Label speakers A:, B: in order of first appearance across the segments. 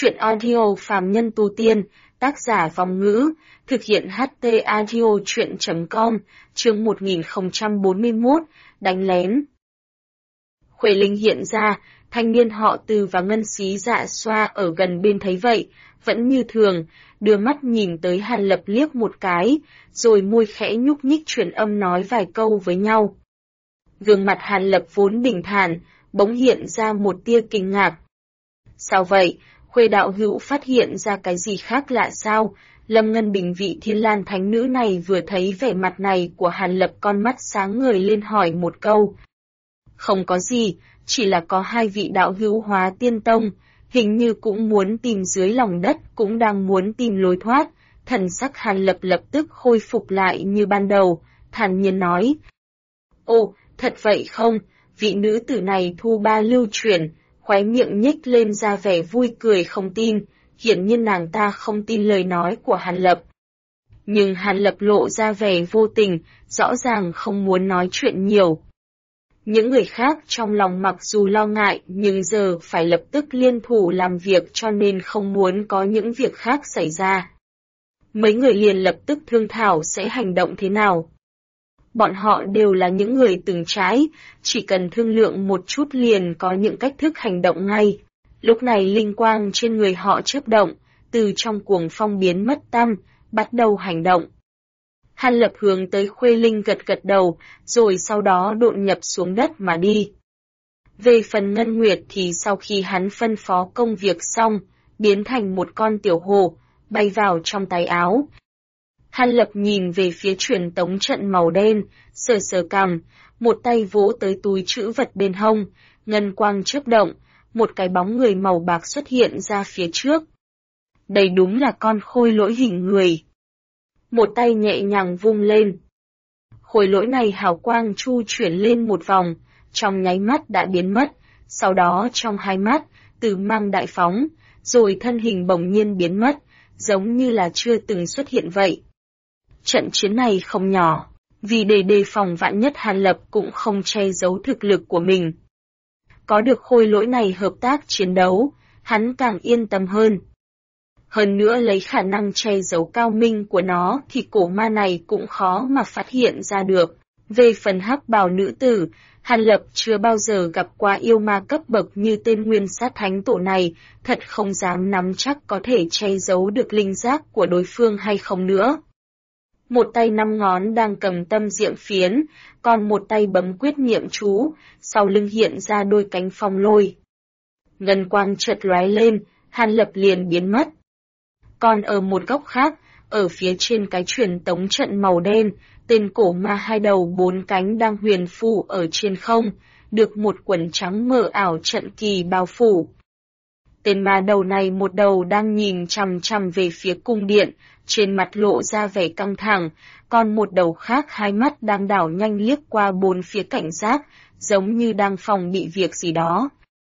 A: Chuyện audio phàm nhân tu tiên, tác giả Vong Ngữ, thực hiện HT audio chuyện.com, chương 1041, đánh lén. Khuê Linh hiện ra, thanh niên họ Từ và Ngân Xí Dạ Xoa ở gần bên thấy vậy, vẫn như thường, đưa mắt nhìn tới Hàn Lập liếc một cái, rồi môi khẽ nhúc nhích truyền âm nói vài câu với nhau. Gương mặt Hàn Lập vốn bình thản, bỗng hiện ra một tia kinh ngạc. Sao vậy? Khuê đạo hữu phát hiện ra cái gì khác lạ sao? Lâm Ngân Bình vị Thiên Lan Thánh Nữ này vừa thấy vẻ mặt này của Hàn Lập con mắt sáng ngời lên hỏi một câu. Không có gì, chỉ là có hai vị đạo hữu Hóa Tiên Tông, hình như cũng muốn tìm dưới lòng đất, cũng đang muốn tìm lối thoát. Thần sắc Hàn Lập lập tức khôi phục lại như ban đầu, thản nhiên nói. Ồ, thật vậy không? Vị nữ tử này thu ba lưu truyền. Khóe miệng nhếch lên ra vẻ vui cười không tin, hiển nhiên nàng ta không tin lời nói của Hàn Lập. Nhưng Hàn Lập lộ ra vẻ vô tình, rõ ràng không muốn nói chuyện nhiều. Những người khác trong lòng mặc dù lo ngại nhưng giờ phải lập tức liên thủ làm việc cho nên không muốn có những việc khác xảy ra. Mấy người liền lập tức thương thảo sẽ hành động thế nào. Bọn họ đều là những người từng trải, chỉ cần thương lượng một chút liền có những cách thức hành động ngay. Lúc này linh quang trên người họ chớp động, từ trong cuồng phong biến mất tăm, bắt đầu hành động. Hàn Lập hướng tới Khuê Linh gật gật đầu, rồi sau đó độn nhập xuống đất mà đi. Về phần Ngân Nguyệt thì sau khi hắn phân phó công việc xong, biến thành một con tiểu hồ, bay vào trong tay áo. Hàn Lập nhìn về phía truyền tống trận màu đen, sờ sờ cằm, một tay vỗ tới túi trữ vật bên hông, ngân quang chớp động, một cái bóng người màu bạc xuất hiện ra phía trước. Đây đúng là con khôi lỗi hình người. Một tay nhẹ nhàng vung lên. Khôi lỗi này hào quang chu chuyển lên một vòng, trong nháy mắt đã biến mất, sau đó trong hai mắt, từ mang đại phóng, rồi thân hình bỗng nhiên biến mất, giống như là chưa từng xuất hiện vậy. Trận chiến này không nhỏ, vì để đề phòng vạn nhất Hàn Lập cũng không che giấu thực lực của mình. Có được khôi lỗi này hợp tác chiến đấu, hắn càng yên tâm hơn. Hơn nữa lấy khả năng che giấu cao minh của nó thì cổ ma này cũng khó mà phát hiện ra được. Về phần hắc bào nữ tử, Hàn Lập chưa bao giờ gặp qua yêu ma cấp bậc như tên Nguyên Sát Thánh Tổ này, thật không dám nắm chắc có thể che giấu được linh giác của đối phương hay không nữa. Một tay 5 ngón đang cầm tâm diệm phiến, còn một tay bấm quyết niệm chú, sau lưng hiện ra đôi cánh phong lôi. Ngân quang chợt lóe lên, Hàn Lập liền biến mất. Còn ở một góc khác, ở phía trên cái truyền tống trận màu đen, tên cổ ma hai đầu bốn cánh đang huyền phù ở trên không, được một quần trắng mờ ảo trận kỳ bao phủ. Tên ma đầu này một đầu đang nhìn chằm chằm về phía cung điện, trên mặt lộ ra vẻ căng thẳng, còn một đầu khác hai mắt đang đảo nhanh liếc qua bốn phía cảnh giác, giống như đang phòng bị việc gì đó.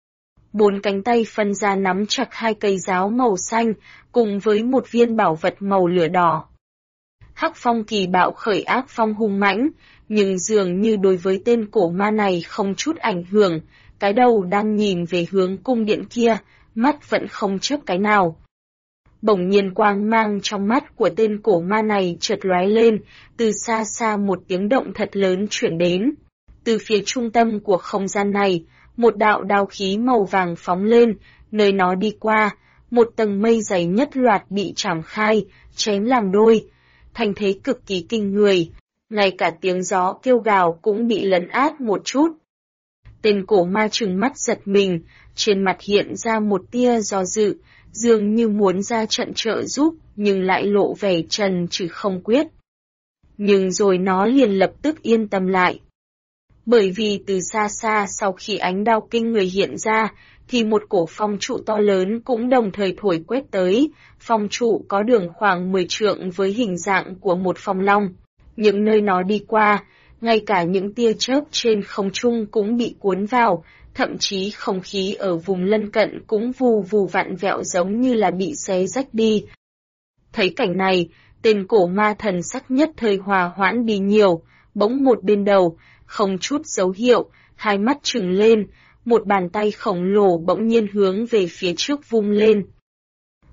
A: Bốn cánh tay phân ra nắm chặt hai cây giáo màu xanh, cùng với một viên bảo vật màu lửa đỏ. Hắc phong kỳ bạo khởi ác phong hung mãnh, nhưng dường như đối với tên cổ ma này không chút ảnh hưởng, cái đầu đang nhìn về hướng cung điện kia, mắt vẫn không chớp cái nào. Bỗng nhiên quang mang trong mắt của tên cổ ma này chợt lóe lên, từ xa xa một tiếng động thật lớn chuyển đến. Từ phía trung tâm của không gian này, một đạo đao khí màu vàng phóng lên, nơi nó đi qua, một tầng mây dày nhất loạt bị chảm khai, chém làm đôi, thành thế cực kỳ kinh người, ngay cả tiếng gió kêu gào cũng bị lấn át một chút. Tên cổ ma trừng mắt giật mình, trên mặt hiện ra một tia do dự, dường như muốn ra trận trợ giúp, nhưng lại lộ vẻ trần trừ không quyết. Nhưng rồi nó liền lập tức yên tâm lại. Bởi vì từ xa xa sau khi ánh đao kinh người hiện ra, thì một cổ phong trụ to lớn cũng đồng thời thổi quét tới, phong trụ có đường khoảng 10 trượng với hình dạng của một phong long. Những nơi nó đi qua, ngay cả những tia chớp trên không trung cũng bị cuốn vào, thậm chí không khí ở vùng lân cận cũng vù vù vặn vẹo giống như là bị xé rách đi. Thấy cảnh này, tên cổ ma thần sắc nhất thời hòa hoãn đi nhiều, bỗng một bên đầu, không chút dấu hiệu, hai mắt trừng lên, một bàn tay khổng lồ bỗng nhiên hướng về phía trước vung lên.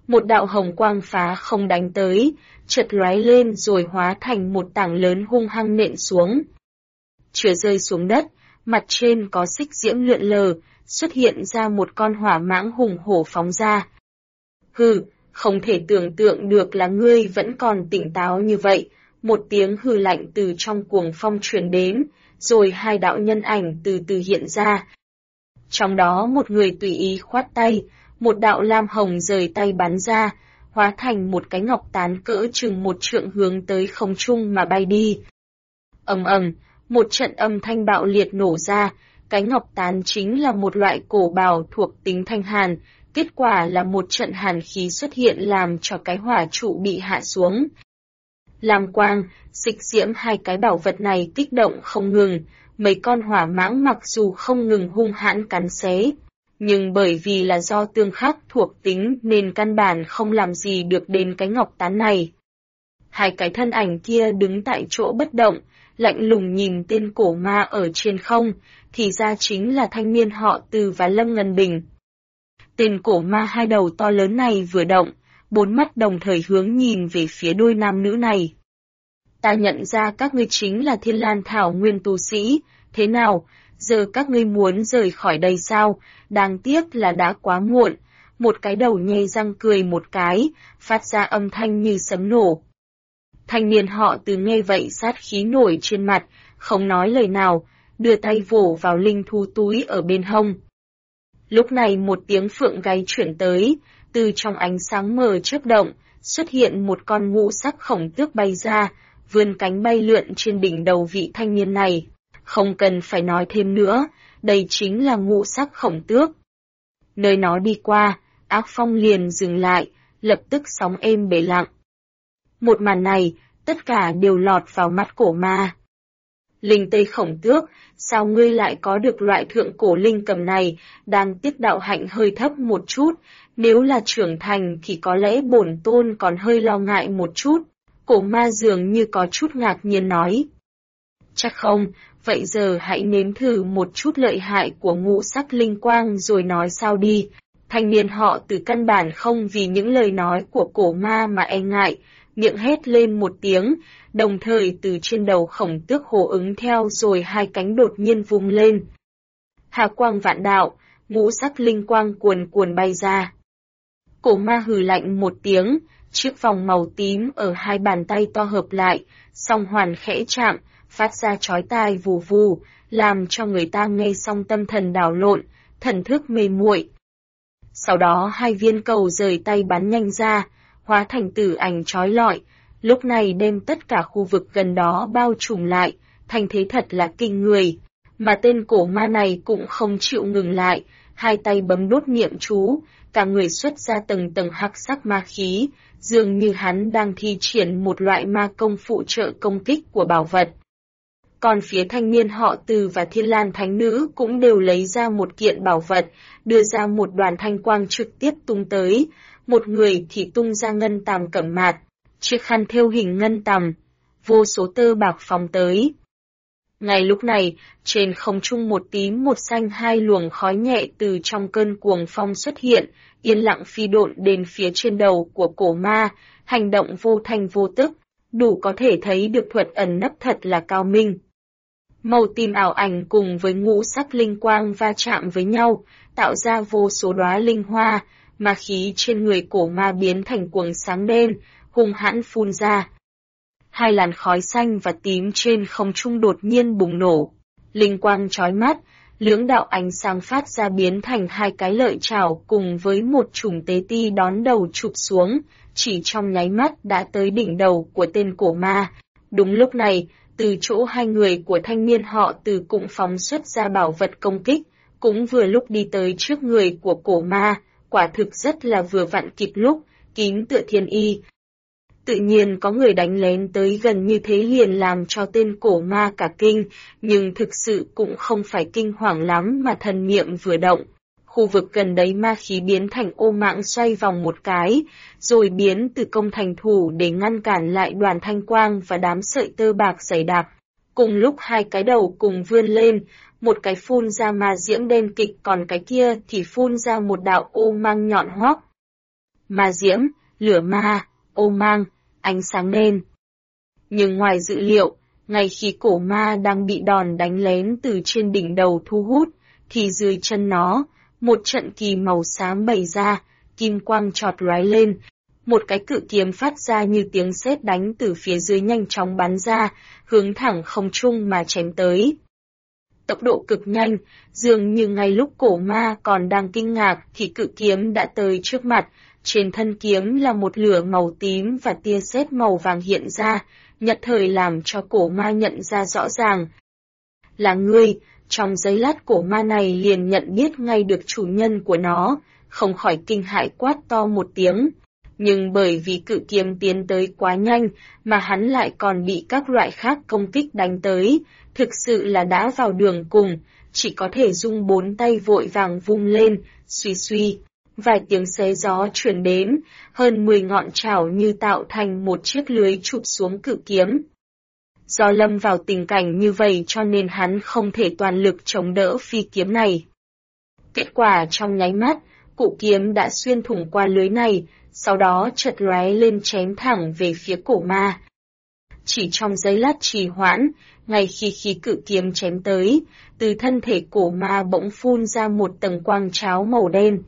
A: Một đạo hồng quang phá không đánh tới, chợt lóe lên rồi hóa thành một tảng lớn hung hăng nện xuống. Chưa rơi xuống đất, mặt trên có xích diễm lượn lờ, xuất hiện ra một con hỏa mãng hùng hổ phóng ra. Hừ, không thể tưởng tượng được là ngươi vẫn còn tỉnh táo như vậy. Một tiếng hừ lạnh từ trong cuồng phong truyền đến, rồi hai đạo nhân ảnh từ từ hiện ra. Trong đó một người tùy ý khoát tay, một đạo lam hồng rời tay bắn ra, hóa thành một cái ngọc tán cỡ chừng 1 trượng hướng tới không trung mà bay đi. Ầm ầm, một trận âm thanh bạo liệt nổ ra, cái ngọc tán chính là một loại cổ bào thuộc tính thanh hàn, kết quả là một trận hàn khí xuất hiện làm cho cái hỏa trụ bị hạ xuống. Lam quang, xích diễm hai cái bảo vật này kích động không ngừng, mấy con hỏa mãng mặc dù không ngừng hung hãn cắn xé, nhưng bởi vì là do tương khắc thuộc tính nên căn bản không làm gì được đến cái ngọc tán này. Hai cái thân ảnh kia đứng tại chỗ bất động, lạnh lùng nhìn tên cổ ma ở trên không, thì ra chính là thanh niên họ Từ và Lâm Ngân Bình. Tên cổ ma hai đầu to lớn này vừa động, 4 mắt đồng thời hướng nhìn về phía đôi nam nữ này. Ta nhận ra các ngươi chính là Thiên Lan Thảo Nguyên tu sĩ, thế nào, giờ các ngươi muốn rời khỏi đây sao? Đáng tiếc là đã quá muộn. Một cái đầu nhe răng cười một cái, phát ra âm thanh như sấm nổ. Thanh niên họ Từ nghe vậy sát khí nổi trên mặt, không nói lời nào, đưa tay vỗ vào linh thú túi ở bên hông. Lúc này một tiếng phượng gáy chuyển tới, từ trong ánh sáng mờ chớp động, xuất hiện một con ngũ sắc khổng tước bay ra, vươn cánh bay lượn trên đỉnh đầu vị thanh niên này. Không cần phải nói thêm nữa, đây chính là ngũ sắc khổng tước. Nơi nó đi qua, ác phong liền dừng lại, lập tức sóng êm bể lặng. Một màn này, tất cả đều lọt vào mắt cổ ma. Linh tây khổng tước, sao ngươi lại có được loại thượng cổ linh cầm này, đang tiếc đạo hạnh hơi thấp một chút, nếu là trưởng thành thì có lẽ bổn tôn còn hơi lo ngại một chút. Cổ ma dường như có chút ngạc nhiên nói. Chắc không, vậy giờ hãy nếm thử một chút lợi hại của ngũ sắc linh quang rồi nói sao đi. Thanh niên họ Từ căn bản không vì những lời nói của cổ ma mà e ngại, miệng hét lên một tiếng, đồng thời từ trên đầu khổng tước hô ứng theo rồi hai cánh đột nhiên vung lên. Hà quang vạn đạo, ngũ sắc linh quang cuồn cuồn bay ra. Cổ ma hừ lạnh một tiếng, chiếc vòng màu tím ở hai bàn tay to hợp lại, song hoàn khẽ chạm, phát ra chói tai vù vù, làm cho người ta nghe xong tâm thần đảo lộn, thần thức mê muội. Sau đó hai viên cầu rời tay bắn nhanh ra, hóa thành tử ảnh chói lọi, lúc này đem tất cả khu vực gần đó bao trùm lại, thành thế thật là kinh người. Mà tên cổ ma này cũng không chịu ngừng lại, hai tay bấm đốt niệm chú, cả người xuất ra tầng tầng hắc sắc ma khí, dường như hắn đang thi triển một loại ma công phụ trợ công kích của bảo vật. Còn phía thanh niên họ Từ và Thiên Lan Thánh Nữ cũng đều lấy ra một kiện bảo vật, đưa ra một đoàn thanh quang trực tiếp tung tới, một người thì tung ra ngân tàm cẩm mạt, chiếc khăn thêu hình ngân tằm, vô số tơ bạc phóng tới. Ngay lúc này, trên không trung một tím một xanh hai luồng khói nhẹ từ trong cơn cuồng phong xuất hiện, yên lặng phi độn đến phía trên đầu của cổ ma, hành động vô thanh vô tức, đủ có thể thấy được thuật ẩn nấp thật là cao minh. Màu tím ảo ảnh cùng với ngũ sắc linh quang va chạm với nhau, tạo ra vô số đóa linh hoa, ma khí trên người cổ ma biến thành cuồng sáng đen, hung hãn phun ra. Hai làn khói xanh và tím trên không trung đột nhiên bùng nổ, linh quang chói mắt, lưỡng đạo ánh sáng phát ra biến thành hai cái lợi chảo cùng với một chùm tế ti đón đầu chụp xuống, chỉ trong nháy mắt đã tới đỉnh đầu của tên cổ ma. Đúng lúc này, từ chỗ hai người của thanh niên họ Từ cũng phóng xuất ra bảo vật công kích, cũng vừa lúc đi tới trước người của cổ ma, quả thực rất là vừa vặn kịp lúc, kín tựa thiên y. Tự nhiên có người đánh lén tới gần như thế liền làm cho tên cổ ma cả kinh, nhưng thực sự cũng không phải kinh hoàng lắm mà thần niệm vừa động. Khu vực gần đấy ma khí biến thành ô mạng xoay vòng một cái, rồi biến từ công thành thủ để ngăn cản lại đoàn thanh quang và đám sợi tơ bạc dày đặc. Cùng lúc hai cái đầu cùng vươn lên, một cái phun ra ma diễm đen kịch còn cái kia thì phun ra một đạo ô mang nhọn hoắt. ma diễm, lửa ma, ô mang, ánh sáng đen. Nhưng ngoài dự liệu, ngay khi cổ ma đang bị đòn đánh lén từ trên đỉnh đầu thu hút, thì dưới chân nó, một trận kỳ màu xám bày ra, kim quang chọt lóe lên. Một cái cự kiếm phát ra như tiếng sét đánh từ phía dưới nhanh chóng bắn ra, hướng thẳng không trung mà chém tới. Tốc độ cực nhanh, dường như ngay lúc cổ ma còn đang kinh ngạc thì cự kiếm đã tới trước mặt, trên thân kiếm là một lửa màu tím và tia sét màu vàng hiện ra, nhất thời làm cho cổ ma nhận ra rõ ràng. Là ngươi, trong giây lát cổ ma này liền nhận biết ngay được chủ nhân của nó, không khỏi kinh hãi quát to một tiếng. Nhưng bởi vì cự kiếm tiến tới quá nhanh, mà hắn lại còn bị các loại khác công kích đánh tới, thực sự là đã vào đường cùng, chỉ có thể dung bốn tay vội vàng vung lên, suy suy. Vài tiếng xé gió chuyển đến, hơn 10 ngọn chảo như tạo thành một chiếc lưới chụp xuống cự kiếm. Do lâm vào tình cảnh như vậy cho nên hắn không thể toàn lực chống đỡ phi kiếm này. Kết quả trong nháy mắt, cụ kiếm đã xuyên thủng qua lưới này, sau đó chợt lóe lên chém thẳng về phía cổ ma. Chỉ trong giây lát trì hoãn, ngay khi cự kiếm chém tới, từ thân thể cổ ma bỗng phun ra một tầng quang cháo màu đen.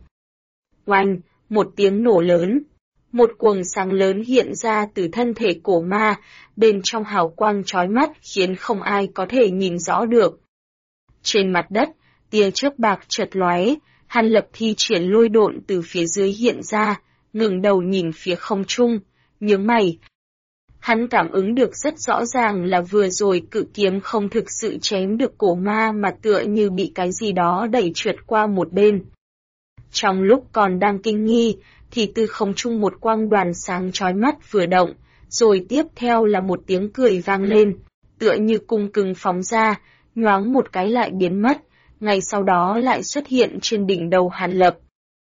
A: Oanh, một tiếng nổ lớn. Một quầng sáng lớn hiện ra từ thân thể cổ ma, bên trong hào quang chói mắt khiến không ai có thể nhìn rõ được. Trên mặt đất, tia chớp bạc chợt lóe, Hàn Lập thi triển lôi độn từ phía dưới hiện ra, ngẩng đầu nhìn phía không trung, nhướng mày. Hắn cảm ứng được rất rõ ràng là vừa rồi cự kiếm không thực sự chém được cổ ma mà tựa như bị cái gì đó đẩy trượt qua một bên. Trong lúc còn đang kinh nghi, thì từ không trung một quang đoàn sáng chói mắt vừa động, rồi tiếp theo là một tiếng cười vang lên, tựa như cung cứng phóng ra, nhoáng một cái lại biến mất, ngay sau đó lại xuất hiện trên đỉnh đầu Hàn Lập.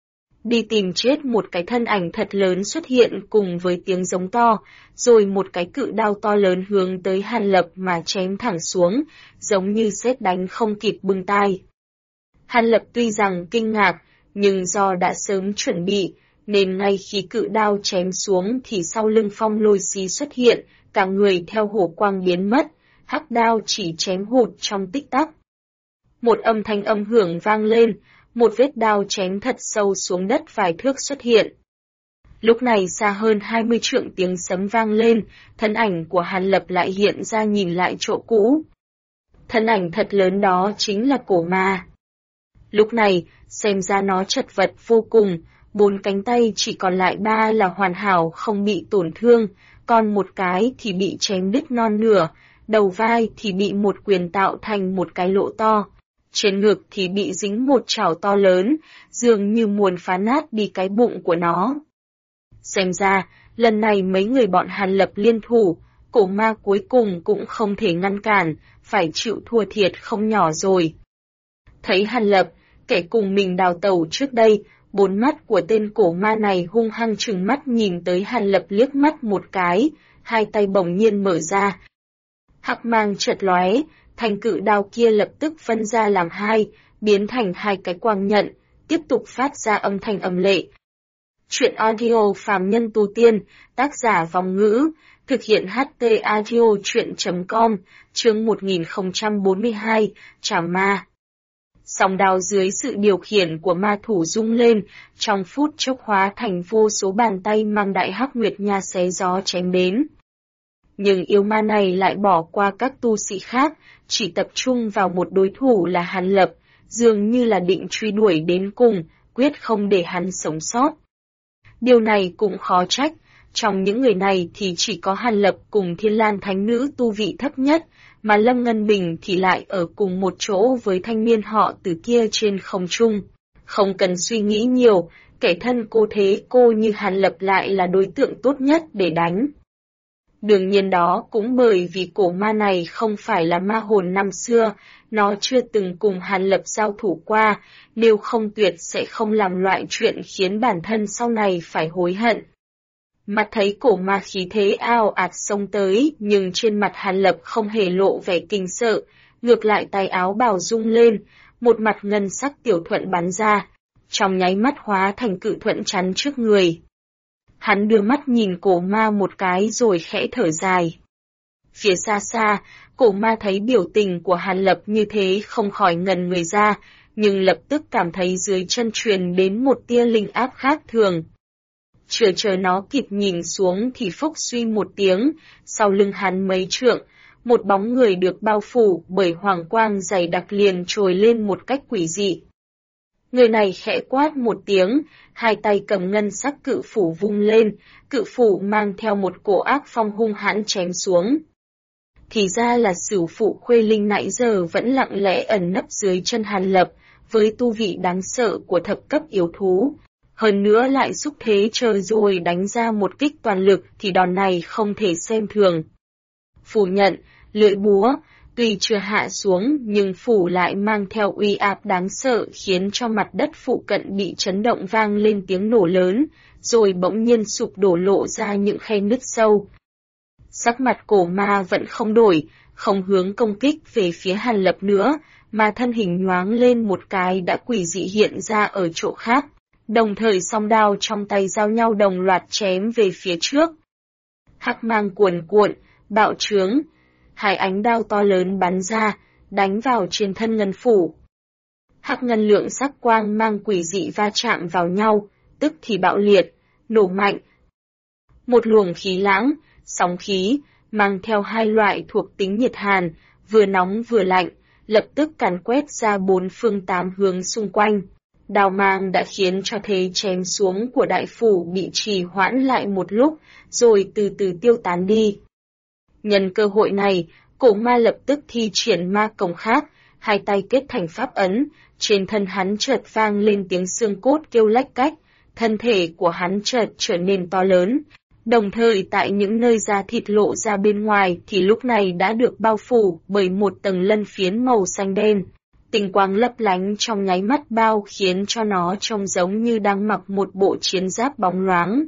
A: Đi tìm chết, một cái thân ảnh thật lớn xuất hiện cùng với tiếng giống to, rồi một cái cự đao to lớn hướng tới Hàn Lập mà chém thẳng xuống, giống như sét đánh không kịp bưng tai. Hàn Lập tuy rằng kinh ngạc, nhưng do đã sớm chuẩn bị, nên ngay khi cự đao chém xuống thì sau lưng Phong Lôi Xí xuất hiện, cả người theo hổ quang biến mất, hắc đao chỉ chém hụt trong tích tắc. Một âm thanh âm hưởng vang lên, một vết đao chém thật sâu xuống đất vài thước xuất hiện. Lúc này xa hơn 20 trượng tiếng sấm vang lên, thân ảnh của Hàn Lập lại hiện ra nhìn lại chỗ cũ. Thân ảnh thật lớn đó chính là cổ ma. Lúc này, xem ra nó chật vật vô cùng, 4 cánh tay chỉ còn lại 3 là hoàn hảo không bị tổn thương, còn một cái thì bị chém đứt non nửa, đầu vai thì bị một quyền tạo thành một cái lỗ to. Trên ngực thì bị dính một chảo to lớn, dường như muốn phá nát đi cái bụng của nó. Xem ra, lần này mấy người bọn Hàn Lập liên thủ, cổ ma cuối cùng cũng không thể ngăn cản, phải chịu thua thiệt không nhỏ rồi. Thấy Hàn Lập, kẻ cùng mình đào tẩu trước đây, 4 mắt của tên cổ ma này hung hăng trừng mắt nhìn tới Hàn Lập liếc mắt một cái, hai tay bỗng nhiên mở ra. Hắc mang chợt lóe, thanh cự đao kia lập tức phân ra làm hai, biến thành hai cái quang nhận, tiếp tục phát ra âm thanh ầm lệ. Chuyện audio phàm nhân tu tiên, tác giả Vong Ngữ, thực hiện HT audio chuyện.com, chương 1042, Trảm Ma. Song đao dưới sự điều khiển của ma thủ rung lên, trong phút chốc hóa thành vô số bàn tay mang đại hắc nguyệt nha xé gió chém đến. Nhưng yêu ma này lại bỏ qua các tu sĩ khác, chỉ tập trung vào một đối thủ là Hàn Lập, dường như là định truy đuổi đến cùng, quyết không để hắn sống sót. Điều này cũng khó trách, trong những người này thì chỉ có Hàn Lập cùng Thiên Lan Thánh Nữ tu vị thấp nhất, mà Lâm Ngân Bình thì lại ở cùng một chỗ với thanh niên họ từ kia trên không trung. Không cần suy nghĩ nhiều, kẻ thân cô thế cô như Hàn Lập lại là đối tượng tốt nhất để đánh. Đương nhiên đó cũng bởi vì cổ ma này không phải là ma hồn năm xưa, nó chưa từng cùng Hàn Lập giao thủ qua, nếu không tuyệt sẽ không làm loại chuyện khiến bản thân sau này phải hối hận. Mặt thấy cổ ma khí thế ao ạt xông tới, nhưng trên mặt Hàn Lập không hề lộ vẻ kinh sợ, ngược lại tay áo bào rung lên, một mặt ngân sắc tiểu thuận bắn ra, trong nháy mắt hóa thành cự thuận chắn trước người. Hắn đưa mắt nhìn cổ ma một cái rồi khẽ thở dài. Phía xa xa, cổ ma thấy biểu tình của Hàn Lập như thế không khỏi ngần người ra, nhưng lập tức cảm thấy dưới chân truyền đến một tia linh áp khác thường. Chưa chờ nó kịp nhìn xuống thì phốc suy một tiếng, sau lưng hắn mấy trượng, một bóng người được bao phủ bởi hoàng quang dày đặc liền trồi lên một cách quỷ dị. Người này khẽ quát một tiếng, hai tay cầm ngân sắc cự phủ vung lên, cự phủ mang theo một cổ ác phong hung hãn chém xuống. Thì ra là Sửu phụ Khuê Linh nãy giờ vẫn lặng lẽ ẩn nấp dưới chân Hàn Lập, với tu vị đáng sợ của thập cấp yếu thú. Hơn nữa lại xúc thế chờ rồi đánh ra một kích toàn lực thì đòn này không thể xem thường. Phủ nhận, lưỡi búa, tuy chưa hạ xuống nhưng phủ lại mang theo uy áp đáng sợ khiến cho mặt đất phụ cận bị chấn động vang lên tiếng nổ lớn, rồi bỗng nhiên sụp đổ lộ ra những khe nứt sâu. Sắc mặt cổ ma vẫn không đổi, không hướng công kích về phía Hàn Lập nữa, mà thân hình nhoáng lên một cái đã quỷ dị hiện ra ở chỗ khác, đồng thời song đao trong tay giao nhau đồng loạt chém về phía trước. Hắc mang cuồn cuộn, bạo trướng, hai ánh đao to lớn bắn ra, đánh vào trên thân ngân phủ. Hắc ngân lượng sắc quang mang quỷ dị va chạm vào nhau, tức thì bạo liệt, nổ mạnh. Một luồng khí lãng, sóng khí, mang theo hai loại thuộc tính nhiệt hàn, vừa nóng vừa lạnh, lập tức càn quét ra bốn phương tám hướng xung quanh. Đao mang đã khiến cho thế chém xuống của đại phủ bị trì hoãn lại một lúc, rồi từ từ tiêu tán đi. Nhân cơ hội này, cổ ma lập tức thi triển ma công khác, hai tay kết thành pháp ấn, trên thân hắn chợt vang lên tiếng xương cốt kêu lách cách, thân thể của hắn chợt trở nên to lớn. Đồng thời tại những nơi da thịt lộ ra bên ngoài thì lúc này đã được bao phủ bởi một tầng lân phiến màu xanh đen. Tinh quang lấp lánh trong nháy mắt bao khiến cho nó trông giống như đang mặc một bộ chiến giáp bóng loáng.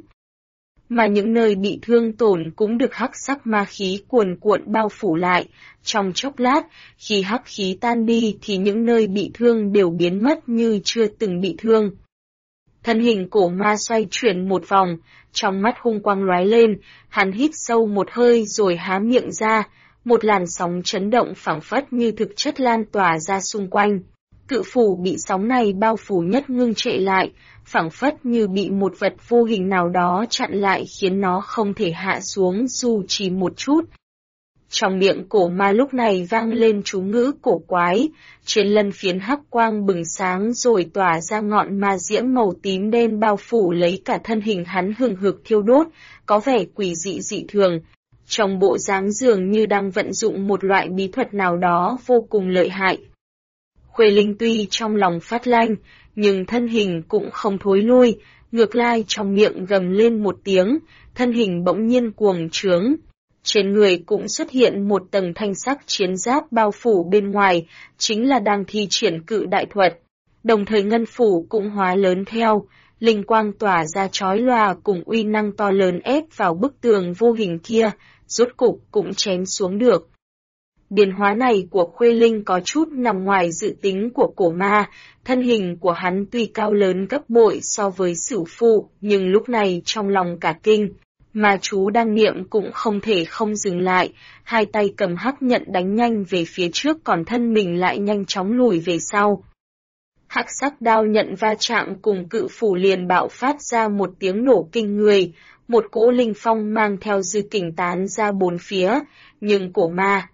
A: Mà những nơi bị thương tổn cũng được hắc sắc ma khí cuồn cuộn bao phủ lại. Trong chốc lát, khi hắc khí tan đi thì những nơi bị thương đều biến mất như chưa từng bị thương. Thân hình cổ ma xoay chuyển một vòng, trong mắt hung quang lóe lên, hắn hít sâu một hơi rồi há miệng ra, một làn sóng chấn động phảng phất như thực chất lan tỏa ra xung quanh. Cự phủ bị sóng này bao phủ nhất ngưng trệ lại, phảng phất như bị một vật vô hình nào đó chặn lại khiến nó không thể hạ xuống dù chỉ một chút. Trong miệng cổ ma lúc này vang lên chú ngữ cổ quái, trên lân phiến hắc quang bừng sáng rồi tỏa ra ngọn ma diễm màu tím đen bao phủ lấy cả thân hình hắn hừng hực thiêu đốt, có vẻ quỷ dị dị thường. Trong bộ dáng dường như đang vận dụng một loại bí thuật nào đó vô cùng lợi hại. Khuê Linh tuy trong lòng phát lanh, nhưng thân hình cũng không thối lui, ngược lại trong miệng gầm lên một tiếng, thân hình bỗng nhiên cuồng trướng. Trên người cũng xuất hiện một tầng thanh sắc chiến giáp bao phủ bên ngoài, chính là đang thi triển cự đại thuật. Đồng thời ngân phủ cũng hóa lớn theo, linh quang tỏa ra chói lòa cùng uy năng to lớn ép vào bức tường vô hình kia, rốt cục cũng chém xuống được. Biến hóa này của Khuê Linh có chút nằm ngoài dự tính của cổ ma, thân hình của hắn tuy cao lớn gấp bội so với Sửu phụ, nhưng lúc này trong lòng cả kinh. Mà chú đang niệm cũng không thể không dừng lại, hai tay cầm hắc nhận đánh nhanh về phía trước còn thân mình lại nhanh chóng lùi về sau. Hắc sắc đao nhận va chạm cùng cự phủ liền bạo phát ra một tiếng nổ kinh người, một cỗ linh phong mang theo dư kình tán ra bốn phía, nhưng cổ ma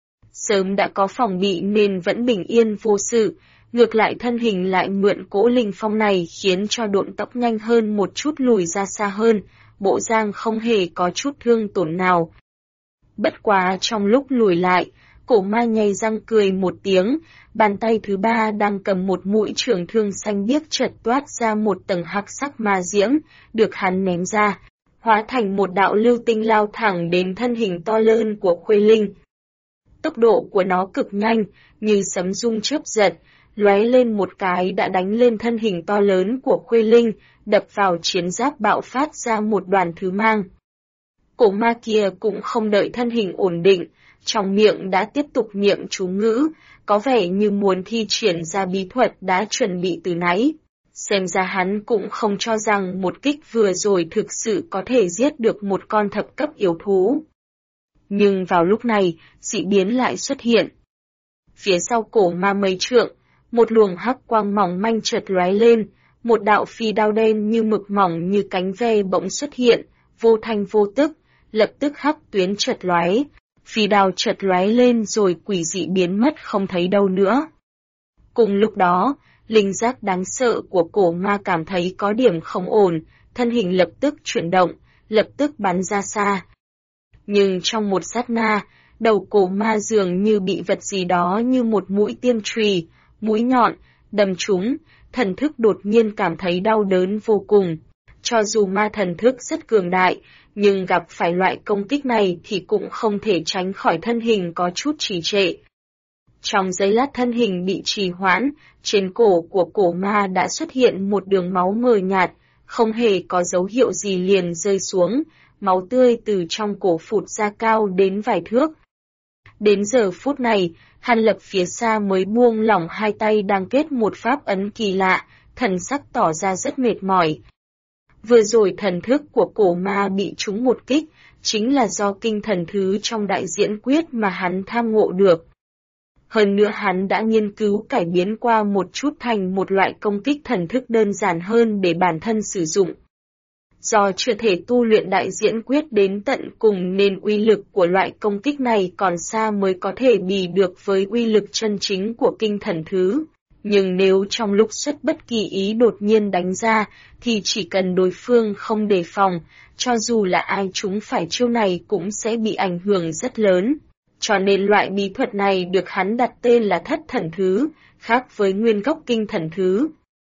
A: sớm đã có phòng bị nên vẫn bình yên vô sự, ngược lại thân hình lại mượn cỗ linh phong này khiến cho độn tốc nhanh hơn một chút lùi ra xa hơn. Bộ Giang không hề có chút thương tổn nào. Bất quá trong lúc lùi lại, cổ ma nhây răng cười một tiếng, bàn tay thứ ba đang cầm một mũi trường thương xanh biếc chợt toát ra một tầng hắc sắc ma diễm, được hắn ném ra, hóa thành một đạo lưu tinh lao thẳng đến thân hình to lớn của Khuê Linh. Tốc độ của nó cực nhanh, như sấm rung chớp giật, lóe lên một cái đã đánh lên thân hình to lớn của Khuê Linh, đập vào chiến giáp bạo phát ra một đoàn thứ mang. Cổ ma kia cũng không đợi thân hình ổn định, trong miệng đã tiếp tục niệm chú ngữ, có vẻ như muốn thi triển ra bí thuật đã chuẩn bị từ nãy. Xem ra hắn cũng không cho rằng một kích vừa rồi thực sự có thể giết được một con thập cấp yêu thú. Nhưng vào lúc này, dị biến lại xuất hiện. Phía sau cổ ma mấy trượng, một luồng hắc quang mỏng manh chợt lóe lên, một đạo phi đao đen như mực mỏng như cánh ve bỗng xuất hiện, vô thanh vô tức, lập tức hắc tuyến chợt lóe, phi đao chợt lóe lên rồi quỷ dị biến mất không thấy đâu nữa. Cùng lúc đó, linh giác đáng sợ của cổ ma cảm thấy có điểm không ổn, thân hình lập tức chuyển động, lập tức bắn ra xa. Nhưng trong một sát na, đầu cổ ma dường như bị vật gì đó như một mũi tiên chùy, mũi nhọn, đâm trúng, thần thức đột nhiên cảm thấy đau đớn vô cùng. Cho dù ma thần thức rất cường đại, nhưng gặp phải loại công kích này thì cũng không thể tránh khỏi thân hình có chút trì trệ. Trong giây lát thân hình bị trì hoãn, trên cổ của cổ ma đã xuất hiện một đường máu mờ nhạt, không hề có dấu hiệu gì liền rơi xuống, máu tươi từ trong cổ phụt ra cao đến vài thước. Đến giờ phút này, Hàn Lập phía xa mới buông lỏng hai tay đang kết một pháp ấn kỳ lạ, thần sắc tỏ ra rất mệt mỏi. Vừa rồi thần thức của cổ ma bị trúng một kích, chính là do kinh thần thứ trong đại diễn quyết mà hắn tham ngộ được. Hơn nữa hắn đã nghiên cứu cải biến qua một chút thành một loại công kích thần thức đơn giản hơn để bản thân sử dụng. Do chưa thể tu luyện đại diễn quyết đến tận cùng nên uy lực của loại công kích này còn xa mới có thể bì được với uy lực chân chính của kinh thần thứ. Nhưng nếu trong lúc xuất bất kỳ ý đột nhiên đánh ra, thì chỉ cần đối phương không đề phòng, cho dù là ai chúng phải chiêu này cũng sẽ bị ảnh hưởng rất lớn. Cho nên loại bí thuật này được hắn đặt tên là thất thần thứ, khác với nguyên gốc kinh thần thứ.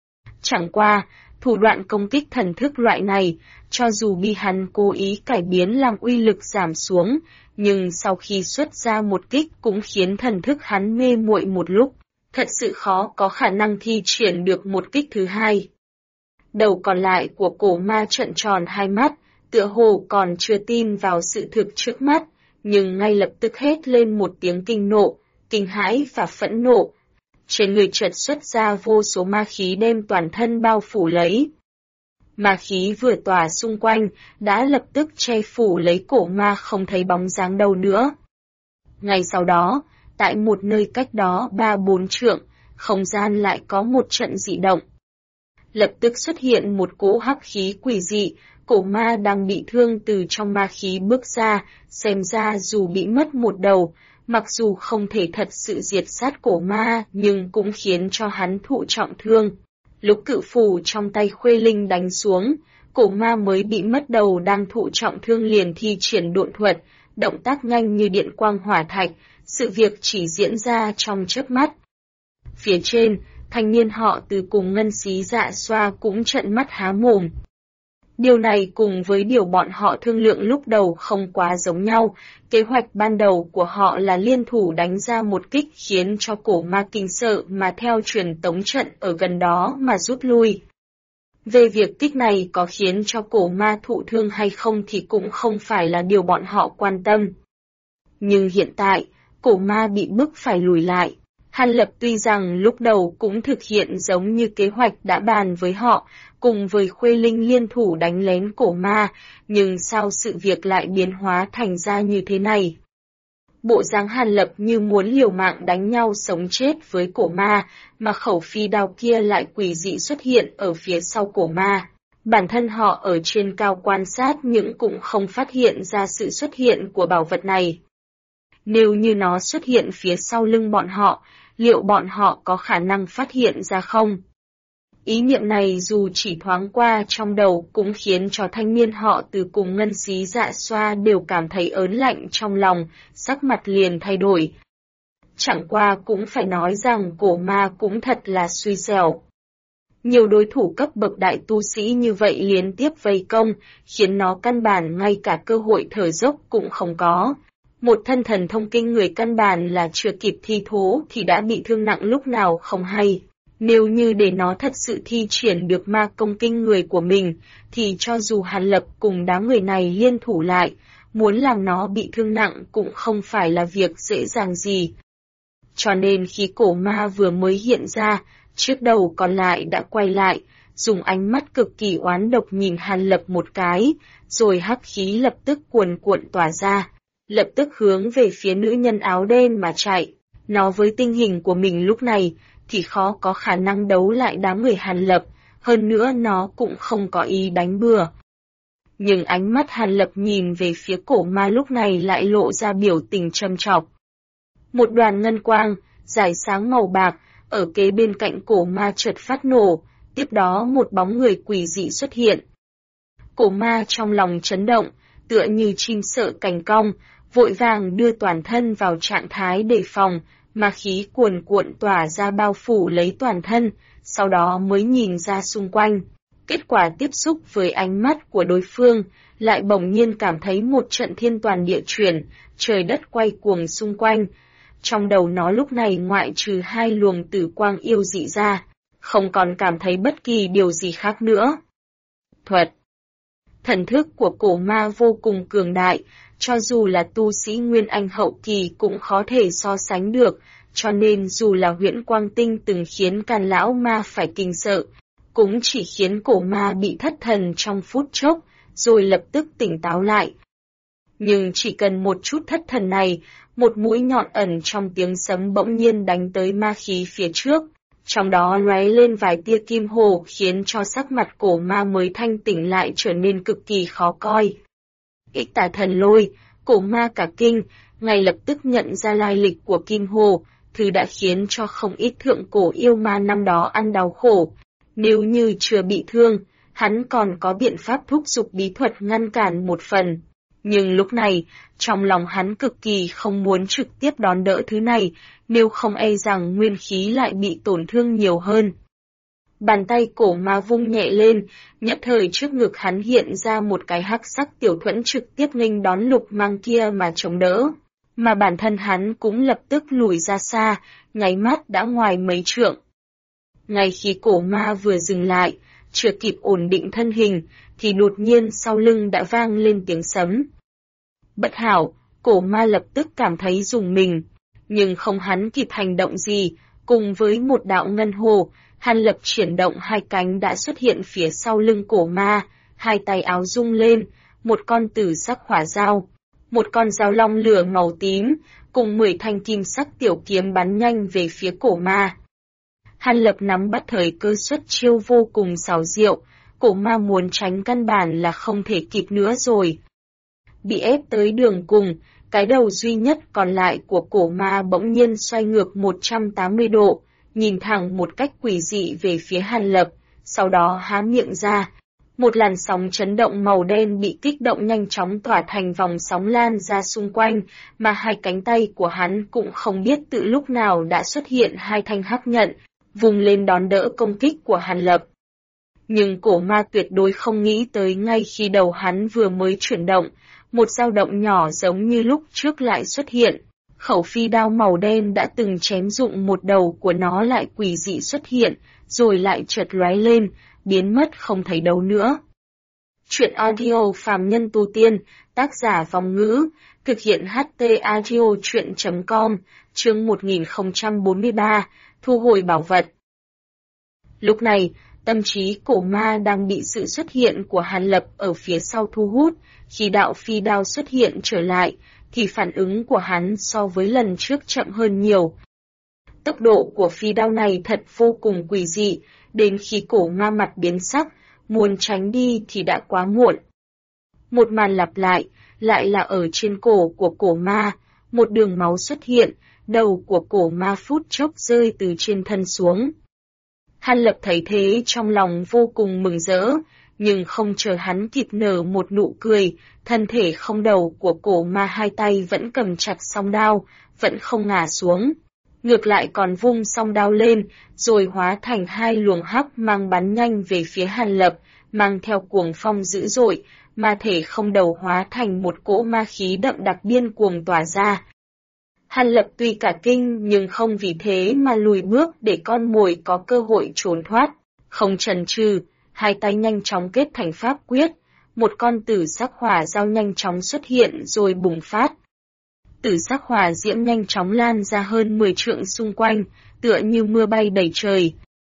A: Chẳng qua, thủ đoạn công kích thần thức loại này, cho dù bị hắn cố ý cải biến làm uy lực giảm xuống, nhưng sau khi xuất ra một kích cũng khiến thần thức hắn mê muội một lúc, thật sự khó có khả năng thi triển được một kích thứ hai. Đầu còn lại của cổ ma trợn tròn hai mắt, tựa hồ còn chưa tin vào sự thực trước mắt, nhưng ngay lập tức hét lên một tiếng kinh nộ, kinh hãi và phẫn nộ. Trên người chợt xuất ra vô số ma khí đem toàn thân bao phủ lấy. Ma khí vừa tỏa xung quanh, đã lập tức che phủ lấy cổ ma không thấy bóng dáng đâu nữa. Ngay sau đó, tại một nơi cách đó 3-4 trượng, không gian lại có một trận dị động. Lập tức xuất hiện một cỗ hắc khí quỷ dị, cổ ma đang bị thương từ trong ma khí bước ra, xem ra dù bị mất một đầu, mặc dù không thể thật sự diệt sát cổ ma nhưng cũng khiến cho hắn thụ trọng thương. Lúc cự phù trong tay Khuê Linh đánh xuống, cổ ma mới bị mất đầu đang thụ trọng thương liền thi triển độn thuật, động tác nhanh như điện quang hỏa thạch, sự việc chỉ diễn ra trong chớp mắt. Phía trên, thanh niên họ Từ cùng Ngân Xí Dạ Xoa cũng trợn mắt há mồm. Điều này cùng với điều bọn họ thương lượng lúc đầu không quá giống nhau, kế hoạch ban đầu của họ là liên thủ đánh ra một kích khiến cho cổ ma kinh sợ mà theo truyền tống trận ở gần đó mà rút lui. Về việc kích này có khiến cho cổ ma thụ thương hay không thì cũng không phải là điều bọn họ quan tâm. Nhưng hiện tại, cổ ma bị bức phải lùi lại. Hàn Lập tuy rằng lúc đầu cũng thực hiện giống như kế hoạch đã bàn với họ, cùng với Khuê Linh liên thủ đánh lén cổ ma, nhưng sao sự việc lại biến hóa thành ra như thế này? Bộ dáng Hàn Lập như muốn liều mạng đánh nhau sống chết với cổ ma, mà khẩu phi đao kia lại quỷ dị xuất hiện ở phía sau cổ ma. Bản thân họ ở trên cao quan sát nhưng cũng không phát hiện ra sự xuất hiện của bảo vật này. Nếu như nó xuất hiện phía sau lưng bọn họ, liệu bọn họ có khả năng phát hiện ra không? Ý niệm này dù chỉ thoáng qua trong đầu cũng khiến cho thanh niên họ Từ cùng Ngân Xí Dạ Xoa đều cảm thấy ớn lạnh trong lòng, sắc mặt liền thay đổi. Chẳng qua cũng phải nói rằng cổ ma cũng thật là xui xẻo. Nhiều đối thủ cấp bậc đại tu sĩ như vậy liên tiếp vây công, khiến nó căn bản ngay cả cơ hội thở dốc cũng không có. Một thân thần thông kinh người căn bản là chưa kịp thi thố thì đã bị thương nặng lúc nào không hay. Nếu như để nó thật sự thi triển được ma công kinh người của mình, thì cho dù Hàn Lập cùng đám người này liên thủ lại, muốn làm nó bị thương nặng cũng không phải là việc dễ dàng gì. Cho nên khi cổ ma vừa mới hiện ra, chiếc đầu còn lại đã quay lại, dùng ánh mắt cực kỳ oán độc nhìn Hàn Lập một cái, rồi hắc khí lập tức cuồn cuộn tỏa ra, lập tức hướng về phía nữ nhân áo đen mà chạy. Nó với tinh hình của mình lúc này thì khó có khả năng đấu lại đám người Hàn Lập, hơn nữa nó cũng không có ý đánh bừa. Nhưng ánh mắt Hàn Lập nhìn về phía cổ ma lúc này lại lộ ra biểu tình châm chọc. Một đoàn ngân quang, dài sáng màu bạc, ở kế bên cạnh cổ ma chợt phát nổ, tiếp đó một bóng người quỷ dị xuất hiện. Cổ ma trong lòng chấn động, tựa như chim sợ cành cong, vội vàng đưa toàn thân vào trạng thái đề phòng, ma khí cuồn cuộn tỏa ra bao phủ lấy toàn thân, sau đó mới nhìn ra xung quanh. Kết quả tiếp xúc với ánh mắt của đối phương, lại bỗng nhiên cảm thấy một trận thiên toàn địa chuyển, trời đất quay cuồng xung quanh. Trong đầu nó lúc này ngoại trừ hai luồng tử quang yêu dị ra, không còn cảm thấy bất kỳ điều gì khác nữa. Thuật. Thần thức của cổ ma vô cùng cường đại, cho dù là tu sĩ Nguyên Anh hậu kỳ cũng khó thể so sánh được, cho nên dù là huyễn quang tinh từng khiến Càn lão ma phải kinh sợ, cũng chỉ khiến cổ ma bị thất thần trong phút chốc, rồi lập tức tỉnh táo lại. Nhưng chỉ cần một chút thất thần này, một mũi nhọn ẩn trong tiếng sấm bỗng nhiên đánh tới ma khí phía trước, trong đó lóe lên vài tia kim hồ khiến cho sắc mặt cổ ma mới thanh tỉnh lại trở nên cực kỳ khó coi. Ích Tà Thần Lôi, cổ ma cả kinh, ngay lập tức nhận ra lai lịch của kim hồ, thứ đã khiến cho không ít thượng cổ yêu ma năm đó ăn đau khổ. Nếu như chưa bị thương, hắn còn có biện pháp thúc giục bí thuật ngăn cản một phần. Nhưng lúc này, trong lòng hắn cực kỳ không muốn trực tiếp đón đỡ thứ này, nếu không e rằng nguyên khí lại bị tổn thương nhiều hơn. Bàn tay cổ ma vung nhẹ lên, nhất thời trước ngực hắn hiện ra một cái hắc sắc tiểu thuẫn trực tiếp nghênh đón lục mang kia mà chống đỡ. Mà bản thân hắn cũng lập tức lùi ra xa, nháy mắt đã ngoài mấy trượng. Ngay khi cổ ma vừa dừng lại, chưa kịp ổn định thân hình, thì đột nhiên sau lưng đã vang lên tiếng sấm. Bất hảo, cổ ma lập tức cảm thấy rùng mình, nhưng không hắn kịp hành động gì, cùng với một đạo ngân hồ, Hàn Lập chuyển động hai cánh đã xuất hiện phía sau lưng cổ ma, hai tay áo rung lên, một con tử sắc hỏa dao, một con dao long lửa màu tím, cùng 10 thanh kim sắc tiểu kiếm bắn nhanh về phía cổ ma. Hàn Lập nắm bắt thời cơ xuất chiêu vô cùng xảo diệu, cổ ma muốn tránh căn bản là không thể kịp nữa rồi. Bị ép tới đường cùng, cái đầu duy nhất còn lại của cổ ma bỗng nhiên xoay ngược 180 độ, nhìn thẳng một cách quỷ dị về phía Hàn Lập, sau đó há miệng ra. Một làn sóng chấn động màu đen bị kích động nhanh chóng tỏa thành vòng sóng lan ra xung quanh, mà hai cánh tay của hắn cũng không biết từ lúc nào đã xuất hiện hai thanh hắc nhận, vùng lên đón đỡ công kích của Hàn Lập. Nhưng cổ ma tuyệt đối không nghĩ tới ngay khi đầu hắn vừa mới chuyển động, một dao động nhỏ giống như lúc trước lại xuất hiện. Khẩu phi đao màu đen đã từng chém dụng một đầu của nó lại quỷ dị xuất hiện, rồi lại chợt lóe lên, biến mất không thấy đâu nữa. Chuyện audio phàm nhân tu tiên, tác giả Vong Ngữ, thực hiện HT Audio Chuyện.com, chương 1043, thu hồi bảo vật. Lúc này, tâm trí cổ ma đang bị sự xuất hiện của Hàn Lập ở phía sau thu hút, khi đạo phi đao xuất hiện trở lại, thì phản ứng của hắn so với lần trước chậm hơn nhiều. Tốc độ của phi đao này thật vô cùng quỷ dị, đến khi cổ ma mặt biến sắc, muốn tránh đi thì đã quá muộn. Một màn lặp lại là ở trên cổ của cổ ma, một đường máu xuất hiện, đầu của cổ ma phút chốc rơi từ trên thân xuống. Hàn Lập thấy thế trong lòng vô cùng mừng rỡ, nhưng không chờ hắn kịp nở một nụ cười, thân thể không đầu của cổ ma hai tay vẫn cầm chặt song đao, vẫn không ngả xuống. Ngược lại còn vung song đao lên, rồi hóa thành hai luồng hắc mang bắn nhanh về phía Hàn Lập, mang theo cuồng phong dữ dội, ma thể không đầu hóa thành một cỗ ma khí đậm đặc điên cuồng tỏa ra. Hàn Lập tuy cả kinh nhưng không vì thế mà lùi bước để con mồi có cơ hội trốn thoát, không chần chừ, hai tay nhanh chóng kết thành pháp quyết, một con tử sắc hỏa dao nhanh chóng xuất hiện rồi bùng phát. Tử sắc hỏa diễm nhanh chóng lan ra hơn 10 trượng xung quanh, tựa như mưa bay đầy trời.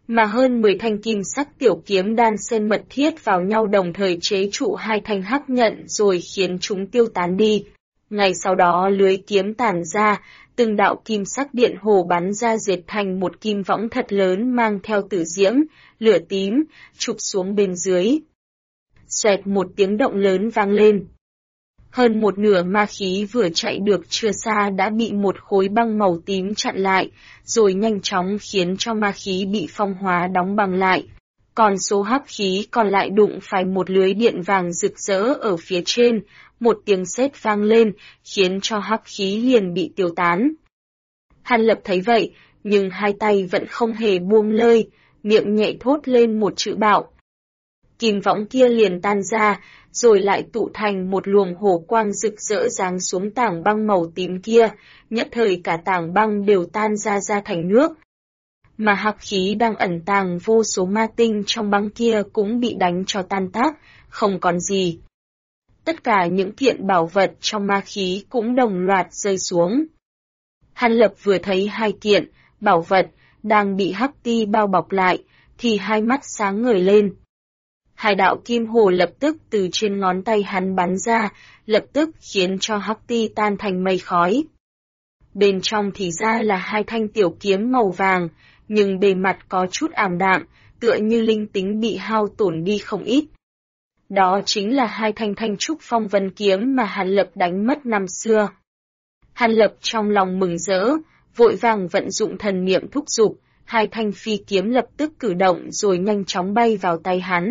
A: mà hơn 10 thanh kim sắc tiểu kiếm đan xen mật thiết vào nhau đồng thời chế trụ hai thanh hắc nhận rồi khiến chúng tiêu tán đi. Ngay sau đó lưới kiếm tản ra, từng đạo kim sắc điện hồ bắn ra dệt thành một kim võng thật lớn mang theo tử diễm, lửa tím, chụp xuống bên dưới. Xoẹt một tiếng động lớn vang lên. Hơn một nửa ma khí vừa chạy được chưa xa đã bị một khối băng màu tím chặn lại, rồi nhanh chóng khiến cho ma khí bị phong hóa đóng băng lại. Còn số hắc khí còn lại đụng phải một lưới điện vàng rực rỡ ở phía trên, một tiếng sét vang lên, khiến cho hắc khí liền bị tiêu tán. Hàn Lập thấy vậy, nhưng hai tay vẫn không hề buông lơi, miệng nhẹ thốt lên một chữ bạo. Kim võng kia liền tan ra, rồi lại tụ thành một luồng hồ quang rực rỡ giáng xuống tảng băng màu tím kia, nhất thời cả tảng băng đều tan ra thành nước. Mà hắc khí đang ẩn tàng vô số ma tinh trong băng kia cũng bị đánh cho tan tác, không còn gì. Tất cả những kiện bảo vật trong ma khí cũng đồng loạt rơi xuống. Hàn Lập vừa thấy hai kiện, bảo vật, đang bị hắc ti bao bọc lại, thì hai mắt sáng ngời lên. Hai đạo kim hồ lập tức từ trên ngón tay hắn bắn ra, lập tức khiến cho hắc ti tan thành mây khói. Bên trong thì ra là hai thanh tiểu kiếm màu vàng, nhưng bề mặt có chút ảm đạm, tựa như linh tính bị hao tổn đi không ít. Đó chính là hai thanh thanh trúc phong vân kiếm mà Hàn Lập đánh mất năm xưa. Hàn Lập trong lòng mừng rỡ, vội vàng vận dụng thần niệm thúc giục, hai thanh phi kiếm lập tức cử động rồi nhanh chóng bay vào tay hắn.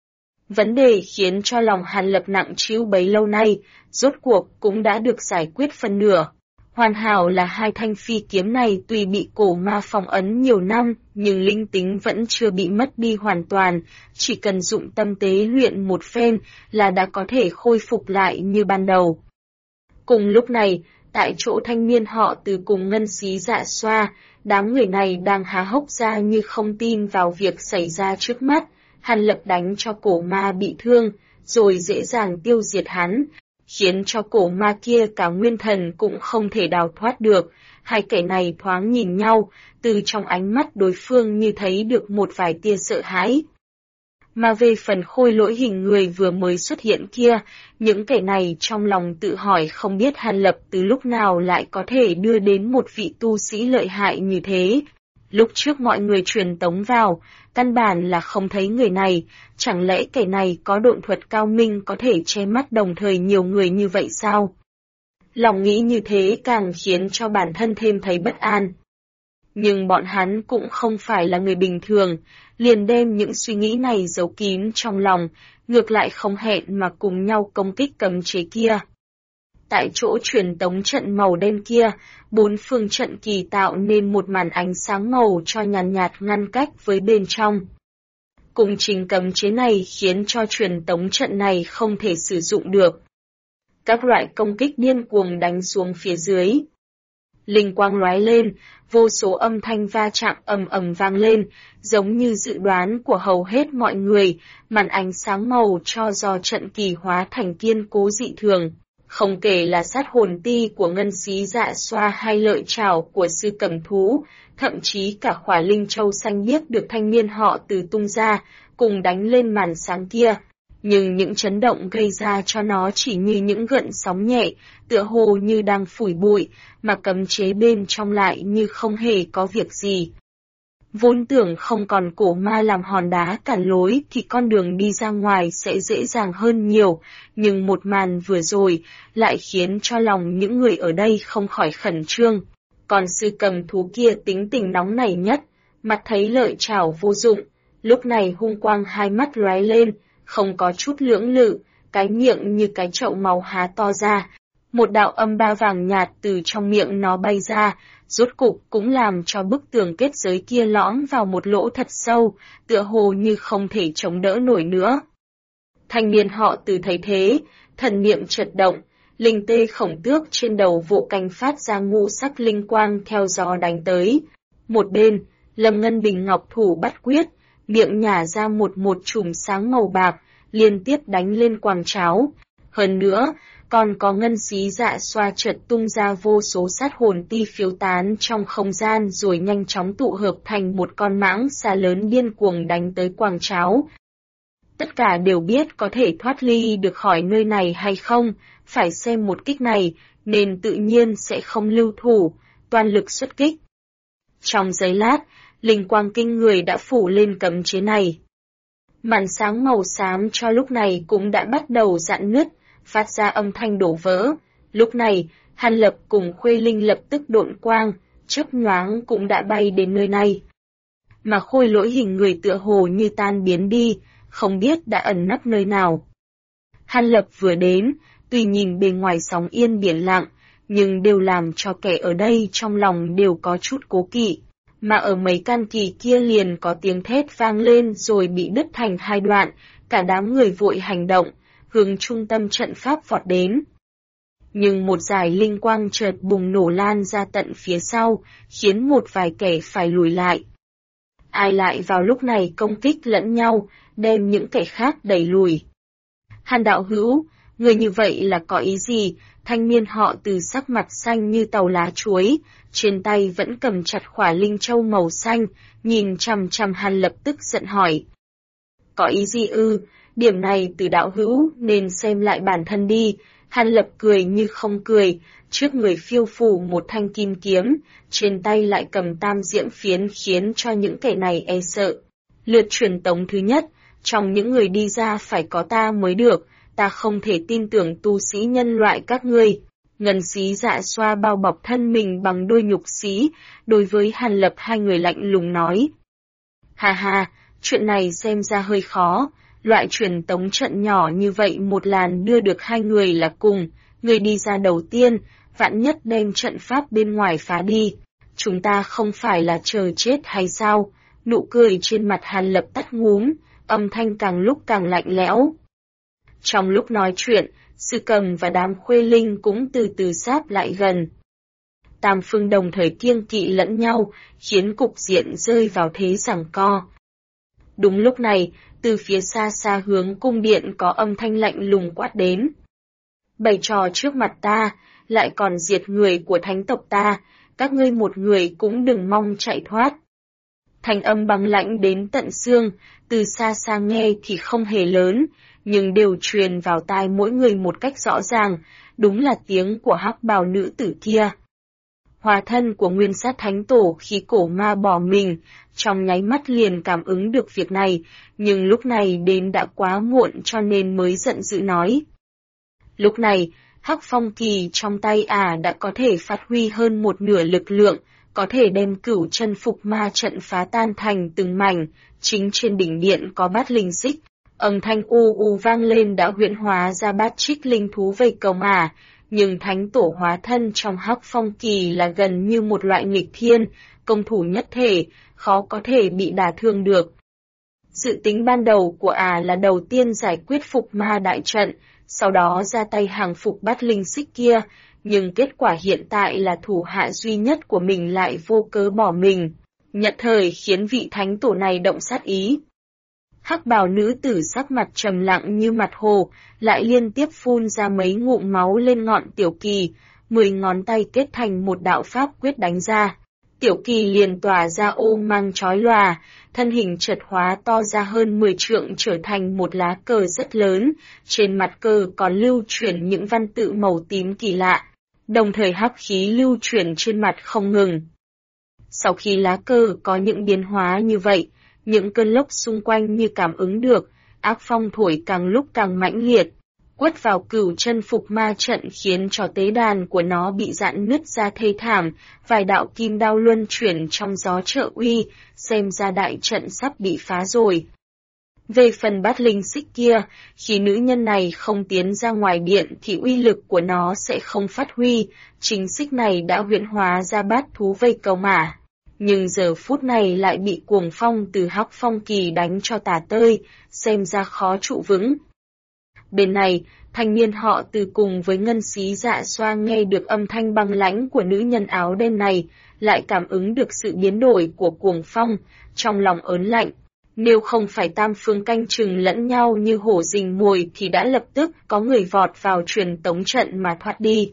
A: Vấn đề khiến cho lòng Hàn Lập nặng trĩu bấy lâu nay, rốt cuộc cũng đã được giải quyết phần nửa. Hoàn hảo là hai thanh phi kiếm này tuy bị cổ ma phong ấn nhiều năm, nhưng linh tính vẫn chưa bị mất đi hoàn toàn, chỉ cần dụng tâm tế luyện một phen là đã có thể khôi phục lại như ban đầu. Cùng lúc này, tại chỗ thanh niên họ Từ cùng Ngân Xí Dạ Xoa, đám người này đang há hốc ra như không tin vào việc xảy ra trước mắt. Hàn Lập đánh cho cổ ma bị thương, rồi dễ dàng tiêu diệt hắn, khiến cho cổ ma kia cả nguyên thần cũng không thể đào thoát được. Hai kẻ này thoáng nhìn nhau, từ trong ánh mắt đối phương như thấy được một vài tia sợ hãi. Mà về phần khôi lỗi hình người vừa mới xuất hiện kia, những kẻ này trong lòng tự hỏi không biết Hàn Lập từ lúc nào lại có thể đưa đến một vị tu sĩ lợi hại như thế. Lúc trước mọi người truyền tống vào, căn bản là không thấy người này, chẳng lẽ kẻ này có độn thuật cao minh có thể che mắt đồng thời nhiều người như vậy sao? Lòng nghĩ như thế càng khiến cho bản thân thêm thấy bất an. Nhưng bọn hắn cũng không phải là người bình thường, liền đem những suy nghĩ này giấu kín trong lòng, ngược lại không hẹn mà cùng nhau công kích cấm chế kia. Tại chỗ truyền tống trận màu đen kia, bốn phương trận kỳ tạo nên một màn ánh sáng màu cho nhàn nhạt ngăn cách với bên trong. Cùng trình cấm chế này khiến cho truyền tống trận này không thể sử dụng được. Các loại công kích điên cuồng đánh xuống phía dưới. Linh quang lóe lên, vô số âm thanh va chạm ầm ầm vang lên, giống như dự đoán của hầu hết mọi người, màn ánh sáng màu cho do trận kỳ hóa thành kiên cố dị thường. Không kể là sát hồn ti của Ngân Xí Dạ Xoa hay lợi trảo của sư cầm thú, thậm chí cả khỏa linh châu xanh biếc được thanh niên họ Từ tung ra, cùng đánh lên màn sáng kia. Nhưng những chấn động gây ra cho nó chỉ như những gợn sóng nhẹ, tựa hồ như đang phủi bụi, mà cấm chế bên trong lại như không hề có việc gì. Vốn tưởng không còn cổ ma làm hòn đá cản lối thì con đường đi ra ngoài sẽ dễ dàng hơn nhiều, nhưng một màn vừa rồi lại khiến cho lòng những người ở đây không khỏi khẩn trương. Còn sư cầm thú kia tính tình nóng nảy nhất, mặt thấy lợi trảo vô dụng, lúc này hung quang hai mắt lóe lên, không có chút lưỡng lự, cái miệng như cái chậu màu há to ra. Một đạo âm ba vàng nhạt từ trong miệng nó bay ra, rốt cục cũng làm cho bức tường kết giới kia lõm vào một lỗ thật sâu, tựa hồ như không thể chống đỡ nổi nữa. Thanh niên họ Từ thấy thế, thần niệm chợt động, linh tê khổng tước trên đầu vỗ cánh phát ra ngũ sắc linh quang theo gió đánh tới. Một bên, Lâm Ngân Bình ngọc thủ bắt quyết, miệng nhả ra một chùm sáng màu bạc, liên tiếp đánh lên quàng tráo. Hơn nữa, còn có ngân xí dạ xoa chợt tung ra vô số sát hồn ti phiêu tán trong không gian rồi nhanh chóng tụ hợp thành một con mãng xà lớn điên cuồng đánh tới quàng tráo. Tất cả đều biết có thể thoát ly được khỏi nơi này hay không, phải xem một kích này, nên tự nhiên sẽ không lưu thủ, toàn lực xuất kích. Trong giây lát, linh quang kinh người đã phủ lên cấm chế này. Màn sáng màu xám cho lúc này cũng đã bắt đầu rạn nứt, phát ra âm thanh đổ vỡ. Lúc này, Hàn Lập cùng Khuê Linh lập tức độn quang, chớp nhoáng cũng đã bay đến nơi này. Mà Khôi Lỗi hình người tựa hồ như tan biến đi, không biết đã ẩn nấp nơi nào. Hàn Lập vừa đến, tuy nhìn bề ngoài sóng yên biển lặng, nhưng đều làm cho kẻ ở đây trong lòng đều có chút cố kỵ. Mà ở mấy can kỳ kia liền có tiếng thét vang lên rồi bị đứt thành hai đoạn, cả đám người vội hành động, hướng trung tâm trận pháp vọt đến. Nhưng một dải linh quang chợt bùng nổ lan ra tận phía sau, khiến một vài kẻ phải lùi lại. Ai lại vào lúc này công kích lẫn nhau, đem những kẻ khác đẩy lùi. Hàn đạo hữu, người như vậy là có ý gì? Thanh niên họ Từ sắc mặt xanh như tàu lá chuối, trên tay vẫn cầm chặt khỏa linh châu màu xanh, nhìn chằm chằm Hàn Lập tức giận hỏi. Có ý gì ư? Điểm này Từ đạo hữu nên xem lại bản thân đi. Hàn Lập cười như không cười, trước người phiêu phù một thanh kim kiếm, trên tay lại cầm tam diễm phiến khiến cho những kẻ này e sợ. Lượt truyền tống thứ nhất, trong những người đi ra phải có ta mới được, ta không thể tin tưởng tu sĩ nhân loại các ngươi. Ngân xí dạ xoa bao bọc thân mình bằng đôi nhục xí, đối với Hàn Lập hai người lạnh lùng nói. Ha ha, chuyện này xem ra hơi khó, loại truyền tống trận nhỏ như vậy một làn đưa được hai người là cùng, người đi ra đầu tiên, vạn nhất đem trận pháp bên ngoài phá đi. Chúng ta không phải là chờ chết hay sao? Nụ cười trên mặt Hàn Lập tắt ngúm, âm thanh càng lúc càng lạnh lẽo. Trong lúc nói chuyện, Sư Cầm và đám Khuê Linh cũng từ từ sáp lại gần. Tam phương đồng thời kiêng kỵ lẫn nhau, khiến cục diện rơi vào thế giằng co. Đúng lúc này, từ phía xa xa hướng cung điện có âm thanh lạnh lùng quát đến. Bày trò trước mặt ta, lại còn diệt người của thánh tộc ta, các ngươi một người cũng đừng mong chạy thoát. Thanh âm băng lãnh đến tận xương, từ xa xa nghe thì không hề lớn, nhưng đều truyền vào tai mỗi người một cách rõ ràng, đúng là tiếng của hắc bào nữ tử kia. Hóa thân của Nguyên Sát Thánh Tổ khi cổ ma bỏ mình, trong nháy mắt liền cảm ứng được việc này, nhưng lúc này đến đã quá muộn cho nên mới giận dữ nói. Lúc này, hắc phong kỳ trong tay đã có thể phát huy hơn một nửa lực lượng, có thể đem cửu chân phục ma trận phá tan thành từng mảnh, chính trên đỉnh điện có bát linh xích. Âm thanh u vang lên đã huyễn hóa ra bát trích linh thú vây công nhưng thánh tổ hóa thân trong hắc phong kỳ là gần như một loại nghịch thiên, công thủ nhất thể, khó có thể bị đả thương được. Dự tính ban đầu của là đầu tiên giải quyết phục ma đại trận, sau đó ra tay hàng phục bát linh xích kia, nhưng kết quả hiện tại là thủ hạ duy nhất của mình lại vô cớ bỏ mình, nhất thời khiến vị thánh tổ này động sát ý. Hắc bào nữ tử sắc mặt trầm lặng như mặt hồ, lại liên tiếp phun ra mấy ngụm máu lên ngọn tiểu kỳ, 10 ngón tay kết thành một đạo pháp quyết đánh ra. Tiểu kỳ liền tỏa ra ô mang chói lòa, thân hình chợt hóa to ra hơn 10 trượng trở thành một lá cờ rất lớn, trên mặt cờ còn lưu chuyển những văn tự màu tím kỳ lạ, đồng thời hắc khí lưu chuyển trên mặt không ngừng. Sau khi lá cờ có những biến hóa như vậy, những cơn lốc xung quanh như cảm ứng được, ác phong thổi càng lúc càng mãnh liệt, quất vào cửu chân phục ma trận khiến cho tế đàn của nó bị rạn nứt ra thê thảm, vài đạo kim đao luân chuyển trong gió trợ uy, xem ra đại trận sắp bị phá rồi. Về phần bát linh xích kia, khi nữ nhân này không tiến ra ngoài điện thì uy lực của nó sẽ không phát huy, chính xích này đã huyễn hóa ra bát thú vây cầu nhưng giờ phút này lại bị cuồng phong từ hắc phong kỳ đánh cho tả tơi, xem ra khó trụ vững. Bên này, thanh niên họ Từ cùng với ngân xí dạ xoa nghe được âm thanh băng lãnh của nữ nhân áo đen này, lại cảm ứng được sự biến đổi của cuồng phong, trong lòng ớn lạnh, Nếu không phải tam phương canh chừng lẫn nhau như hổ rình mồi thì đã lập tức có người vọt vào truyền tống trận mà thoát đi.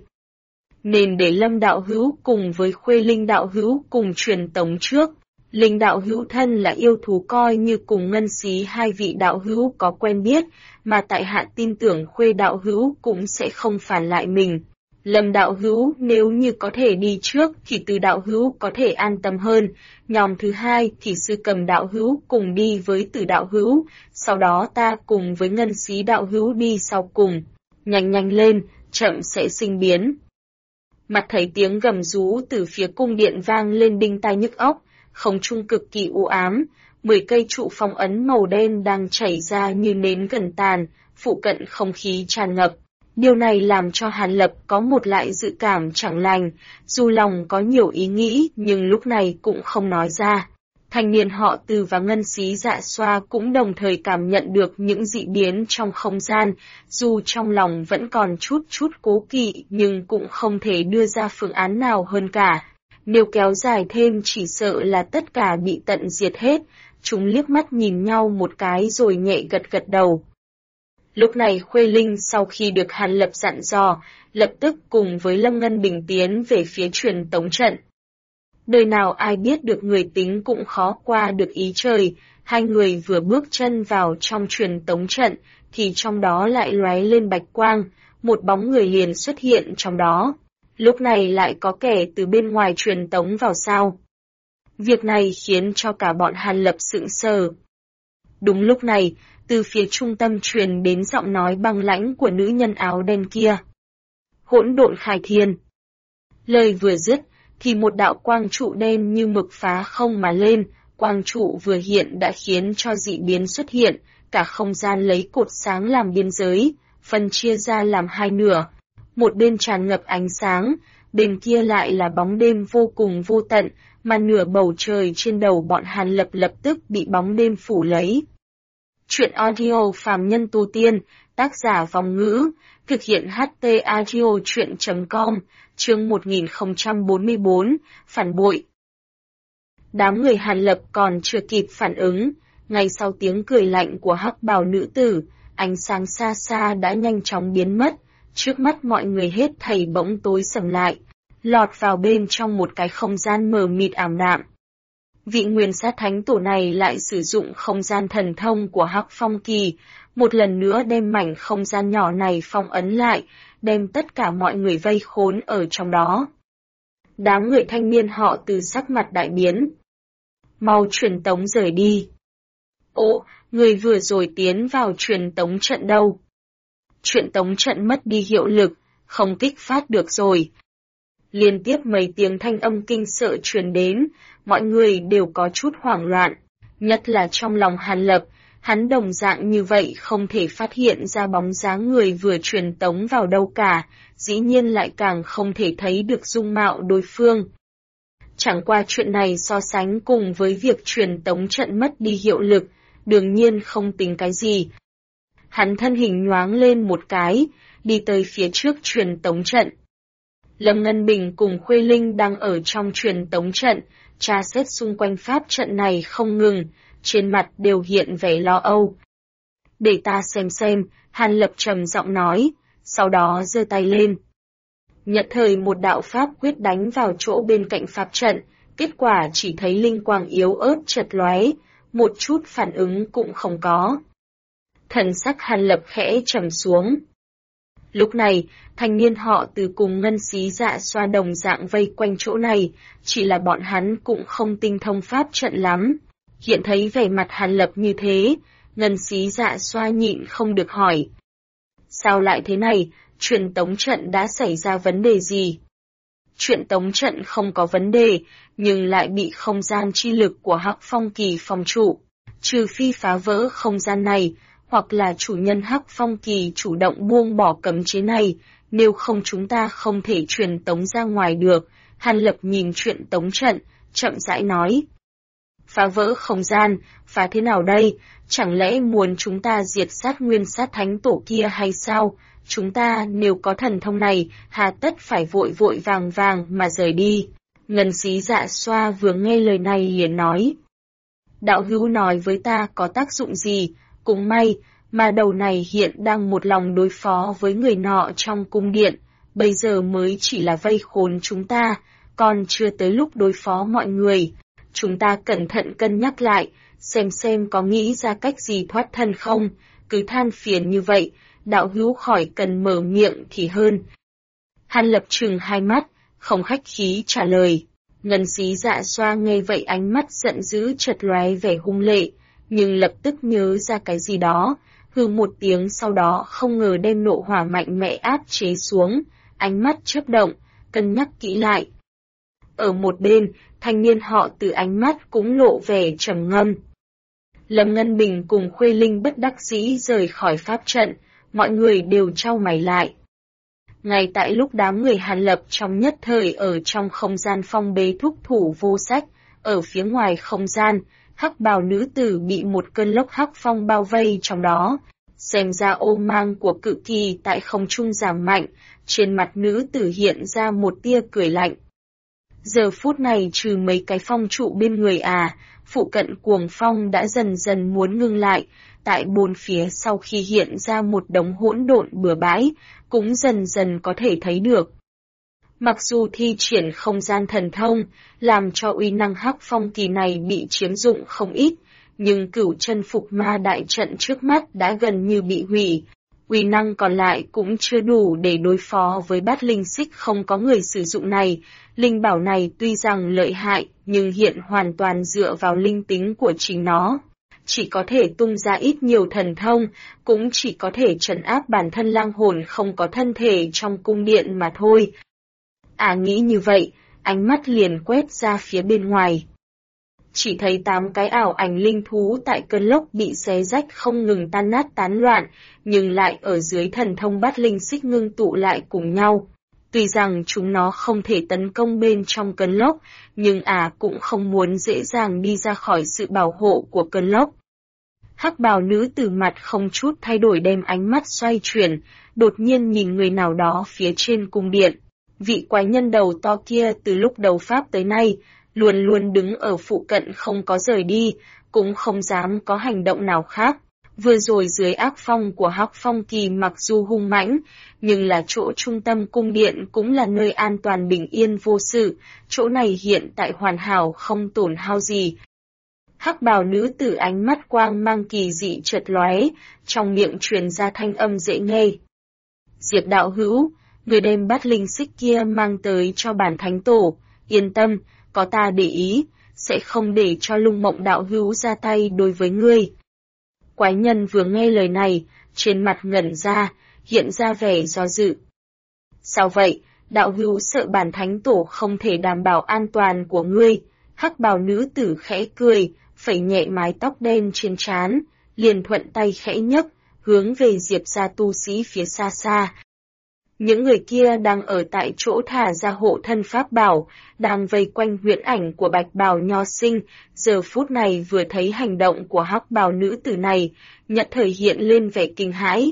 A: Nên để Lâm đạo hữu cùng với Khuê Linh đạo hữu cùng truyền tống trước. Linh đạo hữu thân là yêu thú coi như cùng Ngân Xí hai vị đạo hữu có quen biết, mà tại hạ tin tưởng Khuê đạo hữu cũng sẽ không phản lại mình. Lâm đạo hữu nếu như có thể đi trước thì Từ đạo hữu có thể an tâm hơn, nhóm thứ hai thì Sư Cầm đạo hữu cùng đi với Từ đạo hữu, sau đó ta cùng với Ngân Xí đạo hữu đi sau cùng. Nhanh nhanh lên, chậm sẽ sinh biến. Mặt thấy tiếng gầm rú từ phía cung điện vang lên đinh tai nhức óc, không trung cực kỳ u ám, 10 cây trụ phong ấn màu đen đang chảy ra như nến gần tàn, phụ cận không khí tràn ngập. Điều này làm cho Hàn Lập có một lại dự cảm chẳng lành, dù lòng có nhiều ý nghĩ nhưng lúc này cũng không nói ra. Thanh niên họ Từ và Ngân Xí Dạ Xoa cũng đồng thời cảm nhận được những dị biến trong không gian, dù trong lòng vẫn còn chút cố kỵ nhưng cũng không thể đưa ra phương án nào hơn cả. Nếu kéo dài thêm chỉ sợ là tất cả bị tận diệt hết, chúng liếc mắt nhìn nhau một cái rồi nhẹ gật đầu. Lúc này Khuê Linh sau khi được Hàn Lập dặn dò, lập tức cùng với Lâm Ngân Bình tiến về phía truyền tống trận. Đời nào ai biết được người tính cũng khó qua được ý trời, hai người vừa bước chân vào trong truyền tống trận, thì trong đó lại lóe lên bạch quang, một bóng người liền xuất hiện trong đó. Lúc này lại có kẻ từ bên ngoài truyền tống vào sao. Việc này khiến cho cả bọn Hàn Lập sững sờ. Đúng lúc này, từ phía trung tâm truyền đến giọng nói băng lãnh của nữ nhân áo đen kia. Hỗn độn khai thiên. Lời vừa dứt, thì một đạo quang trụ đen như mực phá không mà lên, quang trụ vừa hiện đã khiến cho dị biến xuất hiện, cả không gian lấy cột sáng làm biên giới, phân chia ra làm hai nửa. Một bên tràn ngập ánh sáng, bên kia lại là bóng đêm vô cùng vô tận, mà nửa bầu trời trên đầu bọn Hàn Lập lập tức bị bóng đêm phủ lấy. Chuyện audio phàm nhân tu tiên, tác giả Vong Ngữ, thực hiện HT audio chuyện.com, chương 1044, phản bội. Đám người Hàn Lập còn chưa kịp phản ứng, ngay sau tiếng cười lạnh của hắc bào nữ tử, ánh sáng xa xa đã nhanh chóng biến mất, trước mắt mọi người hết thảy bỗng tối sầm lại, lọt vào bên trong một cái không gian mờ mịt ảm đạm. Vị Nguyên Sát Thánh Tổ này lại sử dụng không gian thần thông của Hắc Phong Kỳ, một lần nữa đem mảnh không gian nhỏ này phong ấn lại, đem tất cả mọi người vây khốn ở trong đó. Đám người thanh niên họ Từ sắc mặt đại biến. Mau truyền tống rời đi. Ồ, người vừa rồi tiến vào truyền tống trận đâu? Truyền tống trận mất đi hiệu lực, không kích phát được rồi. Liên tiếp mấy tiếng thanh âm kinh sợ truyền đến, mọi người đều có chút hoảng loạn, nhất là trong lòng Hàn Lập, hắn đồng dạng như vậy không thể phát hiện ra bóng dáng người vừa truyền tống vào đâu cả, dĩ nhiên lại càng không thể thấy được dung mạo đối phương. Chẳng qua chuyện này so sánh cùng với việc truyền tống trận mất đi hiệu lực, đương nhiên không tính cái gì. Hắn thân hình nhoáng lên một cái, đi tới phía trước truyền tống trận. Lâm Ngân Bình cùng Khuê Linh đang ở trong truyền tống trận, tra xét xung quanh pháp trận này không ngừng, trên mặt đều hiện vẻ lo âu. Để ta xem, Hàn Lập trầm giọng nói, sau đó giơ tay lên. Nhận thời một đạo pháp quyết đánh vào chỗ bên cạnh pháp trận, kết quả chỉ thấy linh quang yếu ớt chật lóe, một chút phản ứng cũng không có. Thần sắc Hàn Lập khẽ trầm xuống. Lúc này, thanh niên họ Từ cùng Ngân Xí Dạ Xoa đồng dạng vây quanh chỗ này, chỉ là bọn hắn cũng không tinh thông pháp trận lắm. Hiện thấy vẻ mặt Hàn Lập như thế, Ngân Xí Dạ Xoa nhịn không được hỏi. Sao lại thế này, truyền tống trận đã xảy ra vấn đề gì? Truyền tống trận không có vấn đề, nhưng lại bị không gian chi lực của Hắc Phong Kỳ phòng trụ. Trừ phi phá vỡ không gian này, hoặc là chủ nhân Hắc Phong Kỳ chủ động buông bỏ cấm chế này, nếu không chúng ta không thể truyền tống ra ngoài được. Hàn Lập nhìn truyền tống trận, chậm rãi nói. Phá vỡ không gian, phá thế nào đây? Chẳng lẽ muốn chúng ta diệt sát Nguyên Sát Thánh Tổ kia hay sao? Chúng ta nếu có thần thông này, hà tất phải vội vàng mà rời đi. Ngân Xí Dạ Xoa vừa nghe lời này liền nói. đạo hữu nói với ta có tác dụng gì, cũng may, mà đầu này hiện đang một lòng đối phó với người nọ trong cung điện, bây giờ mới chỉ là vây khốn chúng ta, còn chưa tới lúc đối phó mọi người. Chúng ta cẩn thận cân nhắc lại, xem có nghĩ ra cách gì thoát thân không, cứ than phiền như vậy, đạo hữu khỏi cần mở miệng thì hơn. Hàn Lập trừng hai mắt, không khách khí trả lời. Ngân Xí Dạ Xoa nghe vậy ánh mắt giận dữ chợt lóe vẻ hung lệ, nhưng lập tức nhớ ra cái gì đó, hừ một tiếng sau đó không ngờ đem nộ hỏa mạnh mẽ áp chế xuống, ánh mắt chớp động, cân nhắc kỹ lại. Ở một bên, thanh niên họ Từ ánh mắt cũng lộ vẻ trầm ngâm. Lâm Ngân Bình cùng Khuê Linh bất đắc dĩ rời khỏi pháp trận, mọi người đều chau mày lại. Ngay tại lúc đám người Hàn Lập trong nhất thời ở trong không gian phong bế thúc thủ vô sách, ở phía ngoài không gian, hắc bào nữ tử bị một cơn lốc hắc phong bao vây trong đó. Xem ra ô mang của cự kỳ tại không trung giảm mạnh, trên mặt nữ tử hiện ra một tia cười lạnh. Giờ phút này trừ mấy cái phong trụ bên người phụ cận cuồng phong đã dần dần muốn ngưng lại, tại bốn phía sau khi hiện ra một đống hỗn độn bừa bãi, cũng dần dần có thể thấy được. Mặc dù thi triển không gian thần thông, làm cho uy năng hắc phong kỳ này bị chiếm dụng không ít, nhưng cửu chân phục ma đại trận trước mắt đã gần như bị hủy. Uy năng còn lại cũng chưa đủ để đối phó với bát linh xích không có người sử dụng này. Linh bảo này tuy rằng lợi hại, nhưng hiện hoàn toàn dựa vào linh tính của chính nó. Chỉ có thể tung ra ít nhiều thần thông, cũng chỉ có thể trấn áp bản thân lang hồn không có thân thể trong cung điện mà thôi. Nghĩ như vậy, ánh mắt liền quét ra phía bên ngoài. Chỉ thấy 8 cái ảo ảnh linh thú tại cơn lốc bị xé rách không ngừng tan nát tán loạn, nhưng lại ở dưới thần thông bát linh xích ngưng tụ lại cùng nhau. Tuy rằng chúng nó không thể tấn công bên trong cơn lốc, nhưng cũng không muốn dễ dàng đi ra khỏi sự bảo hộ của cơn lốc. Hắc bào nữ tử mặt không chút thay đổi đem ánh mắt xoay chuyển, đột nhiên nhìn người nào đó phía trên cung điện. Vị quái nhân đầu to kia từ lúc đầu pháp tới nay, luôn luôn đứng ở phụ cận không có rời đi, cũng không dám có hành động nào khác. Vừa rồi dưới ác phong của hắc phong kỳ mặc dù hung mãnh, nhưng là chỗ trung tâm cung điện cũng là nơi an toàn bình yên vô sự, chỗ này hiện tại hoàn hảo không tổn hao gì. Hắc bào nữ tử ánh mắt quang mang kỳ dị chợt lóe, trong miệng truyền ra thanh âm dễ nghe. Diệp đạo hữu, người đem bát linh xích kia mang tới cho bản thánh tổ, yên tâm, có ta để ý, sẽ không để cho Lung Mộng đạo hữu ra tay đối với ngươi. Quái nhân vừa nghe lời này, trên mặt ngẩn ra, hiện ra vẻ do dự. Sao vậy, đạo hữu sợ bản thánh tổ không thể đảm bảo an toàn của ngươi? Hắc bào nữ tử khẽ cười, phẩy nhẹ mái tóc đen trên trán, liền thuận tay khẽ nhấc, hướng về Diệp gia tu sĩ phía xa xa. Những người kia đang ở tại chỗ thả ra hộ thân pháp bảo, đang vây quanh huyễn ảnh của bạch bào nho sinh, giờ phút này vừa thấy hành động của hắc bào nữ tử này, nhận thời hiện lên vẻ kinh hãi.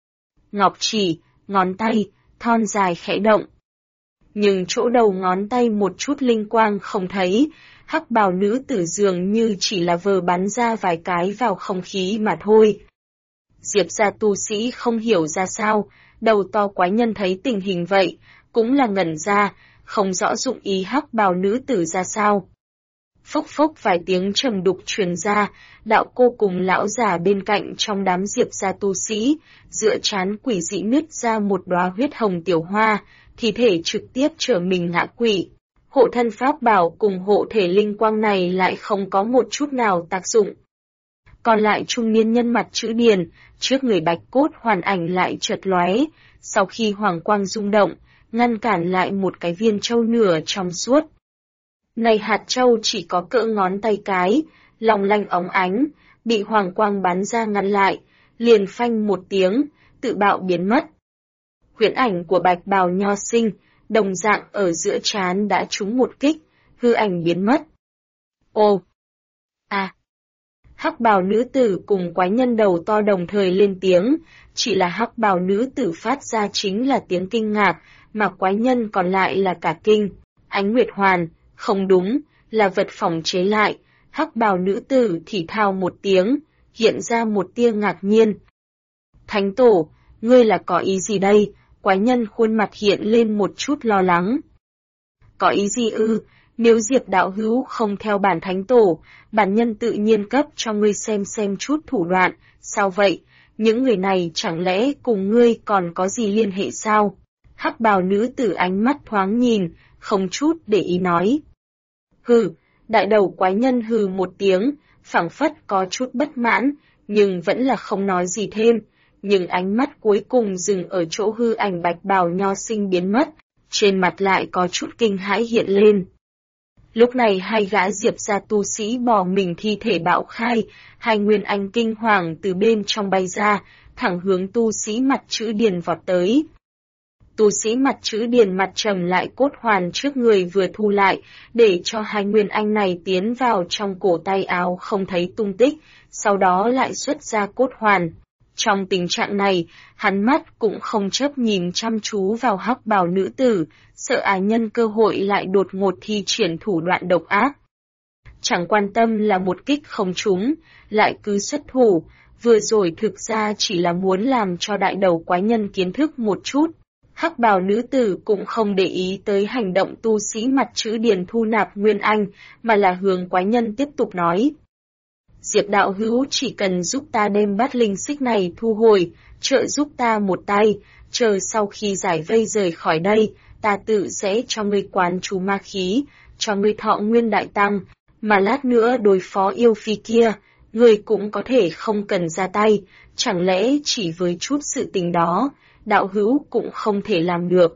A: Ngọc chỉ, ngón tay, thon dài khẽ động. Nhưng chỗ đầu ngón tay một chút linh quang không thấy, hắc bào nữ tử dường như chỉ là vờ bắn ra vài cái vào không khí mà thôi. Diệp gia tu sĩ không hiểu ra sao, đầu to quái nhân thấy tình hình vậy, cũng là ngẩn ra, không rõ dụng ý hắc bào nữ tử ra sao. Phốc phốc vài tiếng trầm đục truyền ra, đạo cô cùng lão già bên cạnh trong đám Diệp gia tu sĩ, dựa trán quỷ dị nứt ra một đóa huyết hồng tiểu hoa, thi thể trực tiếp trở mình ngã quỵ. Hộ thân pháp bảo cùng hộ thể linh quang này lại không có một chút nào tác dụng. Còn lại trung niên nhân mặt chữ điền, trước người bạch cốt hoàn ảnh lại chợt lóe, sau khi hoàng quang rung động, ngăn cản lại một cái viên châu nửa trong suốt. Này hạt châu chỉ có cỡ ngón tay cái, long lanh óng ánh, bị hoàng quang bắn ra ngăn lại, liền phanh một tiếng, tự bạo biến mất. Huyễn ảnh của bạch bào nho sinh, đồng dạng ở giữa trán đã trúng một kích, hư ảnh biến mất. Ô! Hắc bào nữ tử cùng quái nhân đầu to đồng thời lên tiếng, chỉ là hắc bào nữ tử phát ra chính là tiếng kinh ngạc, mà quái nhân còn lại là cả kinh. Ánh Nguyệt Hoàn, không đúng, là vật phỏng chế lại, Hắc bào nữ tử thì thào một tiếng, hiện ra một tia ngạc nhiên. Thánh tổ, ngươi là có ý gì đây? Quái nhân khuôn mặt hiện lên một chút lo lắng. Có ý gì ư? Nếu Diệp đạo hữu không theo bản thánh tổ, bản nhân tự nhiên cấp cho ngươi xem chút thủ đoạn, sao vậy? Những người này chẳng lẽ cùng ngươi còn có gì liên hệ sao? Hắc bào nữ tử ánh mắt thoáng nhìn, không chút để ý nói. Hừ, đại đầu quái nhân hừ một tiếng, phảng phất có chút bất mãn, nhưng vẫn là không nói gì thêm. Nhưng ánh mắt cuối cùng dừng ở chỗ hư ảnh bạch bào nho sinh biến mất, trên mặt lại có chút kinh hãi hiện lên. Lúc này hai gã Diệp gia tu sĩ bỏ mình thi thể bạo khai, hai nguyên anh kinh hoàng từ bên trong bay ra, thẳng hướng tu sĩ mặt chữ điền vọt tới. Tu sĩ mặt chữ điền mặt trầm lại cốt hoàn trước người vừa thu lại, để cho hai nguyên anh này tiến vào trong cổ tay áo không thấy tung tích, sau đó lại xuất ra cốt hoàn. Trong tình trạng này, hắn mắt cũng không chớp nhìn chăm chú vào hắc bào nữ tử, sợ ái nhân cơ hội lại đột ngột thi triển thủ đoạn độc ác. Chẳng quan tâm là một kích không trúng, lại cứ xuất thủ, vừa rồi thực ra chỉ là muốn làm cho đại đầu quái nhân kiến thức một chút. Hắc bào nữ tử cũng không để ý tới hành động tu sĩ mặt chữ điền thu nạp nguyên anh, mà là hướng quái nhân tiếp tục nói. Diệp đạo hữu chỉ cần giúp ta đem bát linh xích này thu hồi, trợ giúp ta một tay, chờ sau khi giải vây rời khỏi đây, ta tự sẽ cho ngươi quán chú ma khí, cho ngươi thọ nguyên đại tăng, mà lát nữa đối phó yêu phi kia, ngươi cũng có thể không cần ra tay, chẳng lẽ chỉ với chút sự tình đó, đạo hữu cũng không thể làm được.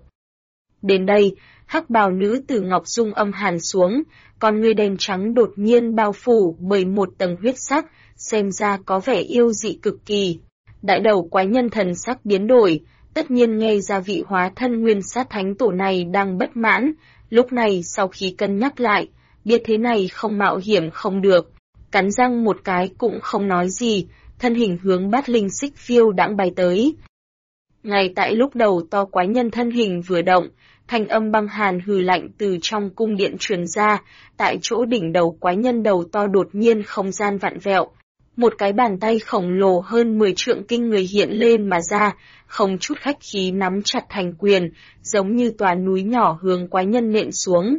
A: Đến đây, hắc bào nữ tử Ngọc Dung âm hàn xuống, con ngươi đen trắng đột nhiên bao phủ bởi một tầng huyết sắc, xem ra có vẻ yêu dị cực kỳ. Đại đầu quái nhân thần sắc biến đổi, tất nhiên nghe ra vị hóa thân nguyên sát thánh tổ này đang bất mãn, lúc này sau khi cân nhắc lại, biết thế này không mạo hiểm không được, cắn răng một cái cũng không nói gì, thân hình hướng bát linh xích phiêu đãng bay tới. Ngay tại lúc đầu to quái nhân thân hình vừa động, thanh âm băng hàn hừ lạnh từ trong cung điện truyền ra, tại chỗ đỉnh đầu quái nhân đầu to đột nhiên không gian vặn vẹo. Một cái bàn tay khổng lồ hơn 10 trượng kinh người hiện lên mà ra, không chút khách khí nắm chặt thành quyền, giống như tòa núi nhỏ hướng quái nhân nện xuống.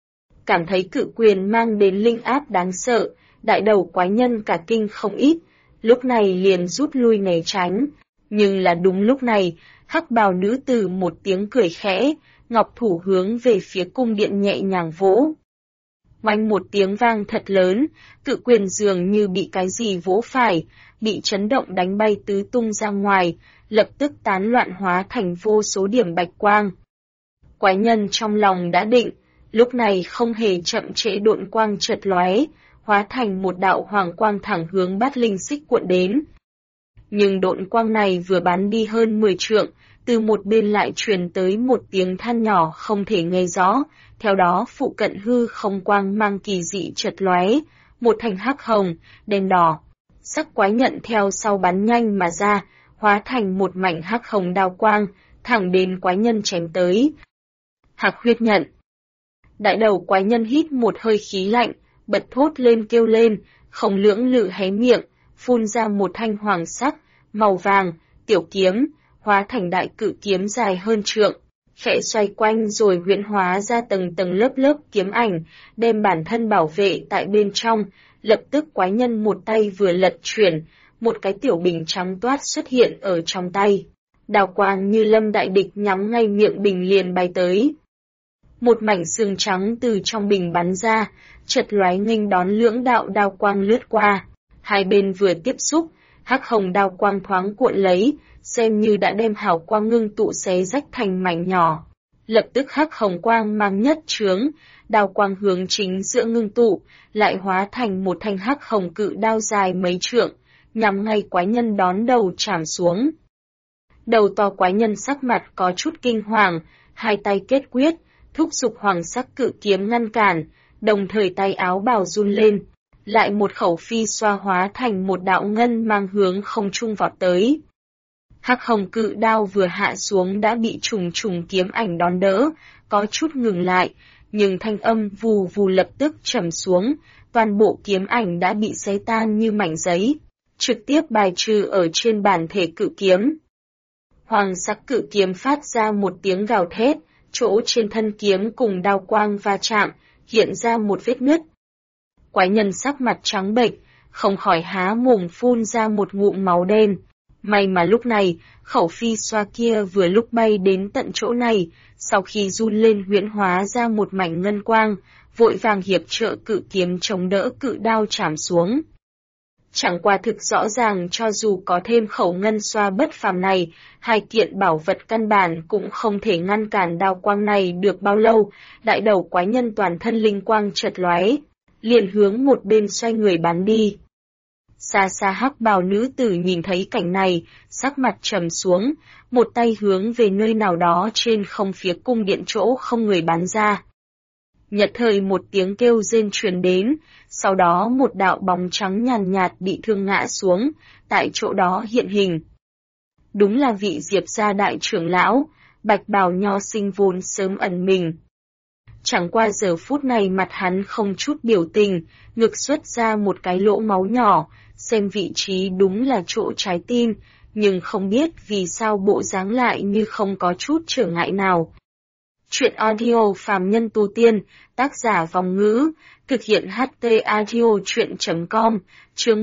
A: Cảm thấy cự quyền mang đến linh áp đáng sợ, đại đầu quái nhân cả kinh không ít, lúc này liền rút lui né tránh. Nhưng là đúng lúc này, hắc bào nữ tử một tiếng cười khẽ, ngọc thủ hướng về phía cung điện nhẹ nhàng vỗ. Oanh một tiếng vang thật lớn, cự quyền dường như bị cái gì vỗ phải, bị chấn động đánh bay tứ tung ra ngoài, lập tức tán loạn hóa thành vô số điểm bạch quang. Quái nhân trong lòng đã định, lúc này không hề chậm trễ độn quang chợt lóe, hóa thành một đạo hoàng quang thẳng hướng bát linh xích cuộn đến. Nhưng độn quang này vừa bắn đi hơn 10 trượng, từ một bên lại truyền tới một tiếng than nhỏ không thể nghe rõ, theo đó phụ cận hư không quang mang kỳ dị chợt lóe, một thành hắc hồng, đen đỏ. Sắc quái nhận theo sau bắn nhanh mà ra, hóa thành một mảnh hắc hồng đao quang, thẳng đến quái nhân chém tới. Hạc huyết nhận. Đại đầu quái nhân hít một hơi khí lạnh, bật thốt lên kêu lên, không lưỡng lự hé miệng, phun ra một thanh hoàng sắc, màu vàng, tiểu kiếm, hóa thành đại cự kiếm dài hơn trượng, khẽ xoay quanh rồi huyễn hóa ra tầng tầng lớp lớp kiếm ảnh, đem bản thân bảo vệ tại bên trong, lập tức quái nhân một tay vừa lật chuyển, một cái tiểu bình trắng toát xuất hiện ở trong tay. Đào quang như lâm đại địch nhắm ngay miệng bình liền bay tới. Một mảnh xương trắng từ trong bình bắn ra, chợt lóe nghênh đón lưỡng đạo đao quang lướt qua. Hai bên vừa tiếp xúc, hắc hồng đao quang thoáng cuộn lấy, xem như đã đem hào quang ngưng tụ xé rách thành mảnh nhỏ. Lập tức hắc hồng quang mang nhất chướng, đao quang hướng chính giữa ngưng tụ, lại hóa thành một thanh hắc hồng cự đao dài mấy trượng, nhắm ngay quái nhân đón đầu chảm xuống. Đầu to quái nhân sắc mặt có chút kinh hoàng, hai tay kết quyết, thúc giục hoàng sắc cự kiếm ngăn cản, đồng thời tay áo bào run lên, lại một khẩu phi xoa hóa thành một đạo ngân mang hướng không trung vọt tới. Hắc hồng cự đao vừa hạ xuống đã bị trùng trùng kiếm ảnh đón đỡ, có chút ngừng lại, nhưng thanh âm vù vù lập tức trầm xuống, toàn bộ kiếm ảnh đã bị xé tan như mảnh giấy, trực tiếp bài trừ ở trên bản thể cự kiếm. Hoàng sắc cự kiếm phát ra một tiếng gào thét, chỗ trên thân kiếm cùng đao quang va chạm, hiện ra một vết nứt. Quái nhân sắc mặt trắng bệch, không khỏi há mồm phun ra một ngụm máu đen. May mà lúc này, khẩu phi xoa kia vừa lúc bay đến tận chỗ này, sau khi run lên huyễn hóa ra một mảnh ngân quang, vội vàng hiệp trợ cự kiếm chống đỡ cự đao chạm xuống. Chẳng qua thực rõ ràng cho dù có thêm khẩu ngân xoa bất phàm này, hai kiện bảo vật căn bản cũng không thể ngăn cản đao quang này được bao lâu, đại đầu quái nhân toàn thân linh quang chợt lóe, liền hướng một bên xoay người bắn đi. Xa xa hắc bào nữ tử nhìn thấy cảnh này, sắc mặt trầm xuống, một tay hướng về nơi nào đó trên không phía cung điện chỗ không người bắn ra. Nhật thời một tiếng kêu rên truyền đến, sau đó một đạo bóng trắng nhàn nhạt bị thương ngã xuống, tại chỗ đó hiện hình. Đúng là vị Diệp gia đại trưởng lão, bạch bào nho sinh vốn sớm ẩn mình. Chẳng qua giờ phút này mặt hắn không chút biểu tình, ngực xuất ra một cái lỗ máu nhỏ, xem vị trí đúng là chỗ trái tim, nhưng không biết vì sao bộ dáng lại như không có chút trở ngại nào. Chuyện audio phàm nhân tu tiên, tác giả Vòng Ngữ, thực hiện HT audio chuyện.com, chương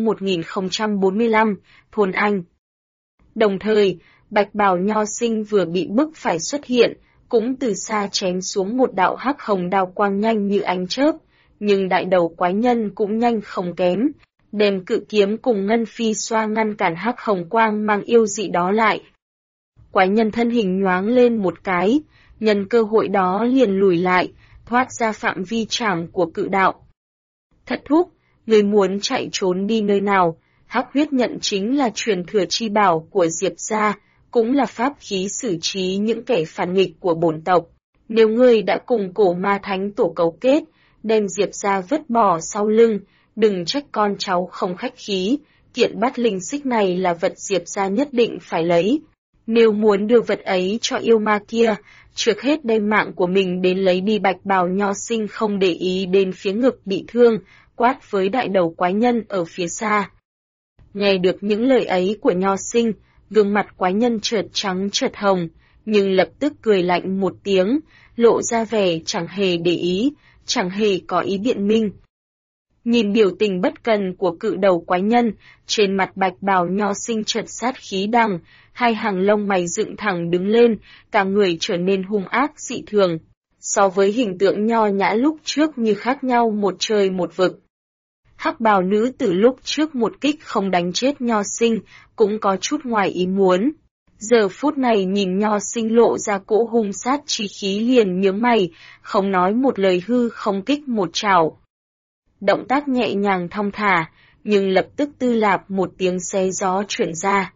A: 1045, Thôn Anh. Đồng thời, bạch bào nho sinh vừa bị bức phải xuất hiện, cũng từ xa chém xuống một đạo hắc hồng đao quang nhanh như ánh chớp, nhưng đại đầu quái nhân cũng nhanh không kém, đem cự kiếm cùng ngân phi xoa ngăn cản hắc hồng quang mang yêu dị đó lại. Quái nhân thân hình nhoáng lên một cái, nhân cơ hội đó liền lùi lại, thoát ra phạm vi chạm của cự đạo. Thất thúc, người muốn chạy trốn đi nơi nào? Hắc huyết nhận chính là truyền thừa chi bảo của Diệp gia, cũng là pháp khí xử trí những kẻ phản nghịch của bổn tộc. Nếu ngươi đã cùng cổ ma thánh tổ cấu kết, đem Diệp gia vứt bỏ sau lưng, đừng trách con cháu không khách khí, kiện bắt linh xích này là vật Diệp gia nhất định phải lấy. Nếu muốn đưa vật ấy cho yêu ma kia, trước hết đem mạng của mình đến lấy đi. Bạch bào nho sinh không để ý đến phía ngực bị thương, quát với đại đầu quái nhân ở phía xa. Nghe được những lời ấy của nho sinh, gương mặt quái nhân chợt trắng chợt hồng, nhưng lập tức cười lạnh một tiếng, lộ ra vẻ chẳng hề để ý, chẳng hề có ý biện minh. Nhìn biểu tình bất cần của cự đầu quái nhân, trên mặt bạch bào nho sinh chợt sát khí đằng, hai hàng lông mày dựng thẳng đứng lên, cả người trở nên hung ác dị thường. So với hình tượng nho nhã lúc trước như khác nhau một trời một vực. Hắc bào nữ tử lúc trước một kích không đánh chết nho sinh, cũng có chút ngoài ý muốn. Giờ phút này nhìn nho sinh lộ ra cỗ hung sát chi khí liền nhướng mày, không nói một lời hư không kích một trảo. Động tác nhẹ nhàng thong thả, nhưng lập tức tư lạp một tiếng xé gió chuyển ra.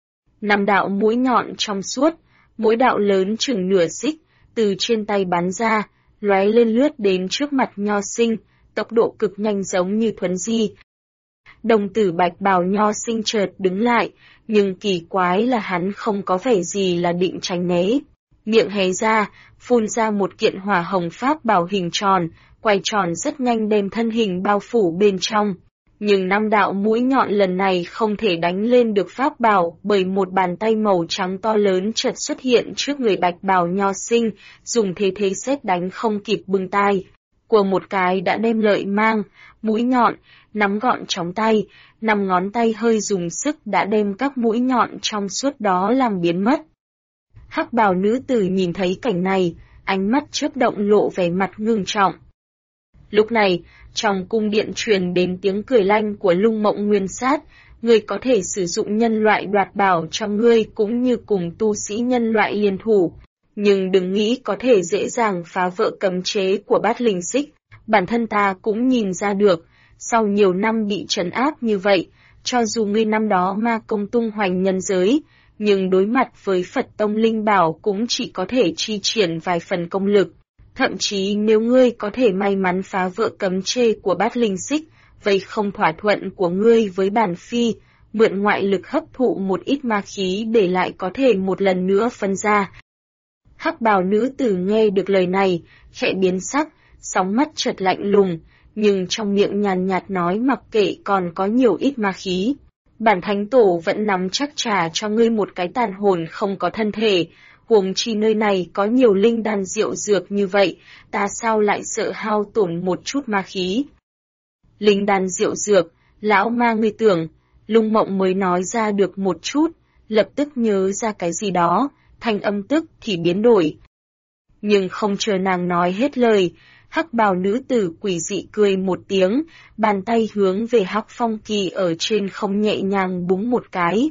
A: 5 đạo mũi nhọn trong suốt, mỗi đạo lớn chừng nửa xích, từ trên tay bắn ra, lóe lên lướt đến trước mặt nho sinh, tốc độ cực nhanh giống như thuấn di. Đồng tử bạch bào nho sinh chợt đứng lại, nhưng kỳ quái là hắn không có vẻ gì là định tránh né. Miệng hé ra, phun ra một kiện hỏa hồng pháp bảo hình tròn, quay tròn rất nhanh đem thân hình bao phủ bên trong. Nhưng 5 đạo mũi nhọn lần này không thể đánh lên được pháp bảo, bởi một bàn tay màu trắng to lớn chợt xuất hiện trước người bạch bào nho sinh, dùng thế sét đánh không kịp bưng tay. Của một cái đã đem lợi mang, mũi nhọn, nắm gọn trong tay, 5 ngón tay hơi dùng sức đã đem các mũi nhọn trong suốt đó làm biến mất. Hắc bào nữ tử nhìn thấy cảnh này, ánh mắt chớp động lộ vẻ mặt ngưng trọng. Lúc này, trong cung điện truyền đến tiếng cười lanh của Lung Mộng Nguyên Sát, ngươi có thể sử dụng nhân loại đoạt bảo cho ngươi cũng như cùng tu sĩ nhân loại liên thủ. Nhưng đừng nghĩ có thể dễ dàng phá vỡ cấm chế của bát linh xích, bản thân ta cũng nhìn ra được, sau nhiều năm bị trấn áp như vậy, cho dù ngươi năm đó ma công tung hoành nhân giới, nhưng đối mặt với Phật tông linh bảo cũng chỉ có thể chi triển vài phần công lực. Thậm chí nếu ngươi có thể may mắn phá vỡ cấm chế của bát linh xích, vậy không thỏa thuận của ngươi với bản phi, mượn ngoại lực hấp thụ một ít ma khí để lại có thể một lần nữa phân ra. Hắc bào nữ tử nghe được lời này, khẽ biến sắc, sóng mắt chợt lạnh lùng, nhưng trong miệng nhàn nhạt nói mặc kệ còn có nhiều ít ma khí. Bản thánh tổ vẫn nắm chắc trả cho ngươi một cái tàn hồn không có thân thể, huống chi nơi này có nhiều linh đan diệu dược như vậy, ta sao lại sợ hao tổn một chút ma khí. Linh đan diệu dược, lão ma ngươi tưởng, Lung Mộng mới nói ra được một chút, lập tức nhớ ra cái gì đó, thanh âm tức thì biến đổi. Nhưng không chờ nàng nói hết lời, hắc bào nữ tử quỷ dị cười một tiếng, bàn tay hướng về Hắc Phong Kỳ ở trên không nhẹ nhàng búng một cái.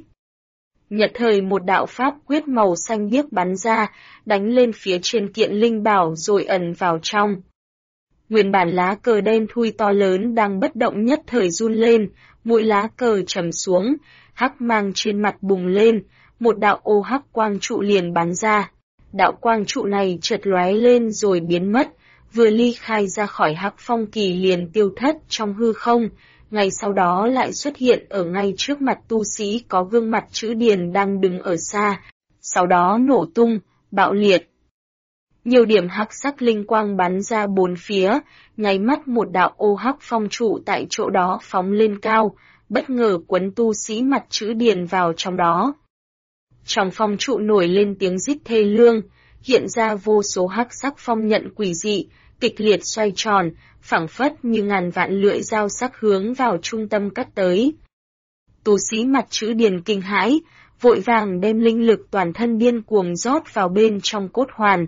A: Nhật thời một đạo pháp quyết màu xanh biếc bắn ra, đánh lên phía trên kiện linh bảo rồi ẩn vào trong. Nguyên bản lá cờ đen thui to lớn đang bất động nhất thời run lên, mũi lá cờ trầm xuống, hắc mang trên mặt bùng lên, một đạo ô hắc quang trụ liền bắn ra. Đạo quang trụ này chợt lóe lên rồi biến mất, vừa ly khai ra khỏi Hắc Phong Kỳ liền tiêu thất trong hư không, ngay sau đó lại xuất hiện ở ngay trước mặt tu sĩ có gương mặt chữ điền đang đứng ở xa, sau đó nổ tung, bạo liệt. Nhiều điểm hắc sắc linh quang bắn ra bốn phía, nháy mắt một đạo ô hắc phong trụ tại chỗ đó phóng lên cao, bất ngờ quấn tu sĩ mặt chữ điền vào trong đó. Trong phong trụ nổi lên tiếng rít thê lương, hiện ra vô số hắc sắc phong nhận quỷ dị, kịch liệt xoay tròn, phảng phất như ngàn vạn lưỡi dao sắc hướng vào trung tâm cắt tới. Tu sĩ mặt chữ điền kinh hãi, vội vàng đem linh lực toàn thân điên cuồng rót vào bên trong cốt hoàn.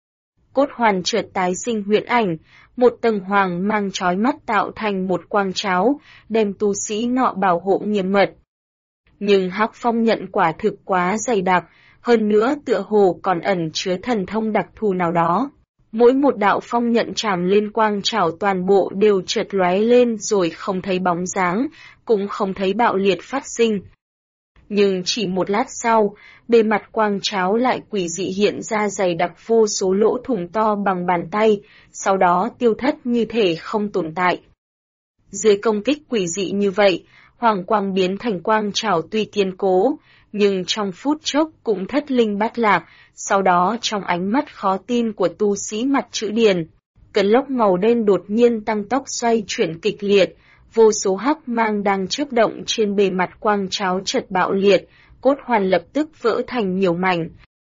A: Cốt hoàn chợt tái sinh huyễn ảnh, một tầng hoàng mang chói mắt tạo thành một quang cháo, đem tu sĩ nọ bảo hộ nghiêm mật. Nhưng hắc phong nhận quả thực quá dày đặc, hơn nữa tựa hồ còn ẩn chứa thần thông đặc thù nào đó. Mỗi một đạo phong nhận chạm lên quang trảo toàn bộ đều chợt lóe lên rồi không thấy bóng dáng, cũng không thấy bạo liệt phát sinh. Nhưng chỉ một lát sau, bề mặt quang cháo lại quỷ dị hiện ra dày đặc vô số lỗ thủng to bằng bàn tay, sau đó tiêu thất như thể không tồn tại. Dưới công kích quỷ dị như vậy, hoàng quang biến thành quang trảo tuy kiên cố, nhưng trong phút chốc cũng thất linh bát lạc, sau đó trong ánh mắt khó tin của tu sĩ mặt chữ điền, cơn lốc màu đen đột nhiên tăng tốc xoay chuyển kịch liệt, vô số hắc mang đang chớp động trên bề mặt quang cháo chợt bạo liệt, cốt hoàn lập tức vỡ thành nhiều mảnh.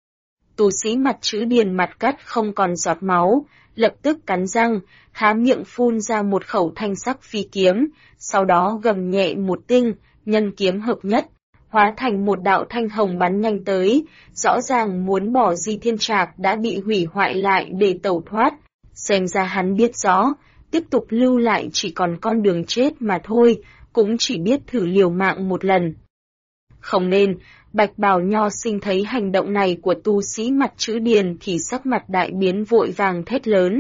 A: Tu sĩ mặt chữ điền mặt cắt không còn giọt máu, lập tức cắn răng, há miệng phun ra một khẩu thanh sắc phi kiếm, sau đó gầm nhẹ một tinh, nhân kiếm hợp nhất, hóa thành một đạo thanh hồng bắn nhanh tới, rõ ràng muốn bỏ Di Thiên Trạc đã bị hủy hoại lại để tẩu thoát. Xem ra hắn biết rõ, tiếp tục lưu lại chỉ còn con đường chết mà thôi, cũng chỉ biết thử liều mạng một lần. Không nên, Bạch Bào Nho Sinh thấy hành động này của tu sĩ mặt chữ điền thì sắc mặt đại biến vội vàng thét lớn.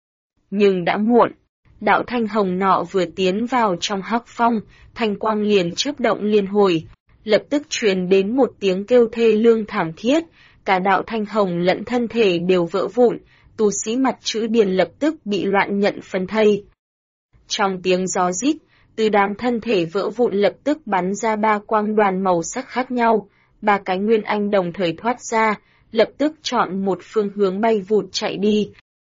A: Nhưng đã muộn, đạo thanh hồng nọ vừa tiến vào trong hắc phong, thanh quang liền chớp động liên hồi, lập tức truyền đến một tiếng kêu thê lương thảm thiết, cả đạo thanh hồng lẫn thân thể đều vỡ vụn, tu sĩ mặt chữ điền lập tức bị loạn nhận phân thây. Trong tiếng gió rít, từ đám thân thể vỡ vụn lập tức bắn ra ba quang đoàn màu sắc khác nhau, ba cái nguyên anh đồng thời thoát ra, lập tức chọn một phương hướng bay vụt chạy đi.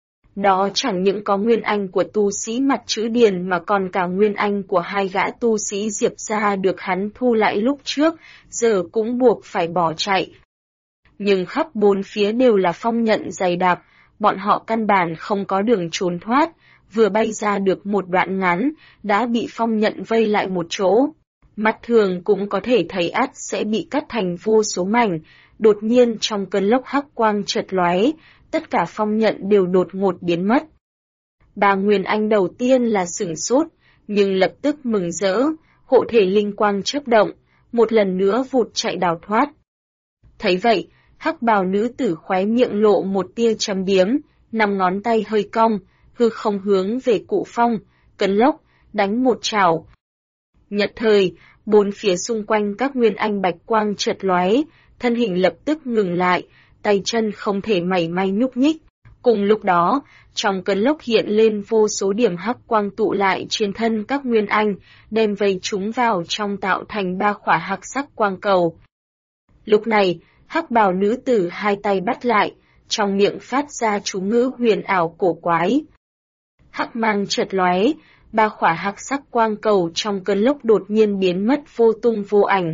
A: Đó chẳng những có nguyên anh của tu sĩ mặt chữ điền mà còn cả nguyên anh của hai gã tu sĩ Diệp gia được hắn thu lại lúc trước, giờ cũng buộc phải bỏ chạy. Nhưng khắp bốn phía đều là phong nhận dày đặc, bọn họ căn bản không có đường trốn thoát, vừa bay ra được một đoạn ngắn, đã bị phong nhận vây lại một chỗ. Mắt thường cũng có thể thấy ắt sẽ bị cắt thành vô số mảnh, đột nhiên trong cơn lốc hắc quang chợt lóe, tất cả phong nhận đều đột ngột biến mất. Ba nguyên anh đầu tiên là sửng sốt, nhưng lập tức mừng rỡ, hộ thể linh quang chớp động, một lần nữa vụt chạy đào thoát. Thấy vậy, hắc bào nữ tử khóe miệng lộ một tia châm biếm, năm ngón tay hơi cong, hư không hướng về cụ phong, cơn lốc, đánh một chảo. Nhật thời, bốn phía xung quanh các nguyên anh bạch quang chợt lóe, thân hình lập tức ngừng lại, tay chân không thể mảy may nhúc nhích. Cùng lúc đó, trong cơn lốc hiện lên vô số điểm hắc quang tụ lại trên thân các nguyên anh, đem vây chúng vào trong tạo thành ba khỏa hắc sắc quang cầu. Lúc này, hắc bào nữ tử hai tay bắt lại, trong miệng phát ra chú ngữ huyền ảo cổ quái. hắc mang chợt lóe, ba khỏa hắc sắc quang cầu trong cơn lốc đột nhiên biến mất vô tung vô ảnh.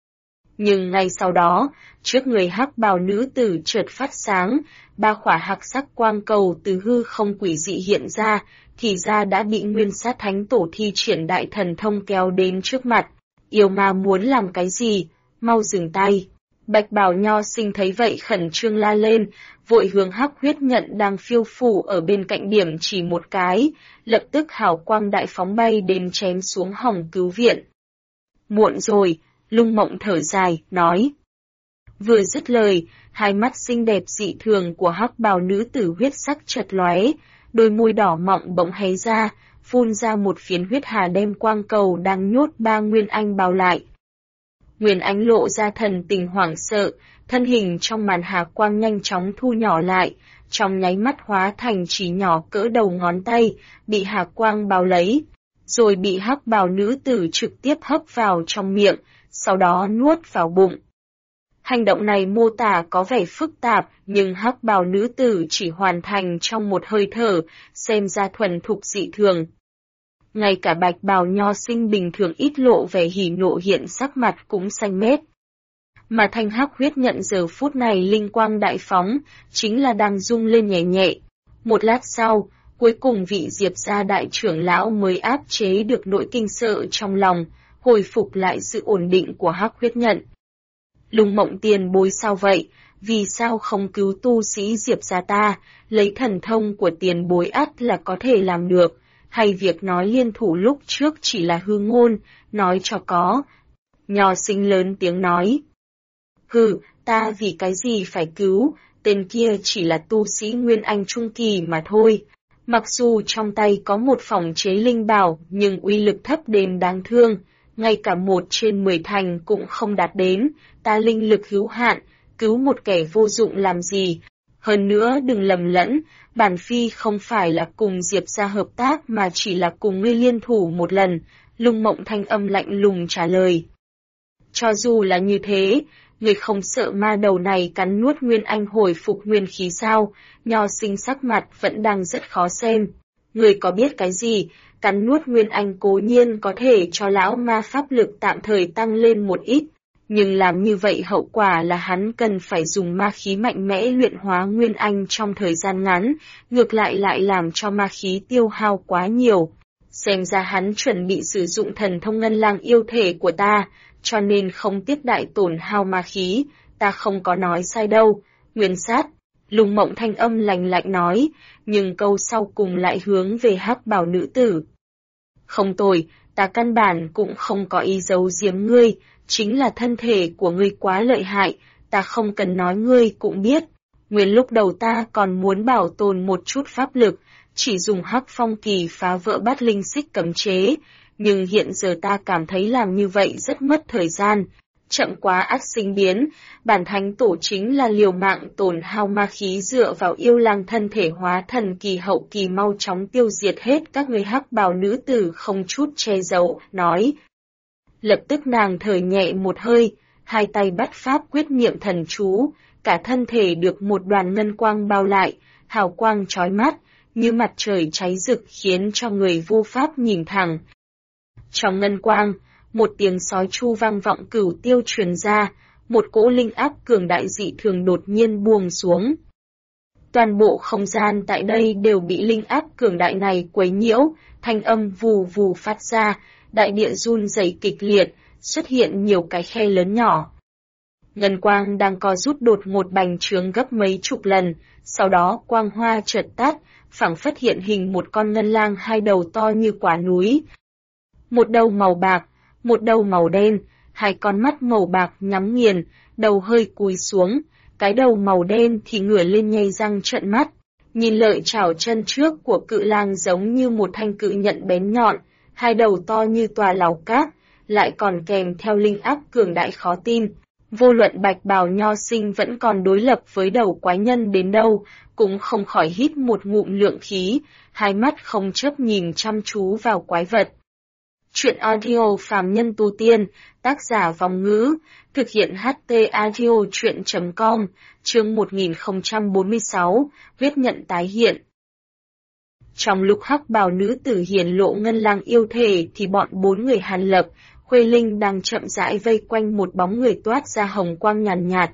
A: Nhưng ngay sau đó, trước người hắc bào nữ tử chợt phát sáng, ba khỏa hắc sắc quang cầu từ hư không quỷ dị hiện ra, thì ra đã bị Nguyên Sát Thánh Tổ thi triển đại thần thông kéo đến trước mặt. Yêu ma muốn làm cái gì? Mau dừng tay. Bạch bào nho sinh thấy vậy khẩn trương la lên, vội hướng hắc huyết nhận đang phiêu phù ở bên cạnh điểm chỉ một cái, lập tức hào quang đại phóng bay đến chém xuống hòng cứu viện. Muộn rồi, Lung Mộng thở dài, nói. Vừa dứt lời, hai mắt xinh đẹp dị thường của hắc bào nữ tử huyết sắc chợt lóe, đôi môi đỏ mọng bỗng hé ra, phun ra một phiến huyết hà đem quang cầu đang nhốt ba Nguyên Anh bao lại. Nguyên Anh lộ ra thần tình hoảng sợ, thân hình trong màn hà quang nhanh chóng thu nhỏ lại, trong nháy mắt hóa thành chỉ nhỏ cỡ đầu ngón tay, bị hà quang bao lấy, rồi bị hắc bào nữ tử trực tiếp hấp vào trong miệng, sau đó nuốt vào bụng. Hành động này mô tả có vẻ phức tạp, nhưng hắc bào nữ tử chỉ hoàn thành trong một hơi thở, xem ra thuần thục dị thường. Ngay cả bạch bào nho sinh bình thường ít lộ vẻ hỉ nộ hiện sắc mặt cũng xanh mét. Mà thanh hắc huyết nhận giờ phút này linh quang đại phóng, chính là đang rung lên nhẹ nhẹ. Một lát sau, cuối cùng vị Diệp gia đại trưởng lão mới áp chế được nỗi kinh sợ trong lòng, hồi phục lại sự ổn định của hắc huyết nhận. Lung Mộng tiền bối sao vậy? Vì sao không cứu tu sĩ Diệp gia ta? Lấy thần thông của tiền bối ắt là có thể làm được, hay việc nói liên thủ lúc trước chỉ là hư ngôn, nói cho có. Nho sinh lớn tiếng nói. Hừ, ta vì cái gì phải cứu, tên kia chỉ là tu sĩ Nguyên Anh Trung Kỳ mà thôi. Mặc dù trong tay có một phòng chế linh bảo, nhưng uy lực thấp đến đáng thương, ngay cả 1/10 thành cũng không đạt đến, ta linh lực hữu hạn, cứu một kẻ vô dụng làm gì. Hơn nữa đừng lầm lẫn, bản phi không phải là cùng Diệp gia hợp tác mà chỉ là cùng ngươi liên thủ một lần, Lung Mộng thanh âm lạnh lùng trả lời. Cho dù là như thế, ngươi không sợ ma đầu này cắn nuốt Nguyên Anh hồi phục nguyên khí sao? Nho sinh sắc mặt vẫn đang rất khó xem. Ngươi có biết cái gì? Cắn nuốt Nguyên Anh cố nhiên có thể cho lão ma pháp lực tạm thời tăng lên một ít, nhưng làm như vậy hậu quả là hắn cần phải dùng ma khí mạnh mẽ luyện hóa Nguyên Anh trong thời gian ngắn, ngược lại làm cho ma khí tiêu hao quá nhiều. Xem ra hắn chuẩn bị sử dụng thần thông ngân lang yêu thể của ta, cho nên không tiếc đại tổn hao ma khí, ta không có nói sai đâu. Nguyên Sát, Lung Mộng thanh âm lạnh lạnh nói, nhưng câu sau cùng lại hướng về hắc bào nữ tử. Không tồi, ta căn bản cũng không có ý giấu giếm ngươi, chính là thân thể của ngươi quá lợi hại, ta không cần nói ngươi cũng biết. Nguyên lúc đầu ta còn muốn bảo tồn một chút pháp lực, chỉ dùng hắc phong kỳ phá vỡ bát linh xích cấm chế, nhưng hiện giờ ta cảm thấy làm như vậy rất mất thời gian. Chậm quá ắt sinh biến, bản thánh tổ chính là liều mạng tổn hao ma khí dựa vào yêu lang thân thể hóa thần kỳ hậu kỳ mau chóng tiêu diệt hết các người hắc bào nữ tử không chút che giấu, nói. Lập tức nàng thở nhẹ một hơi, hai tay bắt pháp quyết niệm thần chú, cả thân thể được một đoàn ngân quang bao lại, hào quang chói mắt, như mặt trời cháy rực khiến cho người vô pháp nhìn thẳng. Trong ngân quang, một tiếng sói chu vang vọng cửu tiêu truyền ra, một cỗ linh áp cường đại dị thường đột nhiên buông xuống. Toàn bộ không gian tại đây đều bị linh áp cường đại này quấy nhiễu, thanh âm vù vù phát ra, đại địa run rẩy kịch liệt, xuất hiện nhiều cái khe lớn nhỏ. Ngân quang đang co rút đột ngột bành trướng gấp mấy chục lần, sau đó quang hoa chợt tắt, phảng phất hiện hình một con ngân lang hai đầu to như quả núi. Một đầu màu bạc, một đầu màu đen, hai con mắt màu bạc nhắm nghiền, đầu hơi cúi xuống, cái đầu màu đen thì ngửa lên nhay răng trợn mắt, nhìn lợi chảo chân trước của cự lang giống như một thanh cự nhận bén nhọn, hai đầu to như tòa lầu cát, lại còn kèm theo linh áp cường đại khó tin. Vô luận bạch bào nho sinh vẫn còn đối lập với đầu quái nhân đến đâu, cũng không khỏi hít một ngụm lượng khí, hai mắt không chớp nhìn chăm chú vào quái vật. Chuyện audio phàm nhân tu tiên, tác giả Vong Ngữ, thực hiện HT audio chuyện.com, chương 1046, huyết nhận tái hiện. Trong lúc hắc bào nữ tử hiển lộ ngân lang yêu thể thì bọn 4 người Hàn Lập, Khuê Linh đang chậm rãi vây quanh một bóng người toát ra hồng quang nhàn nhạt.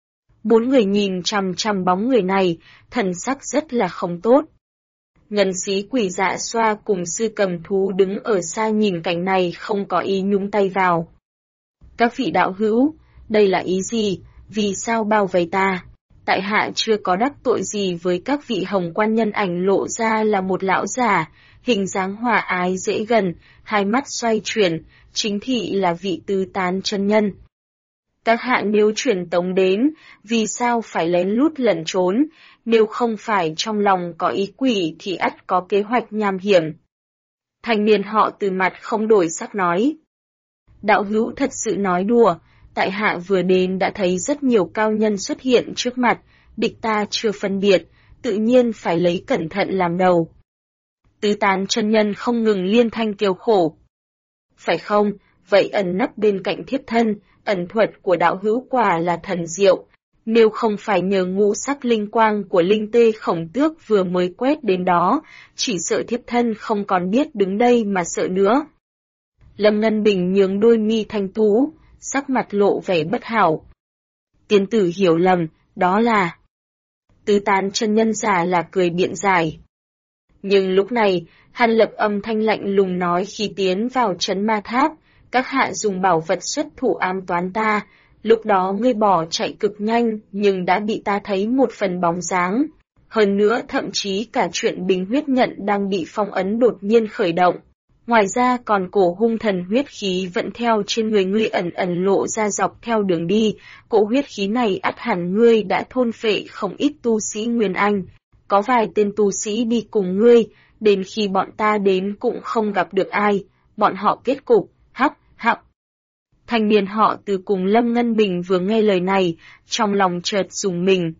A: 4 người nhìn chằm chằm bóng người này, thần sắc rất là không tốt. Ngân sĩ Quỷ Dạ Xoa cùng sư cầm thú đứng ở xa nhìn cảnh này không có ý nhúng tay vào. Các vị đạo hữu, đây là ý gì, vì sao bao vây ta? Tại hạ chưa có đắc tội gì với các vị hồng quan. Nhân ảnh lộ ra là một lão già, hình dáng hòa ái dễ gần, hai mắt xoay chuyển, chính thị là vị Tứ Tán chân nhân. Các hạ nếu truyền tống đến, vì sao phải lén lút lẩn trốn, nếu không phải trong lòng có ý quỷ thì ắt có kế hoạch nham hiểm. Thanh niên họ Từ mặt không đổi sắc nói. Đạo hữu thật sự nói đùa, tại hạ vừa đến đã thấy rất nhiều cao nhân xuất hiện trước mặt, địch ta chưa phân biệt, tự nhiên phải lấy cẩn thận làm đầu. Tứ Tán chân nhân không ngừng liên thanh kêu khổ. Phải không, vậy ẩn nấp bên cạnh thiếp thân, ẩn thuật của đạo hữu quả là thần diệu, nếu không phải nhờ ngũ sắc linh quang của linh tê khổng tước vừa mới quét đến đó, chỉ sợ thiếp thân không còn biết đứng đây mà sợ nữa. Lâm Ngân Bình nhướng đôi mi thanh tú, sắc mặt lộ vẻ bất hảo. Tiên tử hiểu lầm, đó là... Tứ Tán chân nhân giả là cười biện giải. Nhưng lúc này, Hàn Lập âm thanh lạnh lùng nói khi tiến vào trấn ma tháp, các hạ dùng bảo vật xuất thủ ám toán ta, lúc đó ngươi bỏ chạy cực nhanh nhưng đã bị ta thấy một phần bóng dáng. Hơn nữa thậm chí cả chuyện bình huyết nhận đang bị phong ấn đột nhiên khởi động. Ngoài ra còn cổ hung thần huyết khí vẫn theo trên người ngươi ẩn ẩn lộ ra dọc theo đường đi, cổ huyết khí này ắt hẳn ngươi đã thôn phệ không ít tu sĩ Nguyên Anh. Có vài tên tu sĩ đi cùng ngươi, đến khi bọn ta đến cũng không gặp được ai, bọn họ kết cục, hắc. Thanh niên họ Từ cùng Lâm Ngân Bình vừa nghe lời này, trong lòng chợt rùng mình.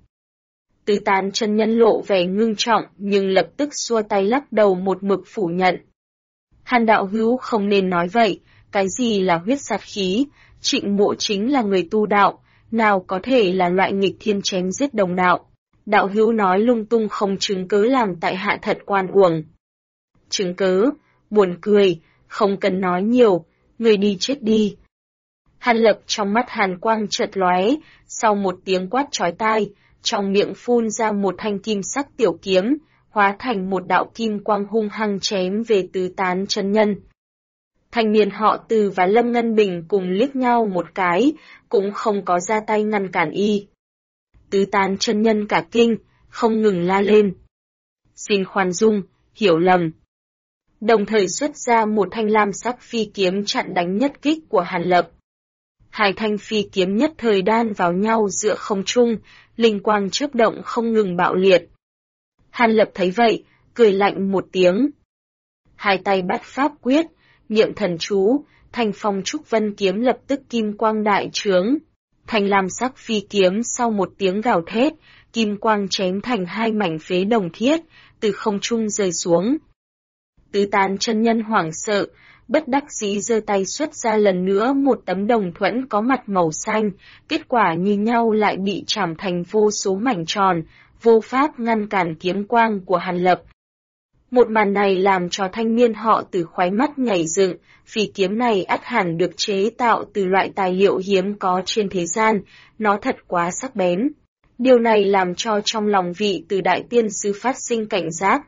A: Tứ Tán chân nhân lộ vẻ ngưng trọng nhưng lập tức xua tay lắc đầu một mực phủ nhận. Hàn đạo hữu không nên nói vậy, cái gì là huyết sát khí, Trịnh Mộ chính là người tu đạo, nào có thể là loại nghịch thiên chém giết đồng đạo. Đạo hữu nói lung tung không chứng cớ làm tại hạ thật oan uổng. Chứng cớ, buồn cười, không cần nói nhiều, người đi chết đi. Hàn Lập trong mắt hàn quang chợt lóe, sau một tiếng quát chói tai, trong miệng phun ra một thanh kim sắc tiểu kiếm, hóa thành một đạo kim quang hung hăng chém về Tứ Tán chân nhân. Thanh niên họ Từ và Lâm Ngân Bình cùng liếc nhau một cái, cũng không có ra tay ngăn cản y. Tứ Tán chân nhân cả kinh, không ngừng la lên. Xin khoan dung, hiểu lầm. Đồng thời xuất ra một thanh lam sắc phi kiếm chặn đánh nhất kích của Hàn Lập. Hai thanh phi kiếm nhất thời đan vào nhau giữa không trung, linh quang chớp động không ngừng bạo liệt. Hàn Lập thấy vậy, cười lạnh một tiếng. Hai tay bắt pháp quyết, niệm thần chú, thanh phong trúc vân kiếm lập tức kim quang đại trướng. Thanh lam sắc phi kiếm sau một tiếng gào thét, kim quang chém thành hai mảnh phế đồng thiết, từ không trung rơi xuống. Tứ Tán chân nhân hoảng sợ, bất đắc dĩ giơ tay xuất ra lần nữa một tấm đồng thuẫn có mặt màu xanh, kết quả như nhau lại bị chảm thành vô số mảnh tròn, vô pháp ngăn cản kiếm quang của Hàn Lập. Một màn này làm cho thanh niên họ Từ khoái mắt nhảy dựng, phi kiếm này ắt hẳn được chế tạo từ loại tài liệu hiếm có trên thế gian, nó thật quá sắc bén. Điều này làm cho trong lòng vị Từ đại tiên sư phát sinh cảnh giác.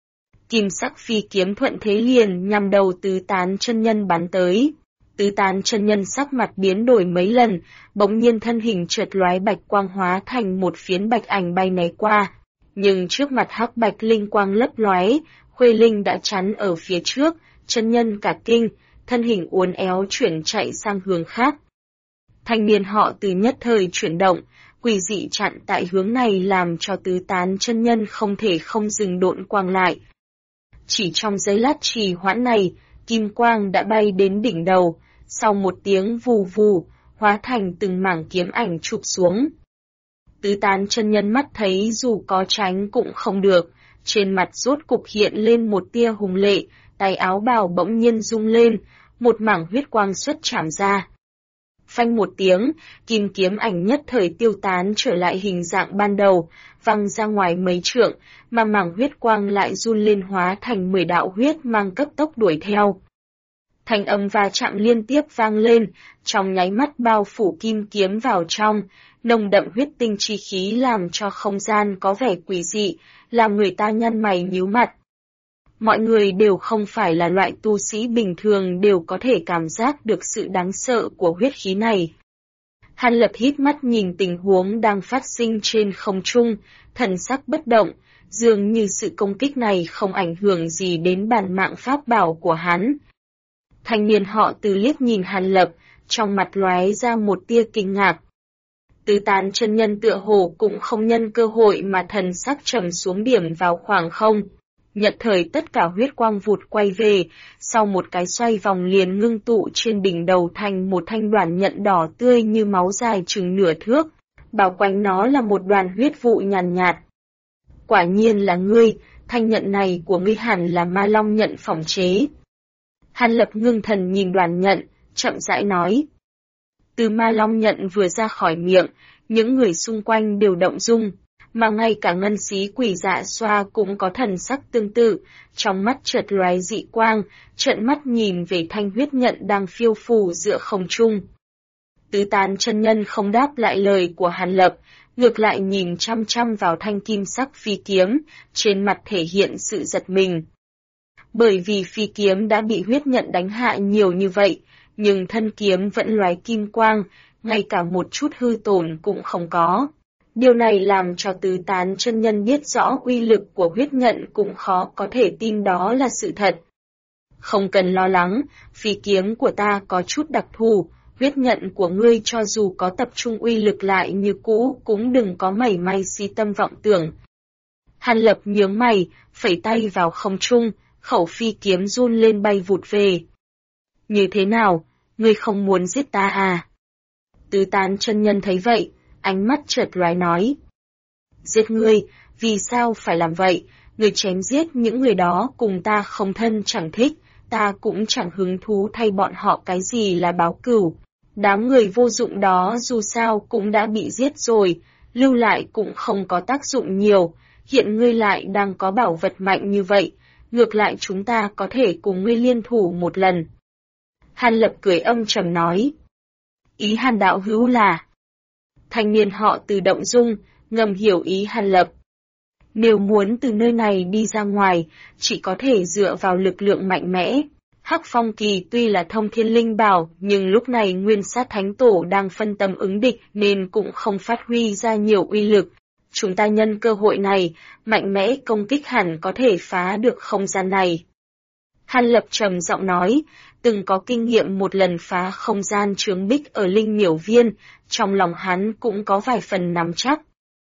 A: Kim sắc phi kiếm thuận thế liền nhằm đầu Tứ Tán chân nhân bắn tới. Tứ Tán chân nhân sắc mặt biến đổi mấy lần, bỗng nhiên thân hình chợt lóe bạch quang hóa thành một phiến bạch ảnh bay né qua. Nhưng trước mặt hắc bạch linh quang lấp lóe, Khuê Linh đã chắn ở phía trước, chân nhân cả kinh, thân hình uốn éo chuyển chạy sang hướng khác. Thanh niên họ Từ nhất thời chuyển động, quỷ dị chặn tại hướng này làm cho Tứ Tán chân nhân không thể không dừng độn quang lại. Chỉ trong giây lát trì hoãn này, kim quang đã bay đến đỉnh đầu, sau một tiếng vù vù, hóa thành từng mảng kiếm ảnh chụp xuống. Tứ Tán chân nhân mắt thấy dù có tránh cũng không được, trên mặt rốt cục hiện lên một tia hùng lệ, tay áo bào bỗng nhiên rung lên, một mảng huyết quang xuất trảm ra. Phanh một tiếng, kim kiếm ảnh nhất thời tiêu tán trở lại hình dạng ban đầu, văng ra ngoài mấy trượng, mà mảng huyết quang lại run lên hóa thành 10 đạo huyết mang cấp tốc đuổi theo. Thanh âm va chạm liên tiếp vang lên, trong nháy mắt bao phủ kim kiếm vào trong, nồng đậm huyết tinh chi khí làm cho không gian có vẻ quỷ dị, làm người ta nhăn mày nhíu mặt. Mọi người đều không phải là loại tu sĩ bình thường đều có thể cảm giác được sự đáng sợ của huyết khí này. Hàn Lập hít mắt nhìn tình huống đang phát sinh trên không trung, thần sắc bất động, dường như sự công kích này không ảnh hưởng gì đến bản mạng pháp bảo của hắn. Thanh niên họ Từ liếc nhìn Hàn Lập, trong mặt lóe ra một tia kinh ngạc. Tứ Tán chân nhân tựa hồ cũng không nhân cơ hội mà thần sắc trầm xuống điểm vào khoảng không. Nhận thời tất cả huyết quang vụt quay về, sau một cái xoay vòng liền ngưng tụ trên đỉnh đầu thành một thanh đoàn nhận đỏ tươi như máu dài chừng nửa thước, bao quanh nó là một đoàn huyết vụ nhàn nhạt. Quả nhiên là ngươi, thanh nhận này của ngươi hẳn là Ma Long nhận phỏng chế. Hàn Lập ngưng thần nhìn đoàn nhận, chậm rãi nói. Từ Ma Long nhận vừa ra khỏi miệng, những người xung quanh đều động dung, mà ngay cả ngân xí Quỷ Dạ Xoa cũng có thần sắc tương tự, trong mắt chợt lóe dị quang, trợn mắt nhìn về thanh huyết nhận đang phiêu phù giữa không trung. Tứ Tán chân nhân không đáp lại lời của Hàn Lập, ngược lại nhìn chăm chăm vào thanh kim sắc phi kiếm, trên mặt thể hiện sự giật mình. Bởi vì phi kiếm đã bị huyết nhận đánh hạ nhiều như vậy, nhưng thân kiếm vẫn lóe kim quang, ngay cả một chút hư tổn cũng không có. Điều này làm cho Tứ Tán chân nhân biết rõ uy lực của huyết nhận cũng khó có thể tin đó là sự thật. Không cần lo lắng, phi kiếm của ta có chút đặc thù, huyết nhận của ngươi cho dù có tập trung uy lực lại như cũ cũng đừng có mảy may si tâm vọng tưởng. Hàn Lập nhướng mày, phẩy tay vào không trung, khẩu phi kiếm run lên bay vụt về. Như thế nào, ngươi không muốn giết ta à? Tứ Tán chân nhân thấy vậy, ánh mắt chợt lóe nói. Giết ngươi, vì sao phải làm vậy? Ngươi chém giết những người đó cùng ta không thân chẳng thích, ta cũng chẳng hứng thú thay bọn họ cái gì là báo cửu. Đám người vô dụng đó dù sao cũng đã bị giết rồi, lưu lại cũng không có tác dụng nhiều, hiện ngươi lại đang có bảo vật mạnh như vậy, ngược lại chúng ta có thể cùng ngươi liên thủ một lần. Hàn Lập cười âm trầm nói. Ý Hàn đạo hữu là... Thanh niên họ Từ động dung, ngầm hiểu ý Hàn Lập. Nếu muốn từ nơi này đi ra ngoài, chỉ có thể dựa vào lực lượng mạnh mẽ. Hắc Phong Kỳ tuy là thông thiên linh bảo, nhưng lúc này Nguyên Sát Thánh Tổ đang phân tâm ứng địch nên cũng không phát huy ra nhiều uy lực. Chúng ta nhân cơ hội này, mạnh mẽ công kích hẳn có thể phá được không gian này. Hàn Lập trầm giọng nói, từng có kinh nghiệm một lần phá không gian chướng bích ở Linh Miểu Viên, trong lòng hắn cũng có vài phần nắm chắc.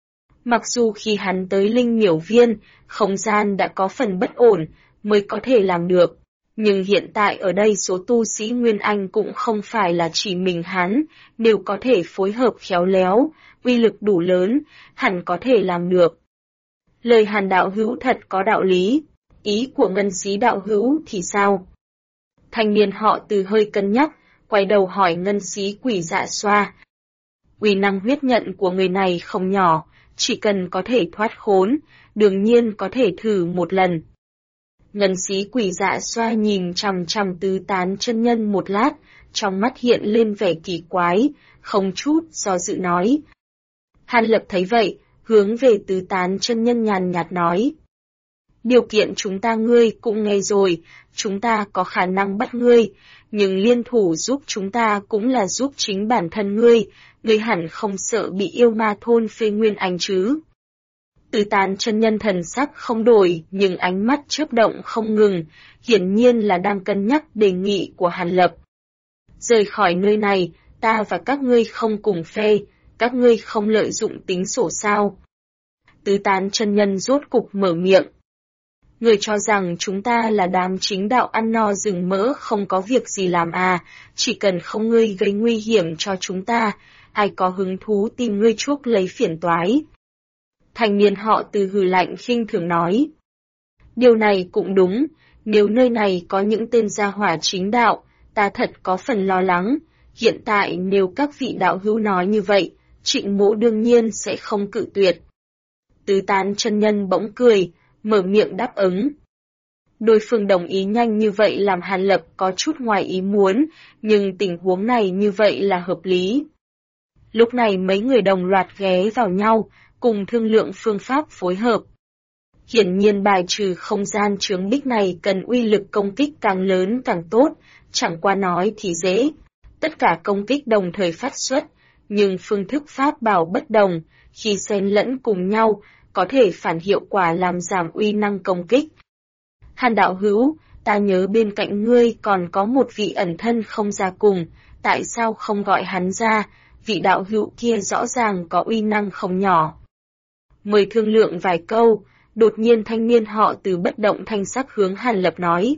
A: Mặc dù khi hắn tới Linh Miểu Viên, không gian đã có phần bất ổn, mới có thể làm được. Nhưng hiện tại ở đây số tu sĩ Nguyên Anh cũng không phải là chỉ mình hắn, đều có thể phối hợp khéo léo, uy lực đủ lớn, hẳn có thể làm được. Lời Hàn đạo hữu thật có đạo lý, ý của ngân xí đạo hữu thì sao? Thanh niên họ Từ hơi cân nhắc, quay đầu hỏi ngân xí Quỷ Dạ Xoa. Uy năng huyết nhận của người này không nhỏ, chỉ cần có thể thoát khốn, đương nhiên có thể thử một lần. Ngân xí Quỷ Dạ Xoa nhìn chằm chằm Tứ Tán chân nhân một lát, trong mắt hiện lên vẻ kỳ quái, không chút do dự nói. Hàn Lập thấy vậy, hướng về Tứ Tán chân nhân nhàn nhạt nói. Điều kiện chúng ta ngươi cũng nghe rồi, chúng ta có khả năng bắt ngươi, nhưng liên thủ giúp chúng ta cũng là giúp chính bản thân ngươi hẳn không sợ bị yêu ma thôn phê Nguyên Anh chứ. Tứ Tán chân nhân thần sắc không đổi nhưng ánh mắt chớp động không ngừng, hiển nhiên là đang cân nhắc đề nghị của Hàn Lập. Rời khỏi nơi này, ta và các ngươi không cùng phe, các ngươi không lợi dụng tính sổ sao. Tứ Tán chân nhân rốt cục mở miệng. Người cho rằng chúng ta là đám chính đạo ăn no rừng mỡ không có việc gì làm à, chỉ cần không ngươi gây nguy hiểm cho chúng ta, ai có hứng thú tìm ngươi chuốc lấy phiền toái. Thanh niên họ Từ hừ lạnh khinh thường nói. Điều này cũng đúng, nếu nơi này có những tên gia hỏa chính đạo, ta thật có phần lo lắng, Hiện tại nếu các vị đạo hữu nói như vậy, Trịnh Mỗ đương nhiên sẽ không cự tuyệt. Tứ Tán chân nhân bỗng cười, mở miệng đáp ứng. Đối phương đồng ý nhanh như vậy làm Hàn Lập có chút ngoài ý muốn, nhưng tình huống này như vậy là hợp lý. Lúc này mấy người đồng loạt ghé vào nhau, cùng thương lượng phương pháp phối hợp. Hiển nhiên bài trừ không gian chướng bích này cần uy lực công kích càng lớn càng tốt, chẳng qua nói thì dễ. Tất cả công kích đồng thời phát xuất, nhưng phương thức pháp bảo bất đồng, khi xen lẫn cùng nhau, có thể phản hiệu quả làm giảm uy năng công kích. Hàn đạo hữu, ta nhớ bên cạnh ngươi còn có một vị ẩn thân không ra cùng, tại sao không gọi hắn ra, vị đạo hữu kia rõ ràng có uy năng không nhỏ. Mời thương lượng vài câu, đột nhiên thanh niên họ Từ bất động thanh sắc hướng Hàn Lập nói.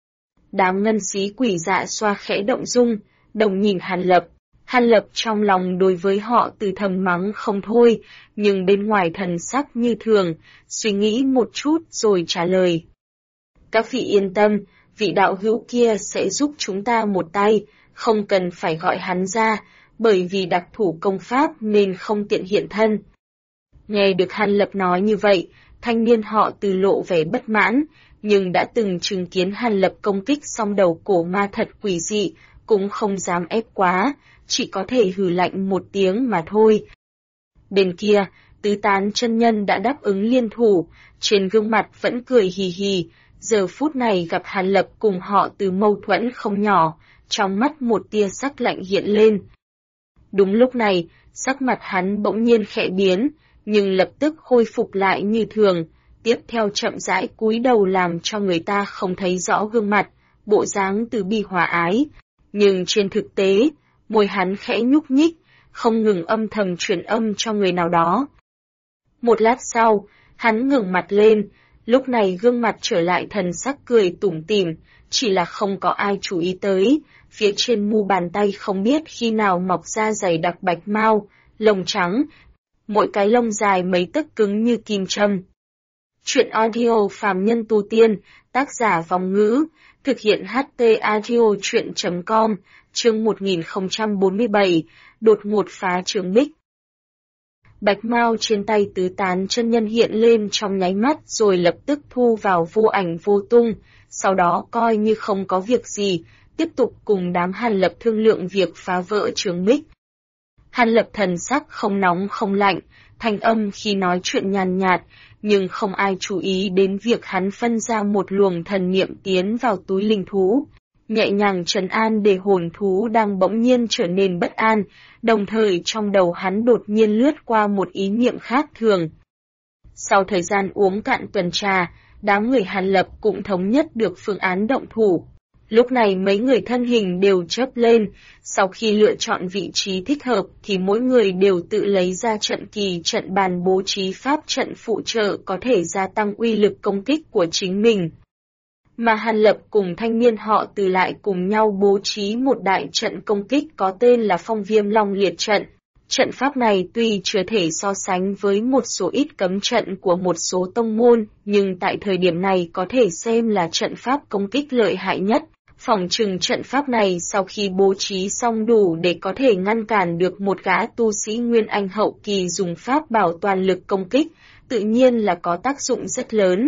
A: Đám ngân xí quỷ dạ xoa khẽ động dung, đồng nhìn Hàn Lập. Hàn Lập trong lòng đối với họ Từ thầm mắng không thôi, nhưng bên ngoài thần sắc như thường, suy nghĩ một chút rồi trả lời. Các vị yên tâm, vị đạo hữu kia sẽ giúp chúng ta một tay, không cần phải gọi hắn ra, bởi vì đặc thủ công pháp nên không tiện hiện thân. Nghe được Hàn Lập nói như vậy, thanh niên họ Từ lộ vẻ bất mãn, nhưng đã từng chứng kiến Hàn Lập công kích song đầu cổ ma thật quỷ dị, cũng không dám ép quá, chỉ có thể hừ lạnh một tiếng mà thôi. Bên kia, Tứ Tán chân nhân đã đáp ứng liên thủ, trên gương mặt vẫn cười hì hì, giờ phút này gặp Hàn Lập cùng họ Từ mâu thuẫn không nhỏ, trong mắt một tia sắc lạnh hiện lên. Đúng lúc này, sắc mặt hắn bỗng nhiên khẽ biến, nhưng lập tức khôi phục lại như thường, tiếp theo chậm rãi cúi đầu làm cho người ta không thấy rõ gương mặt, bộ dáng từ bi hòa ái. Nhưng trên thực tế, môi hắn khẽ nhúc nhích, không ngừng âm thầm truyền âm cho người nào đó. Một lát sau, hắn ngẩng mặt lên, lúc này gương mặt trở lại thần sắc cười tủm tỉm, chỉ là không có ai chú ý tới, phía trên mu bàn tay không biết khi nào mọc ra dày đặc bạch mao, lông trắng, mỗi cái lông dài mấy tấc cứng như kim châm. Chuyện audio phàm nhân tu tiên, tác giả Vong Ngữ, thực hiện HT audio chuyện.com, chương 1047, đột ngột phá trướng bích. Bạch mao trên tay Tứ Tán chân nhân hiện lên trong nháy mắt rồi lập tức thu vào vô ảnh vô tung, sau đó coi như không có việc gì, tiếp tục cùng đám Hàn Lập thương lượng việc phá vỡ trướng bích. Hàn Lập thần sắc không nóng không lạnh, thanh âm khi nói chuyện nhàn nhạt, nhưng không ai chú ý đến việc hắn phân ra một luồng thần niệm tiến vào túi linh thú, nhẹ nhàng trấn an để hồn thú đang bỗng nhiên trở nên bất an, đồng thời trong đầu hắn đột nhiên lướt qua một ý niệm khác thường. Sau thời gian uống cạn tuần trà, đám người Hàn Lập cũng thống nhất được phương án động thủ. Lúc này mấy người thân hình đều chớp lên, sau khi lựa chọn vị trí thích hợp thì mỗi người đều tự lấy ra trận kỳ trận bàn bố trí pháp trận phụ trợ có thể gia tăng uy lực công kích của chính mình. Mà Hàn Lập cùng thanh niên họ Từ lại cùng nhau bố trí một đại trận công kích có tên là Phong Viêm Long Liệt Trận. Trận pháp này tuy chưa thể so sánh với một số ít cấm trận của một số tông môn, nhưng tại thời điểm này có thể xem là trận pháp công kích lợi hại nhất. Phỏng chừng trận pháp này sau khi bố trí xong đủ để có thể ngăn cản được một gã tu sĩ Nguyên Anh hậu kỳ dùng pháp bảo toàn lực công kích, tự nhiên là có tác dụng rất lớn.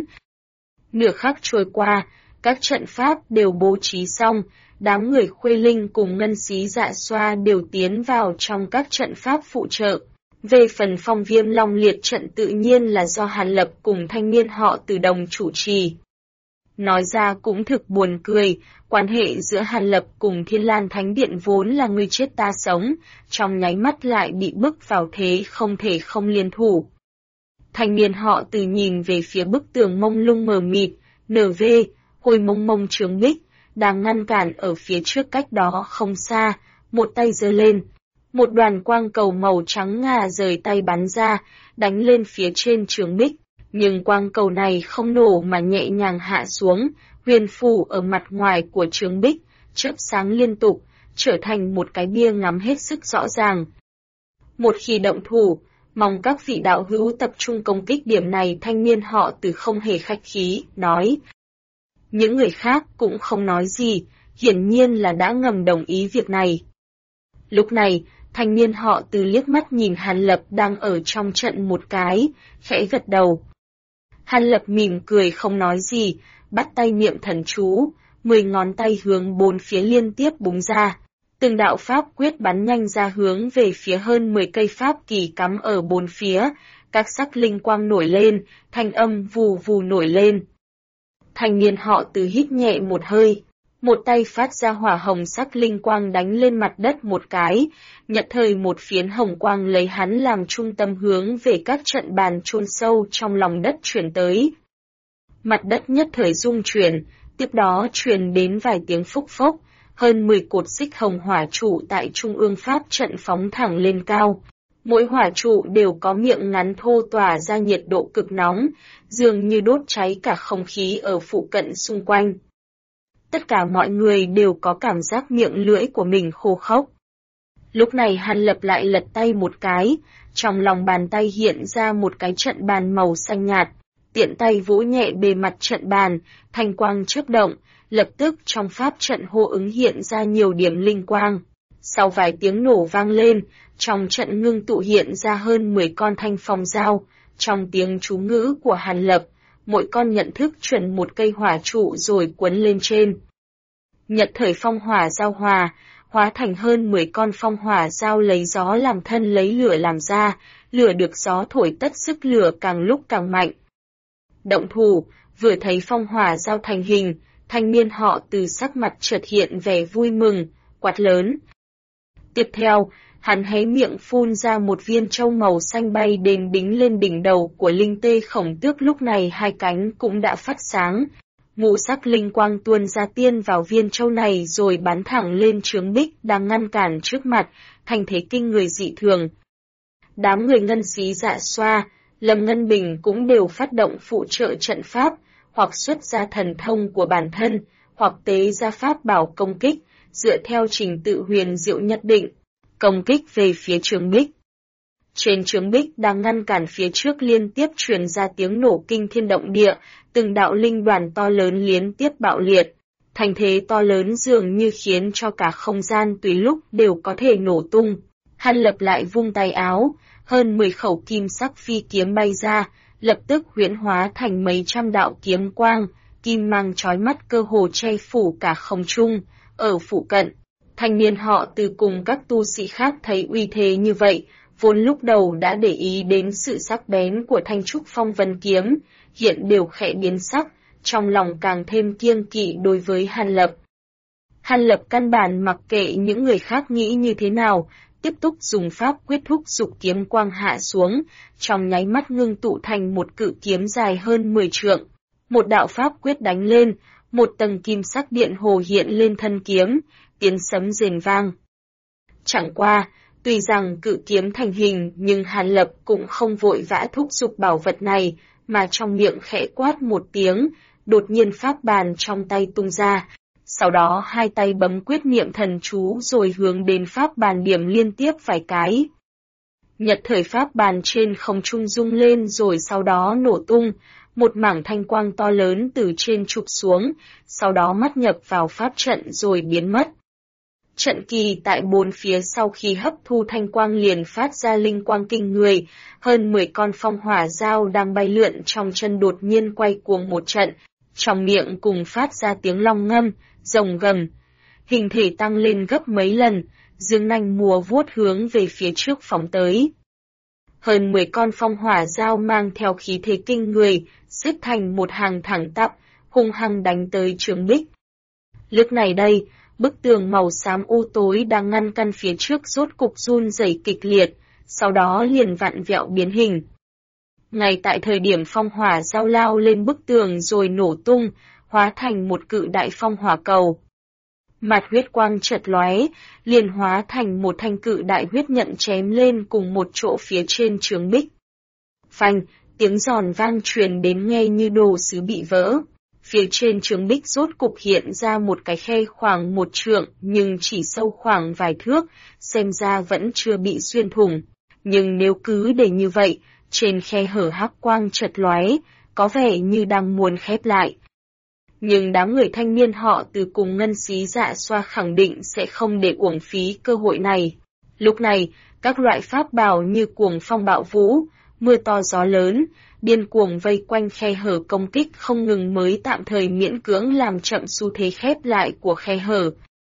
A: Nửa khắc trôi qua, các trận pháp đều bố trí xong, đám người Khuê Linh cùng Ngân Xí Dạ Xoa đều tiến vào trong các trận pháp phụ trợ. Về phần Phong Viêm Long Liệt Trận tự nhiên là do Hàn Lập cùng thanh niên họ Từ đồng chủ trì. Nói ra cũng thực buồn cười, quan hệ giữa Hàn Lập cùng Thiên Lan Thánh Điện vốn là ngươi chết ta sống, trong nháy mắt lại bị bức vào thế không thể không liên thủ. Thanh niên họ Từ nhìn về phía bức tường mông lung mờ mịt, NV, hồi mông mông trướng bích, đang ngăn cản ở phía trước cách đó không xa, một tay giơ lên. Một đoàn quang cầu màu trắng ngà rời tay bắn ra, đánh lên phía trên trướng bích. Nhưng quang cầu này không nổ mà nhẹ nhàng hạ xuống, huyền phù ở mặt ngoài của trướng bích, chớp sáng liên tục, trở thành một cái bia ngắm hết sức rõ ràng. Một khi động thủ, mong các vị đạo hữu tập trung công kích điểm này, thanh niên họ Từ không hề khách khí, nói. Những người khác cũng không nói gì, hiển nhiên là đã ngầm đồng ý việc này. Lúc này, thanh niên họ Từ liếc mắt nhìn Hàn Lập đang ở trong trận một cái, khẽ gật đầu. Hàn Lập mỉm cười không nói gì, bắt tay niệm thần chú, 10 ngón tay hướng bốn phía liên tiếp búng ra. Từng đạo pháp quyết bắn nhanh ra hướng về phía hơn 10 cây pháp kỳ cắm ở bốn phía, các sắc linh quang nổi lên, thanh âm vù vù nổi lên. Thanh niên họ Từ hít nhẹ một hơi, một tay phát ra hỏa hồng sắc linh quang đánh lên mặt đất một cái, nhận thời một phiến hồng quang lấy hắn làm trung tâm hướng về các trận bàn chôn sâu trong lòng đất chuyển tới. Mặt đất nhất thời rung chuyển, tiếp đó truyền đến vài tiếng phúc phốc, hơn 10 cột xích hồng hỏa trụ tại trung ương pháp trận phóng thẳng lên cao. Mỗi hỏa trụ đều có miệng ngắn thô tỏa ra nhiệt độ cực nóng, dường như đốt cháy cả không khí ở phụ cận xung quanh. Tất cả mọi người đều có cảm giác miệng lưỡi của mình khô khốc. Lúc này Hàn Lập lại lật tay một cái, trong lòng bàn tay hiện ra một cái trận bàn màu xanh nhạt, tiện tay vỗ nhẹ bề mặt trận bàn, thanh quang chớp động, lập tức trong pháp trận hô ứng hiện ra nhiều điểm linh quang. Sau vài tiếng nổ vang lên, trong trận ngưng tụ hiện ra hơn 10 con thanh phong dao, trong tiếng chú ngữ của Hàn Lập, mỗi con nhận thức chuẩn một cây hỏa trụ rồi quấn lên trên. Nhật thời phong hỏa giao hòa, hóa thành hơn 10 con phong hỏa giao lấy gió làm thân lấy lửa làm ra, lửa được gió thổi tất sức lửa càng lúc càng mạnh. Động thủ, vừa thấy phong hỏa giao thành hình, thanh niên họ Từ sắc mặt chợt hiện vẻ vui mừng, quát lớn. Tiếp theo, hắn hé miệng phun ra một viên châu màu xanh bay đến đính lên đỉnh đầu của linh tê khổng tước, lúc này hai cánh cũng đã phát sáng. Ngũ sắc linh quang tuôn ra tiên vào viên châu này rồi bắn thẳng lên chướng bích đang ngăn cản trước mặt, thành thế kinh người dị thường. Đám người Ngân Xí Dạ Xoa, Lâm Ngân Bình cũng đều phát động phụ trợ trận pháp, hoặc xuất ra thần thông của bản thân, hoặc tế ra pháp bảo công kích, dựa theo trình tự huyền diệu nhất định, công kích về phía chướng bích. Trên chướng bích đang ngăn cản phía trước liên tiếp truyền ra tiếng nổ kinh thiên động địa, từng đạo linh đoàn to lớn liên tiếp bạo liệt. Thành thế to lớn dường như khiến cho cả không gian tùy lúc đều có thể nổ tung. Hàn Lập lại vung tay áo, hơn 10 khẩu kim sắc phi kiếm bay ra, lập tức huyễn hóa thành mấy trăm đạo kiếm quang, kim mang chói mắt cơ hồ che phủ cả không trung. Ở phụ cận, thanh niên họ Từ cùng các tu sĩ khác thấy uy thế như vậy, vốn lúc đầu đã để ý đến sự sắc bén của thanh trúc phong vân kiếm, hiện đều khẽ biến sắc, trong lòng càng thêm kiêng kỵ đối với Hàn Lập. Hàn Lập căn bản mặc kệ những người khác nghĩ như thế nào, tiếp tục dùng pháp quyết thúc giục kiếm quang hạ xuống, trong nháy mắt ngưng tụ thành một cự kiếm dài hơn 10 trượng. Một đạo pháp quyết đánh lên, một tầng kim sắc điện hồ hiện lên thân kiếm, tiếng sấm rền vang. Chẳng qua, tuy rằng cự kiếm thành hình nhưng Hàn Lập cũng không vội vã thúc giục bảo vật này, mà trong miệng khẽ quát một tiếng, đột nhiên pháp bàn trong tay tung ra. Sau đó hai tay bấm quyết niệm thần chú rồi hướng đến pháp bàn điểm liên tiếp vài cái. Nhật thời pháp bàn trên không trung rung lên rồi sau đó nổ tung, một mảng thanh quang to lớn từ trên chụp xuống, sau đó mắt nhập vào pháp trận rồi biến mất. Trận kỳ tại bốn phía sau khi hấp thu thanh quang liền phát ra linh quang kinh người, hơn 10 con phong hỏa dao đang bay lượn trong chân đột nhiên quay cuồng một trận, trong miệng cùng phát ra tiếng long ngâm, rồng gầm, hình thể tăng lên gấp mấy lần, dương nanh múa vuốt hướng về phía trước phóng tới. Hơn 10 con phong hỏa dao mang theo khí thế kinh người, xếp thành một hàng thẳng tắp, hung hăng đánh tới chướng bích. Lúc này đây, bức tường màu xám u tối đang ngăn căn phía trước rốt cục run rẩy kịch liệt, sau đó liền vặn vẹo biến hình. Ngay tại thời điểm phong hỏa dao lao lên bức tường rồi nổ tung, hóa thành một cự đại phong hỏa cầu. Mặt huyết quang chợt lóe, liền hóa thành một thanh cự đại huyết nhận chém lên cùng một chỗ phía trên chướng bích. Phanh, tiếng giòn vang truyền đến nghe như đồ sứ bị vỡ. Phía trên chướng bích rốt cục hiện ra một cái khe khoảng 1 trượng nhưng chỉ sâu khoảng vài thước, xem ra vẫn chưa bị xuyên thủng. Nhưng nếu cứ để như vậy, trên khe hở hắc quang chợt lóe, có vẻ như đang muốn khép lại. Nhưng đám người thanh niên họ Từ cùng Ngân Xí Dạ Xoa khẳng định sẽ không để uổng phí cơ hội này. Lúc này, các loại pháp bảo như cuồng phong bạo vũ, mưa to gió lớn, điên cuồng vây quanh khe hở công kích không ngừng mới tạm thời miễn cưỡng làm chậm xu thế khép lại của khe hở.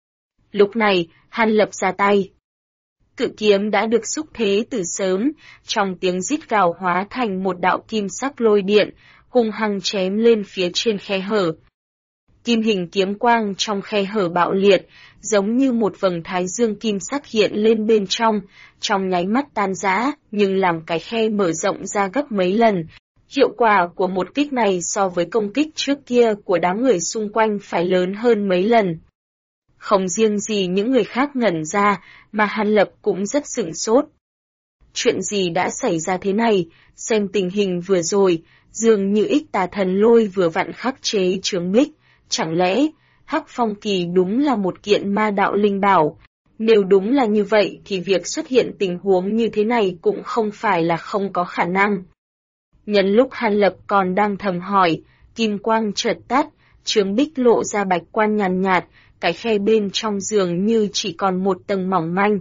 A: Lúc này, Hàn Lập ra tay. Cự kiếm đã được xúc thế từ sớm, trong tiếng rít gào hóa thành một đạo kim sắc lôi điện, hung hăng chém lên phía trên khe hở. Kim hình kiếm quang trong khe hở bạo liệt, giống như một vầng thái dương kim sắc hiện lên bên trong nháy mắt tan rã, nhưng làm cái khe mở rộng ra gấp mấy lần. Hiệu quả của một kích này so với công kích trước kia của đám người xung quanh phải lớn hơn mấy lần. Không riêng gì những người khác ngẩn ra, mà Hàn Lập cũng rất sửng sốt. Chuyện gì đã xảy ra thế này, xem tình hình vừa rồi, dường như Ích Tà Thần Lôi vừa vặn khắc chế chướng bích, chẳng lẽ Hắc Phong Kỳ đúng là một kiện ma đạo linh bảo? Nếu đúng là như vậy thì việc xuất hiện tình huống như thế này cũng không phải là không có khả năng. Nhân lúc Hàn Lập còn đang thầm hỏi, kim quang chợt tắt, chướng bích lộ ra bạch quan nhàn nhạt, cái khe bên trong dường như chỉ còn một tầng mỏng manh.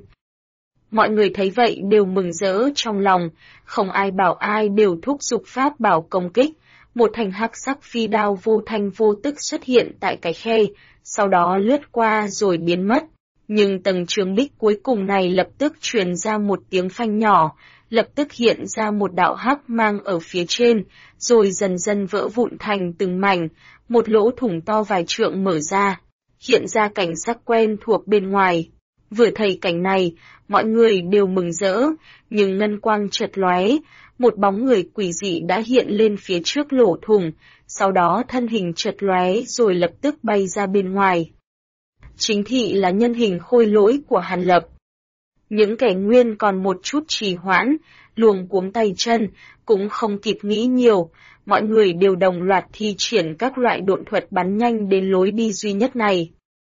A: Mọi người thấy vậy đều mừng rỡ trong lòng, không ai bảo ai đều thúc giục pháp bảo công kích. Một thanh hắc sắc phi đao vô thanh vô tức xuất hiện tại cái khe, sau đó lướt qua rồi biến mất. Nhưng tầng chướng bích cuối cùng này lập tức truyền ra một tiếng phanh nhỏ, lập tức hiện ra một đạo hắc mang ở phía trên, rồi dần dần vỡ vụn thành từng mảnh, một lỗ thủng to vài trượng mở ra, hiện ra cảnh sắc quen thuộc bên ngoài. Vừa thấy cảnh này, mọi người đều mừng rỡ, nhưng ngân quang chợt lóe, một bóng người quỷ dị đã hiện lên phía trước lỗ thủng, sau đó thân hình chợt lóe rồi lập tức bay ra bên ngoài. Chính thị là nhân hình khôi lỗi của Hàn Lập. Những kẻ nguyên còn một chút trì hoãn, luồng cuống tay chân, cũng không kịp nghĩ nhiều, mọi người đều đồng loạt thi triển các loại độn thuật bắn nhanh đến lối đi duy nhất này.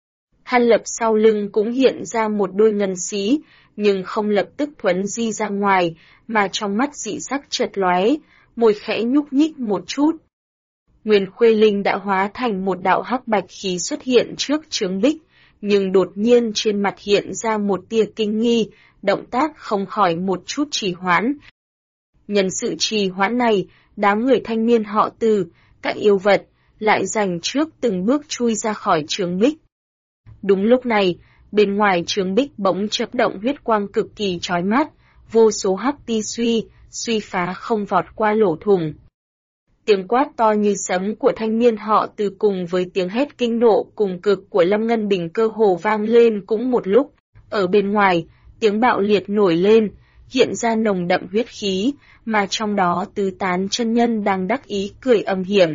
A: Hàn Lập sau lưng cũng hiện ra một đôi ngân xí, nhưng không lập tức thuấn di ra ngoài, mà trong mắt dị sắc chợt lóe, môi khẽ nhúc nhích một chút. Nguyên Khuê Linh đã hóa thành một đạo hắc bạch khí xuất hiện trước chướng bích, nhưng đột nhiên trên mặt hiện ra một tia kinh nghi, động tác không khỏi một chút trì hoãn. Nhân sự trì hoãn này, đám người thanh niên họ Từ, các yêu vật, lại giành trước từng bước chui ra khỏi chướng bích. Đúng lúc này, bên ngoài chướng bích bỗng chớp động huyết quang cực kỳ chói mắt, vô số hắc ti suy phá không vọt qua lỗ thủng. Tiếng quát to như sấm của thanh niên họ Từ cùng với tiếng hét kinh nộ cùng cực của Lâm Ngân Bình cơ hồ vang lên cũng một lúc. Ở bên ngoài, tiếng bạo liệt nổi lên, hiện ra nồng đậm huyết khí, mà trong đó Tứ Tán chân nhân đang đắc ý cười âm hiểm.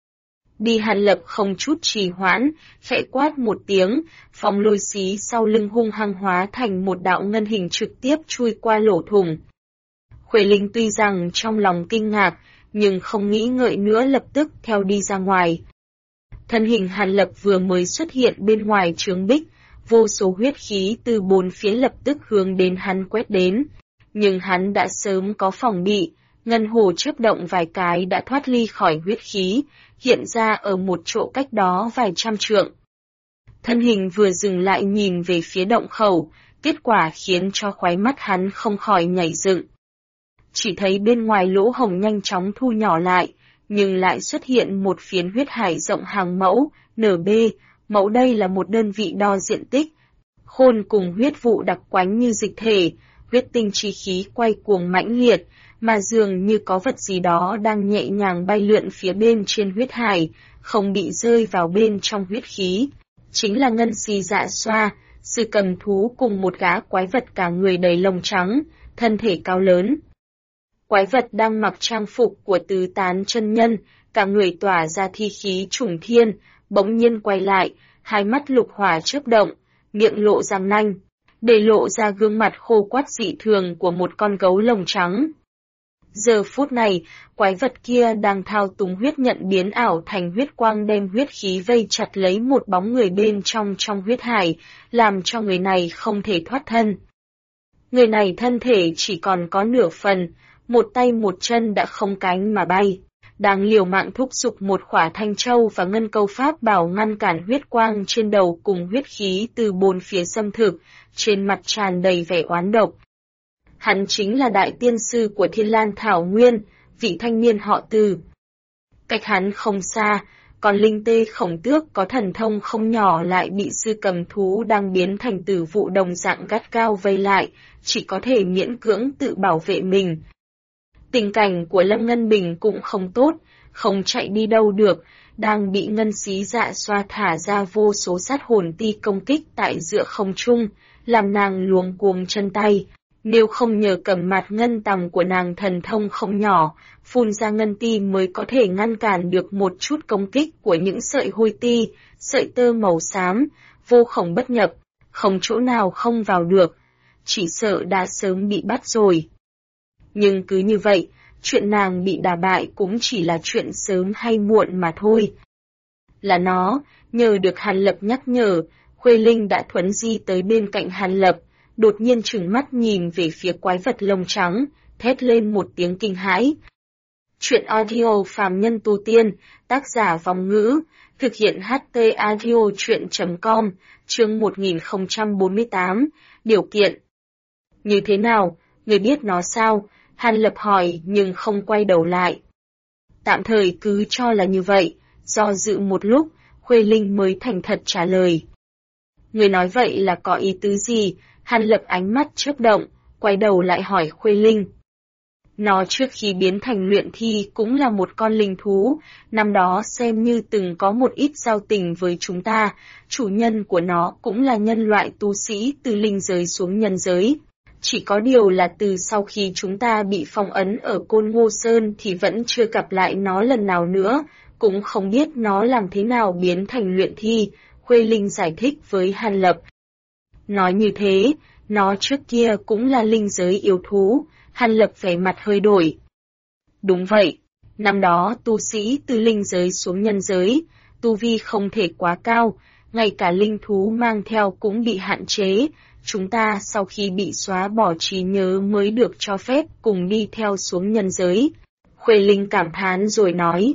A: Đi Hàn Lập không chút trì hoãn, khẽ quát một tiếng, phong lôi xí sau lưng hung hăng hóa thành một đạo ngân hình trực tiếp chui qua lỗ thủng. Khuê Linh tuy rằng trong lòng kinh ngạc, nhưng không nghĩ ngợi nữa lập tức theo đi ra ngoài. Thân hình Hàn Lập vừa mới xuất hiện bên ngoài chướng bích, vô số huyết khí từ bốn phía lập tức hướng đến hắn quét đến. Nhưng hắn đã sớm có phòng bị, ngân hồ chớp động vài cái đã thoát ly khỏi huyết khí, hiện ra ở một chỗ cách đó vài trăm trượng. Thân hình vừa dừng lại nhìn về phía động khẩu, kết quả khiến cho khóe mắt hắn không khỏi nhảy dựng. Chỉ thấy bên ngoài lỗ hổng nhanh chóng thu nhỏ lại, nhưng lại xuất hiện một phiến huyết hải rộng hàng mẫu, NB, mẫu đây là một đơn vị đo diện tích. Khôn cùng huyết vụ đặc quánh như dịch thể, huyết tinh chi khí quay cuồng mãnh liệt, mà dường như có vật gì đó đang nhẹ nhàng bay lượn phía bên trên huyết hải, không bị rơi vào bên trong huyết khí. Chính là Ngân Xí Dạ Xoa, sư cầm thú cùng một gã quái vật cả người đầy lông trắng, thân thể cao lớn. Quái vật đang mặc trang phục của Tứ Tán chân nhân, cả người tỏa ra thi khí trùng thiên, bỗng nhiên quay lại, hai mắt lục hỏa chớp động, miệng lộ răng nanh, để lộ ra gương mặt khô quắt dị thường của một con gấu lông trắng. Giờ phút này, quái vật kia đang thao túng huyết nhận biến ảo thành huyết quang đem huyết khí vây chặt lấy một bóng người bên trong huyết hải, làm cho người này không thể thoát thân. Người này thân thể chỉ còn có nửa phần, một tay một chân đã không cánh mà bay. đang liều mạng thúc giục một khỏa thanh châu và ngân câu pháp bảo ngăn cản huyết quang trên đầu cùng huyết khí từ bốn phía xâm thực, trên mặt tràn đầy vẻ oán độc. Hắn chính là đại tiên sư của Thiên Lan Thảo Nguyên, vị thanh niên họ Từ. Cách hắn không xa, còn linh tê khổng tước có thần thông không nhỏ lại bị sư cầm thú đang biến thành tử vụ đồng dạng gắt gao vây lại, chỉ có thể miễn cưỡng tự bảo vệ mình. Tình cảnh của Lâm Ngân Bình cũng không tốt, không chạy đi đâu được, đang bị ngân xí dạ xoa thả ra vô số sát hồn ti công kích tại giữa không trung, làm nàng luống cuống chân tay. Nếu không nhờ cầm mạt ngân tòng của nàng thần thông không nhỏ, phun ra ngân ti mới có thể ngăn cản được một chút công kích của những sợi hôi ti, sợi tơ màu xám, vô khổng bất nhập, không chỗ nào không vào được, chỉ sợ đã sớm bị bắt rồi. Nhưng cứ như vậy, chuyện nàng bị đả bại cũng chỉ là chuyện sớm hay muộn mà thôi. Là nó, nhờ được Hàn Lập nhắc nhở, Khuê Linh đã thuấn di tới bên cạnh Hàn Lập, đột nhiên trừng mắt nhìn về phía quái vật lông trắng, thét lên một tiếng kinh hãi. Chuyện audio phàm nhân tu tiên, tác giả Vong Ngữ, thực hiện HT audio chuyện.com, chương 1048, điều kiện. Như thế nào, người biết nó sao? Hàn Lập hỏi nhưng không quay đầu lại. Tạm thời cứ cho là như vậy, do dự một lúc, Khuê Linh mới thành thật trả lời. Người nói vậy là có ý tứ gì? Hàn Lập ánh mắt chớp động, quay đầu lại hỏi Khuê Linh. Nó trước khi biến thành luyện thi cũng là một con linh thú, năm đó xem như từng có một ít giao tình với chúng ta, chủ nhân của nó cũng là nhân loại tu sĩ từ linh giới xuống nhân giới. Chỉ có điều là từ sau khi chúng ta bị phong ấn ở Côn Ngô Sơn thì vẫn chưa gặp lại nó lần nào nữa, cũng không biết nó làm thế nào biến thành luyện thi, Khuê Linh giải thích với Hàn Lập. Nói như thế, nó trước kia cũng là linh giới yêu thú, Hàn Lập vẻ mặt hơi đổi. Đúng vậy, năm đó tu sĩ từ linh giới xuống nhân giới, tu vi không thể quá cao, ngay cả linh thú mang theo cũng bị hạn chế, chúng ta sau khi bị xóa bỏ trí nhớ mới được cho phép cùng đi theo xuống nhân giới. Khuê Linh cảm thán rồi nói.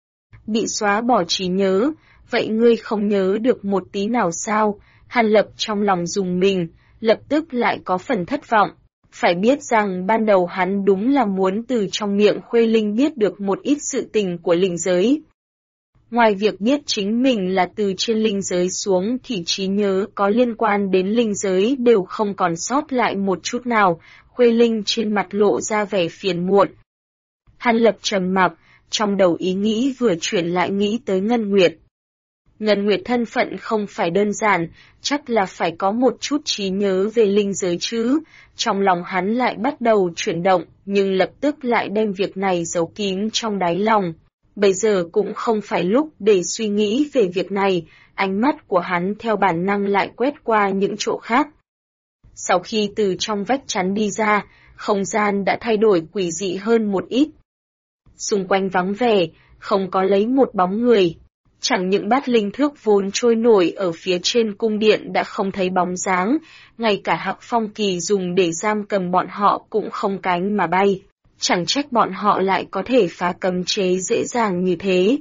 A: Bị xóa bỏ trí nhớ, vậy ngươi không nhớ được một tí nào sao? Hàn Lập trong lòng rùng mình, lập tức lại có phần thất vọng. Phải biết rằng ban đầu hắn đúng là muốn từ trong miệng Khuê Linh biết được một ít sự tình của linh giới. Ngoài việc biết chính mình là từ trên linh giới xuống thì trí nhớ có liên quan đến linh giới đều không còn sót lại một chút nào, Khuê Linh trên mặt lộ ra vẻ phiền muộn. Hàn Lập trầm mặc, trong đầu ý nghĩ vừa chuyển lại nghĩ tới Ngân Nguyệt. Ngân Nguyệt thân phận không phải đơn giản, chắc là phải có một chút trí nhớ về linh giới chứ. Trong lòng hắn lại bắt đầu chuyển động, nhưng lập tức lại đem việc này giấu kín trong đáy lòng. Bây giờ cũng không phải lúc để suy nghĩ về việc này, ánh mắt của hắn theo bản năng lại quét qua những chỗ khác. Sau khi từ trong vách chắn đi ra, không gian đã thay đổi quỷ dị hơn một ít. Xung quanh vắng vẻ, không có lấy một bóng người. Chẳng những bát linh thước vốn trôi nổi ở phía trên cung điện đã không thấy bóng dáng, ngay cả Hắc Phong Kỳ dùng để giam cầm bọn họ cũng không cánh mà bay. Chẳng trách bọn họ lại có thể phá cấm chế dễ dàng như thế.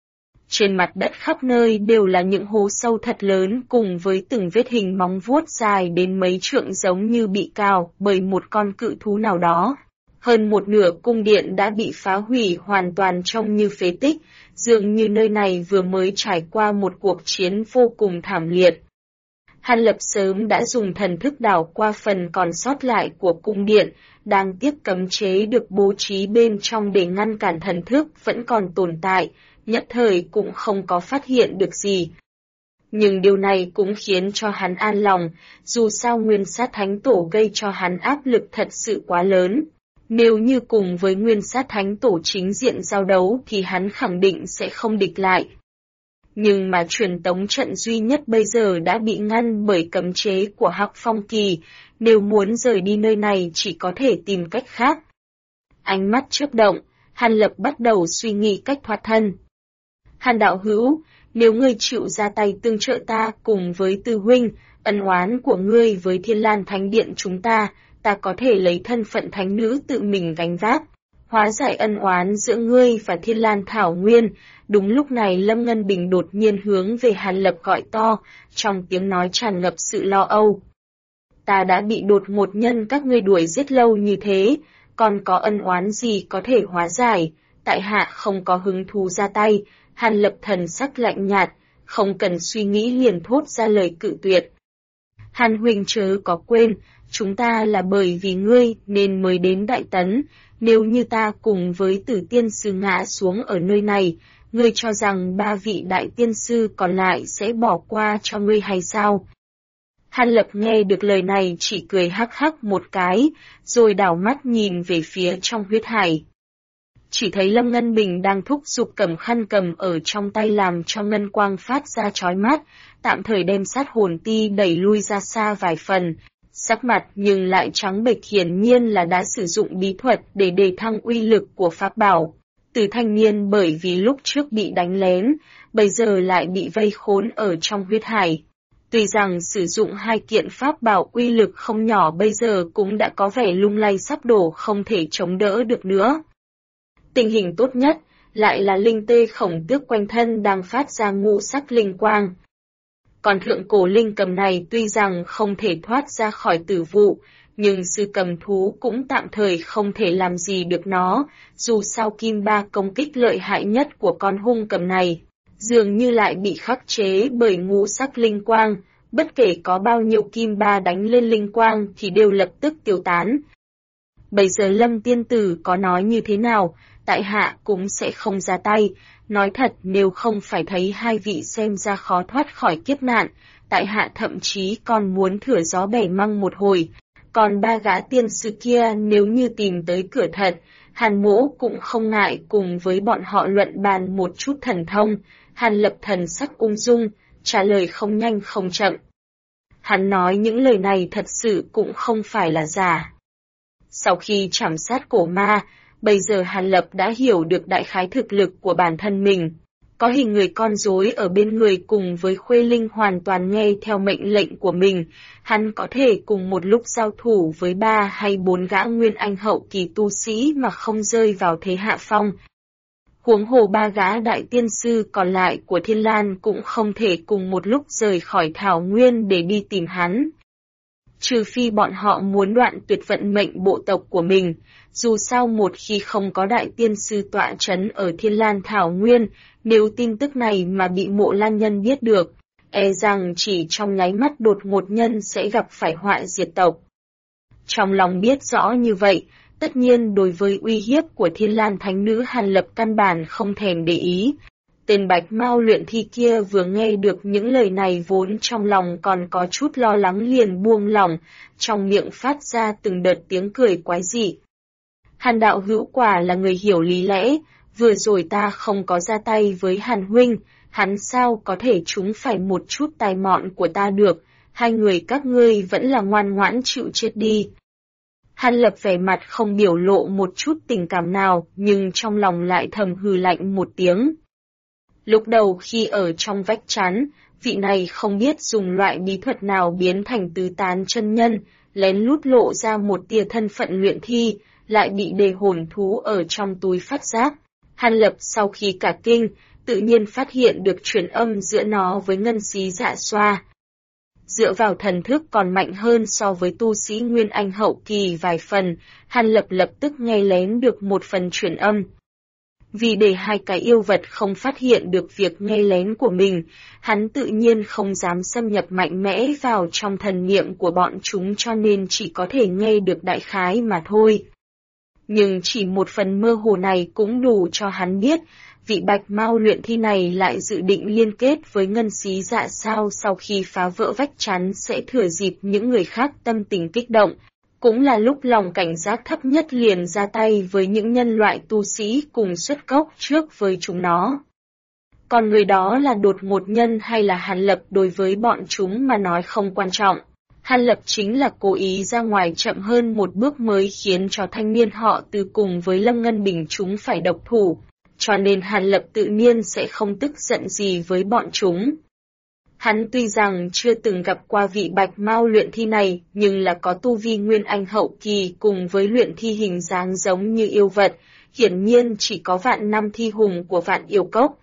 A: Trên mặt đất khắp nơi đều là những hố sâu thật lớn cùng với từng vết hình móng vuốt dài đến mấy trượng giống như bị cào bởi một con cự thú nào đó. Hơn một nửa cung điện đã bị phá hủy hoàn toàn trông như phế tích, dường như nơi này vừa mới trải qua một cuộc chiến vô cùng thảm liệt. Hàn Lập sớm đã dùng thần thức đảo qua phần còn sót lại của cung điện, đang tiếc cấm chế được bố trí bên trong để ngăn cản thần thức vẫn còn tồn tại, nhất thời cũng không có phát hiện được gì. Nhưng điều này cũng khiến cho hắn an lòng, dù sao Nguyên Sát Thánh Tổ gây cho hắn áp lực thật sự quá lớn. Nếu như cùng với Nguyên Sát Thánh Tổ chính diện giao đấu thì hắn khẳng định sẽ không địch lại. Nhưng mà truyền tống trận duy nhất bây giờ đã bị ngăn bởi cấm chế của Hắc Phong Kỳ, nếu muốn rời đi nơi này chỉ có thể tìm cách khác. Ánh mắt chớp động, Hàn Lập bắt đầu suy nghĩ cách thoát thân. Hàn đạo hữu, nếu ngươi chịu ra tay tương trợ ta cùng với Tư huynh, ân oán của ngươi với Thiên Lan Thánh Điện chúng ta có thể lấy thân phận thánh nữ tự mình gánh vác. hóa giải ân oán giữa ngươi và Thiên Lan Thảo Nguyên. Đúng lúc này Lâm Ngân Bình đột nhiên hướng về Hàn Lập gọi to, trong tiếng nói tràn ngập sự lo âu. Ta đã bị đột ngột nhân các ngươi đuổi giết lâu như thế, còn có ân oán gì có thể hóa giải, tại hạ không có hứng thú ra tay. Hàn Lập thần sắc lạnh nhạt, không cần suy nghĩ liền thốt ra lời cự tuyệt. Hàn huynh chớ có quên, chúng ta là bởi vì ngươi nên mới đến Đại Tấn, nếu như ta cùng với Tử Tiên Sư ngã xuống ở nơi này, ngươi cho rằng 3 vị Đại Tiên Sư còn lại sẽ bỏ qua cho ngươi hay sao? Hàn Lập nghe được lời này chỉ cười hắc hắc một cái, rồi đảo mắt nhìn về phía trong huyết hải. Chỉ thấy Lâm Ngân Bình đang thúc giục cầm khăn cầm ở trong tay làm cho ngân quang phát ra chói mắt, tạm thời đem sát hồn ti đẩy lui ra xa vài phần. Sắc mặt nhưng lại trắng bệch, hiển nhiên là đã sử dụng bí thuật để đề thăng uy lực của pháp bảo. Từ thanh niên bởi vì lúc trước bị đánh lén, bây giờ lại bị vây khốn ở trong huyết hải. Tuy rằng sử dụng 2 kiện pháp bảo uy lực không nhỏ bây giờ cũng đã có vẻ lung lay sắp đổ, không thể chống đỡ được nữa. Tình hình tốt nhất lại là linh tê khổng tước quanh thân đang phát ra ngũ sắc linh quang. Còn thượng cổ linh cầm này tuy rằng không thể thoát ra khỏi tử vụ, nhưng sư cầm thú cũng tạm thời không thể làm gì được nó, dù sao kim ba công kích lợi hại nhất của con hung cầm này, dường như lại bị khắc chế bởi ngũ sắc linh quang, bất kể có bao nhiêu kim ba đánh lên linh quang thì đều lập tức tiêu tán. Bây giờ Lâm tiên tử có nói như thế nào, tại hạ cũng sẽ không ra tay. Nói thật, nếu không phải thấy 2 vị xem ra khó thoát khỏi kiếp nạn, tại hạ thậm chí còn muốn thửa gió bẻ măng một hồi. Còn 3 gã tiên sư kia nếu như tìm tới cửa thật, Hàn Mỗ cũng không ngại cùng với bọn họ luận bàn một chút thần thông. Hàn Lập thần sắc ung dung, trả lời không nhanh không chậm. Hắn nói những lời này thật sự cũng không phải là giả. Sau khi trảm sát cổ ma, bây giờ Hàn Lập đã hiểu được đại khái thực lực của bản thân mình. Có hình người con rối ở bên người cùng với Khuê Linh hoàn toàn nghe theo mệnh lệnh của mình, hắn có thể cùng một lúc giao thủ với 3 hay 4 gã nguyên anh hậu kỳ tu sĩ mà không rơi vào thế hạ phong. Huống hồ 3 gã đại tiên sư còn lại của Thiên Lan cũng không thể cùng một lúc rời khỏi Thảo Nguyên để đi tìm hắn. Trừ phi bọn họ muốn đoạn tuyệt vận mệnh bộ tộc của mình, dù sao một khi không có đại tiên sư tọa trấn ở Thiên Lan Thảo Nguyên, nếu tin tức này mà bị Mộ Lan Nhân biết được, e rằng chỉ trong nháy mắt đột ngột nhân sẽ gặp phải họa diệt tộc. Trong lòng biết rõ như vậy, tất nhiên đối với uy hiếp của Thiên Lan Thánh Nữ Hàn Lập căn bản không thèm để ý. Tên Bạch Mao luyện thi kia vừa nghe được những lời này vốn trong lòng còn có chút lo lắng liền buông lỏng, trong miệng phát ra từng đợt tiếng cười quái dị. Hàn đạo hữu quả là người hiểu lý lẽ, vừa rồi ta không có ra tay với Hàn huynh, hắn sao có thể trúng phải một chút tài mọn của ta được, 2 người các ngươi vẫn là ngoan ngoãn chịu chết đi. Hàn Lập vẻ mặt không biểu lộ một chút tình cảm nào, nhưng trong lòng lại thầm hừ lạnh một tiếng. Lúc đầu khi ở trong vách chắn, vị này không biết dùng loại bí thuật nào biến thành tứ tán chân nhân, lén lút lộ ra một tia thân phận luyện thi, lại bị đề hồn thú ở trong túi phát giác. Hàn Lập sau khi cả kinh, tự nhiên phát hiện được truyền âm giữa nó với ngân xí dạ xoa. Dựa vào thần thức còn mạnh hơn so với tu sĩ Nguyên Anh hậu kỳ vài phần, Hàn Lập lập tức nghe lén được một phần truyền âm. Vì để 2 cái yêu vật không phát hiện được việc nghe lén của mình, hắn tự nhiên không dám xâm nhập mạnh mẽ vào trong thần niệm của bọn chúng cho nên chỉ có thể nghe được đại khái mà thôi. Nhưng chỉ một phần mơ hồ này cũng đủ cho hắn biết, vị Bạch Mao luyện thi này lại dự định liên kết với ngân xí dạ sao sau khi phá vỡ vách chắn sẽ thừa dịp những người khác tâm tình kích động. Cũng là lúc lòng cảnh giác thấp nhất liền ra tay với những nhân loại tu sĩ cùng xuất cốc trước với chúng nó. Còn người đó là đột ngột nhân hay là Hàn Lập đối với bọn chúng mà nói không quan trọng. Hàn Lập chính là cố ý ra ngoài chậm hơn một bước mới khiến cho thanh niên họ Từ cùng với Lâm Ngân Bình chúng phải độc thủ, cho nên Hàn Lập tự nhiên sẽ không tức giận gì với bọn chúng. Hắn tuy rằng chưa từng gặp qua vị Bạch Mao luyện thi này, nhưng là có tu vi Nguyên Anh hậu kỳ cùng với luyện thi hình dáng giống như yêu vật, hiển nhiên chỉ có Vạn Năm Thi Hùng của Vạn Yêu Cốc.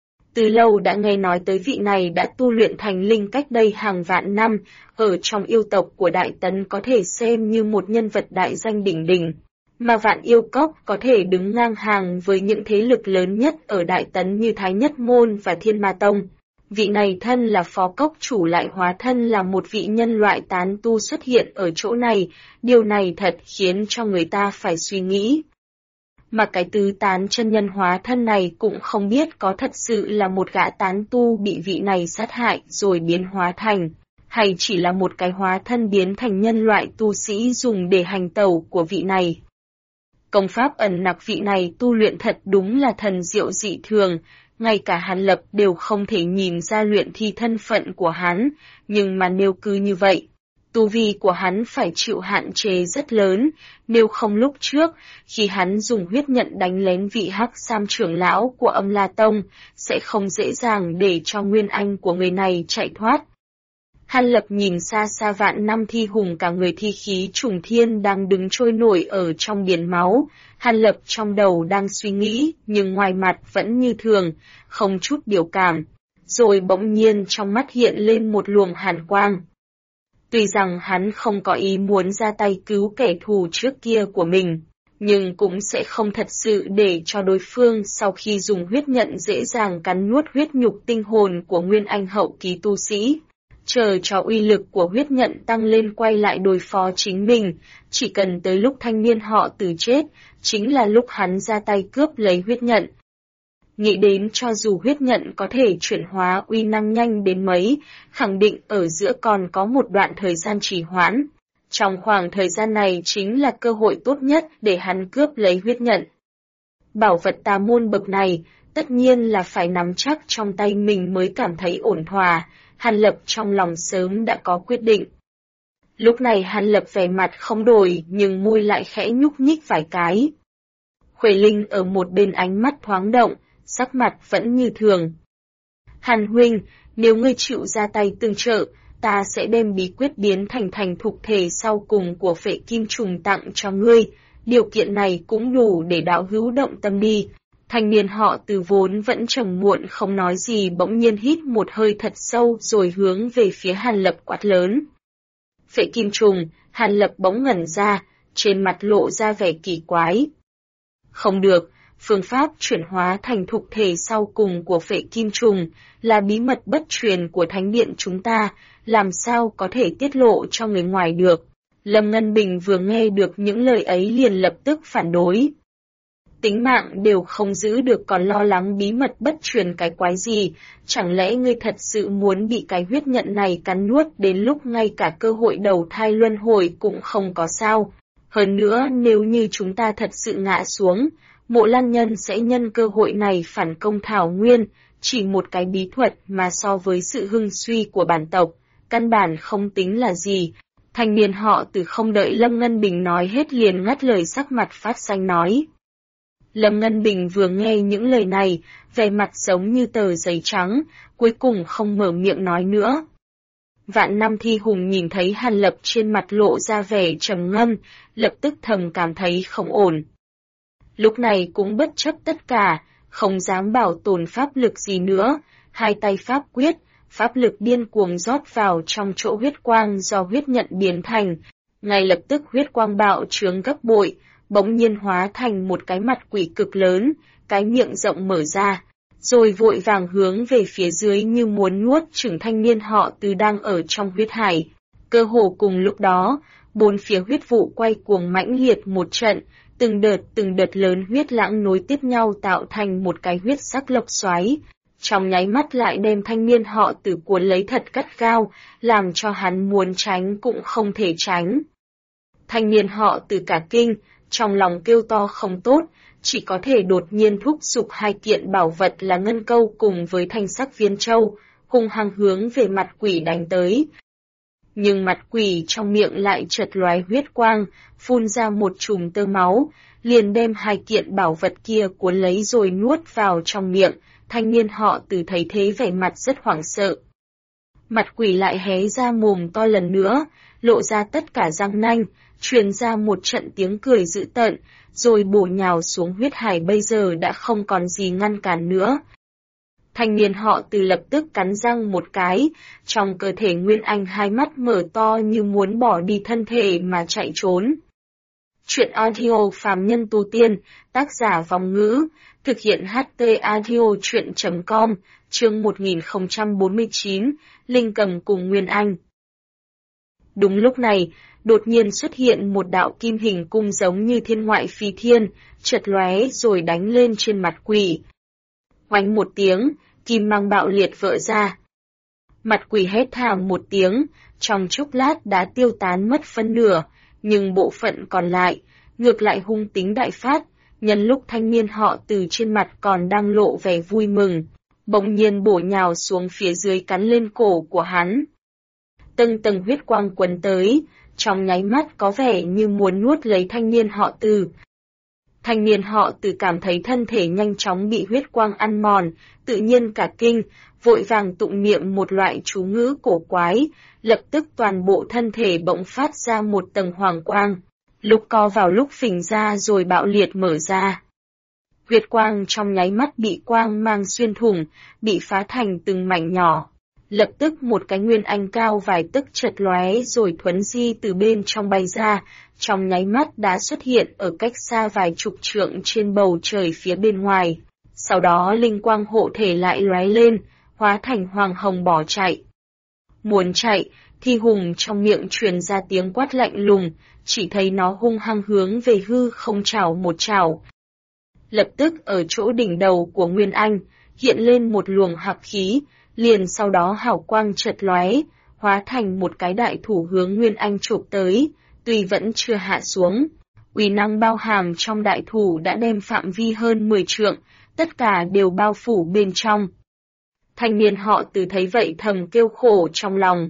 A: Từ lâu đã nghe nói tới vị này đã tu luyện thành linh cách đây hàng vạn năm, ở trong yêu tộc của Đại Tấn có thể xem như một nhân vật đại danh đỉnh đỉnh. Mà Vạn Yêu Cốc có thể đứng ngang hàng với những thế lực lớn nhất ở Đại Tấn như Thái Nhất Môn và Thiên Ma Tông. Vị này thân là phó cốc chủ lại hóa thân là một vị nhân loại tán tu xuất hiện ở chỗ này, điều này thật khiến cho người ta phải suy nghĩ. Mà cái tứ tán chân nhân hóa thân này cũng không biết có thật sự là một gã tán tu bị vị này sát hại rồi biến hóa thành, hay chỉ là một cái hóa thân biến thành nhân loại tu sĩ dùng để hành tẩu của vị này. Công pháp ẩn nặc vị này tu luyện thật đúng là thần diệu dị thường, ngay cả Hàn Lập đều không thể nhìn ra luyện thi thân phận của hắn, nhưng mà nếu cứ như vậy, tu vi của hắn phải chịu hạn chế rất lớn, nếu không lúc trước, khi hắn dùng huyết nhận đánh lén vị Hắc Sam trưởng lão của Âm La Tông, sẽ không dễ dàng để cho nguyên anh của người này chạy thoát. Hàn Lập nhìn xa xa Vạn Năm Thi Hùng cả người thi khí trùng thiên đang đứng trôi nổi ở trong biển máu. Hàn Lập trong đầu đang suy nghĩ, nhưng ngoài mặt vẫn như thường, không chút biểu cảm. Rồi bỗng nhiên trong mắt hiện lên một luồng hàn quang. Tuy rằng hắn không có ý muốn ra tay cứu kẻ thù trước kia của mình, nhưng cũng sẽ không thật sự để cho đối phương sau khi dùng huyết nhận dễ dàng cắn nuốt huyết nhục tinh hồn của nguyên anh hậu kỳ tu sĩ. Chờ cho uy lực của huyết nhận tăng lên quay lại đối phó chính mình, chỉ cần tới lúc thanh niên họ tử chết, chính là lúc hắn ra tay cướp lấy huyết nhận. Nghĩ đến cho dù huyết nhận có thể chuyển hóa uy năng nhanh đến mấy, khẳng định ở giữa còn có một đoạn thời gian trì hoãn. Trong khoảng thời gian này chính là cơ hội tốt nhất để hắn cướp lấy huyết nhận. Bảo vật tà môn bậc này, tất nhiên là phải nắm chắc trong tay mình mới cảm thấy ổn thỏa. Hàn Lập trong lòng sớm đã có quyết định. Lúc này Hàn Lập vẻ mặt không đổi nhưng môi lại khẽ nhúc nhích vài cái. Khuê Linh ở một bên ánh mắt thoáng động, sắc mặt vẫn như thường. Hàn huynh, nếu ngươi chịu ra tay tương trợ, ta sẽ đem bí quyết biến thành thục thể sau cùng của Phệ Kim Trùng tặng cho ngươi. Điều kiện này cũng đủ để đạo hữu động tâm đi. Thanh niên họ Từ vốn vẫn trầm muộn không nói gì bỗng nhiên hít một hơi thật sâu rồi hướng về phía Hàn Lập quát lớn. Phệ Kim Trùng, Hàn Lập bỗng ngẩn ra, trên mặt lộ ra vẻ kỳ quái. Không được, phương pháp chuyển hóa thành thục thể sau cùng của Phệ Kim Trùng là bí mật bất truyền của Thánh Điện chúng ta, làm sao có thể tiết lộ cho người ngoài được. Lâm Ngân Bình vừa nghe được những lời ấy liền lập tức phản đối. Tính mạng đều không giữ được còn lo lắng bí mật bất truyền cái quái gì, chẳng lẽ ngươi thật sự muốn bị cái huyết nhận này cắn nuốt đến lúc ngay cả cơ hội đầu thai luân hồi cũng không có sao. Hơn nữa nếu như chúng ta thật sự ngã xuống, Mộ Lan Nhân sẽ nhân cơ hội này phản công Thảo Nguyên, chỉ một cái bí thuật mà so với sự hưng suy của bản tộc, căn bản không tính là gì. Thanh niên họ Từ không đợi Lâm Ngân Bình nói hết liền ngắt lời sắc mặt phát xanh nói. Lâm Ngân Bình vừa nghe những lời này, vẻ mặt giống như tờ giấy trắng, cuối cùng không mở miệng nói nữa. Vạn Năm Thi Hùng nhìn thấy Hàn Lập trên mặt lộ ra vẻ trầm ngâm, lập tức thầm cảm thấy không ổn. Lúc này cũng bất chấp tất cả, không dám bảo tồn pháp lực gì nữa, hai tay pháp quyết, pháp lực điên cuồng rót vào trong chỗ huyết quang do huyết nhận biến thành, ngay lập tức huyết quang bạo trướng gấp bội, bỗng nhiên hóa thành một cái mặt quỷ cực lớn, cái miệng rộng mở ra, rồi vội vàng hướng về phía dưới như muốn nuốt chửng thanh niên họ Từ đang ở trong huyết hải. Cơ hồ cùng lúc đó, bốn phía huyết vụ quay cuồng mãnh liệt một trận, từng đợt lớn huyết lãng nối tiếp nhau tạo thành một cái huyết sắc lốc xoáy. Trong nháy mắt lại đem thanh niên họ Từ cuốn lấy thật gắt gao, làm cho hắn muốn tránh cũng không thể tránh. Thanh niên họ Từ cả kinh, trong lòng kêu to không tốt, chỉ có thể đột nhiên thúc giục hai kiện bảo vật là ngân câu cùng với thanh sắc viên châu, hung hăng hướng về mặt quỷ đánh tới. Nhưng mặt quỷ trong miệng lại chợt lóe huyết quang, phun ra một chùm tơ máu, liền đem hai kiện bảo vật kia cuốn lấy rồi nuốt vào trong miệng. Thanh niên họ Từ thấy thế vẻ mặt rất hoảng sợ. Mặt quỷ lại hé ra mồm to lần nữa, lộ ra tất cả răng nanh, truyền ra một trận tiếng cười dữ tợn, rồi bổ nhào xuống huyết hải bây giờ đã không còn gì ngăn cản nữa. Thanh niên họ Từ lập tức cắn răng một cái, trong cơ thể Nguyên Anh hai mắt mở to như muốn bỏ đi thân thể mà chạy trốn. Chuyện audio phàm nhân tu tiên, tác giả Vong Ngữ, thực hiện HT audio chuyện.com, chương 1049, Linh Cầm cùng Nguyên Anh. Đúng lúc này, đột nhiên xuất hiện một đạo kim hình cung giống như thiên ngoại phi thiên, chợt lóe rồi đánh lên trên mặt quỷ. Oánh một tiếng, kim mang bạo liệt vỡ ra. Mặt quỷ hét thảm một tiếng, trong chốc lát đã tiêu tán mất phân nửa, nhưng bộ phận còn lại, ngược lại hung tính đại phát, nhân lúc thanh niên họ Từ trên mặt còn đang lộ vẻ vui mừng, bỗng nhiên bổ nhào xuống phía dưới cắn lên cổ của hắn. Tầng tầng huyết quang quấn tới, trong nháy mắt có vẻ như muốn nuốt lấy thanh niên họ Từ. Thanh niên họ Từ cảm thấy thân thể nhanh chóng bị huyết quang ăn mòn, tự nhiên cả kinh, vội vàng tụng niệm một loại chú ngữ cổ quái, lập tức toàn bộ thân thể bỗng phát ra một tầng hoàng quang, lúc co vào lúc phình ra rồi bạo liệt mở ra. Huyết quang trong nháy mắt bị quang mang xuyên thủng, bị phá thành từng mảnh nhỏ. Lập tức một cái Nguyên Anh cao vài tấc chợt lóe rồi thuấn di từ bên trong bay ra, trong nháy mắt đã xuất hiện ở cách xa vài chục trượng trên bầu trời phía bên ngoài. Sau đó linh quang hộ thể lại lóe lên, hóa thành hoàng hồng bỏ chạy. Muốn chạy, thì hùng trong miệng truyền ra tiếng quát lạnh lùng, chỉ thấy nó hung hăng hướng về hư không chảo một chảo. Lập tức ở chỗ đỉnh đầu của Nguyên Anh, hiện lên một luồng hắc khí, liền sau đó hào quang chợt lóe, hóa thành một cái đại thủ hướng Nguyên Anh chụp tới, tuy vẫn chưa hạ xuống. Uy năng bao hàm trong đại thủ đã đem phạm vi hơn 10 trượng, tất cả đều bao phủ bên trong. Thanh niên họ Từ thấy vậy thầm kêu khổ trong lòng.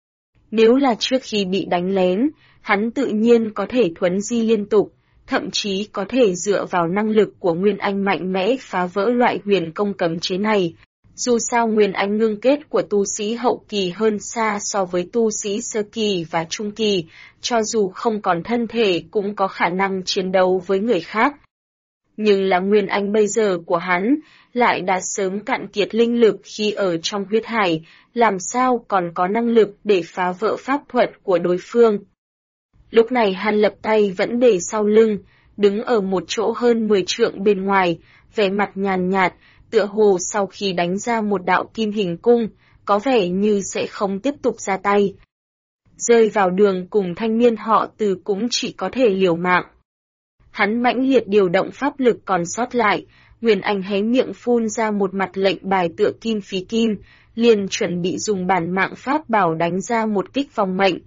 A: Nếu là trước khi bị đánh lén, hắn tự nhiên có thể thuấn di liên tục, thậm chí có thể dựa vào năng lực của Nguyên Anh mạnh mẽ phá vỡ loại huyền công cấm chế này. Dù sao Nguyên Anh ngưng kết của tu sĩ hậu kỳ hơn xa so với tu sĩ sơ kỳ và trung kỳ, cho dù không còn thân thể cũng có khả năng chiến đấu với người khác. Nhưng là Nguyên Anh bây giờ của hắn, lại đã sớm cạn kiệt linh lực khi ở trong huyết hải, làm sao còn có năng lực để phá vỡ pháp thuật của đối phương. Lúc này hắn lập tay vẫn để sau lưng, đứng ở một chỗ hơn 10 trượng bên ngoài, vẻ mặt nhàn nhạt, tựa hồ sau khi đánh ra một đạo kim hình cung, có vẻ như sẽ không tiếp tục ra tay. Rơi vào đường cùng thanh niên họ Từ cũng chỉ có thể liều mạng. Hắn mãnh liệt điều động pháp lực còn sót lại, Nguyên Anh hé miệng phun ra một mặt lệnh bài tựa kim phí kim, liền chuẩn bị dùng bản mạng pháp bảo đánh ra một kích vòng mệnh.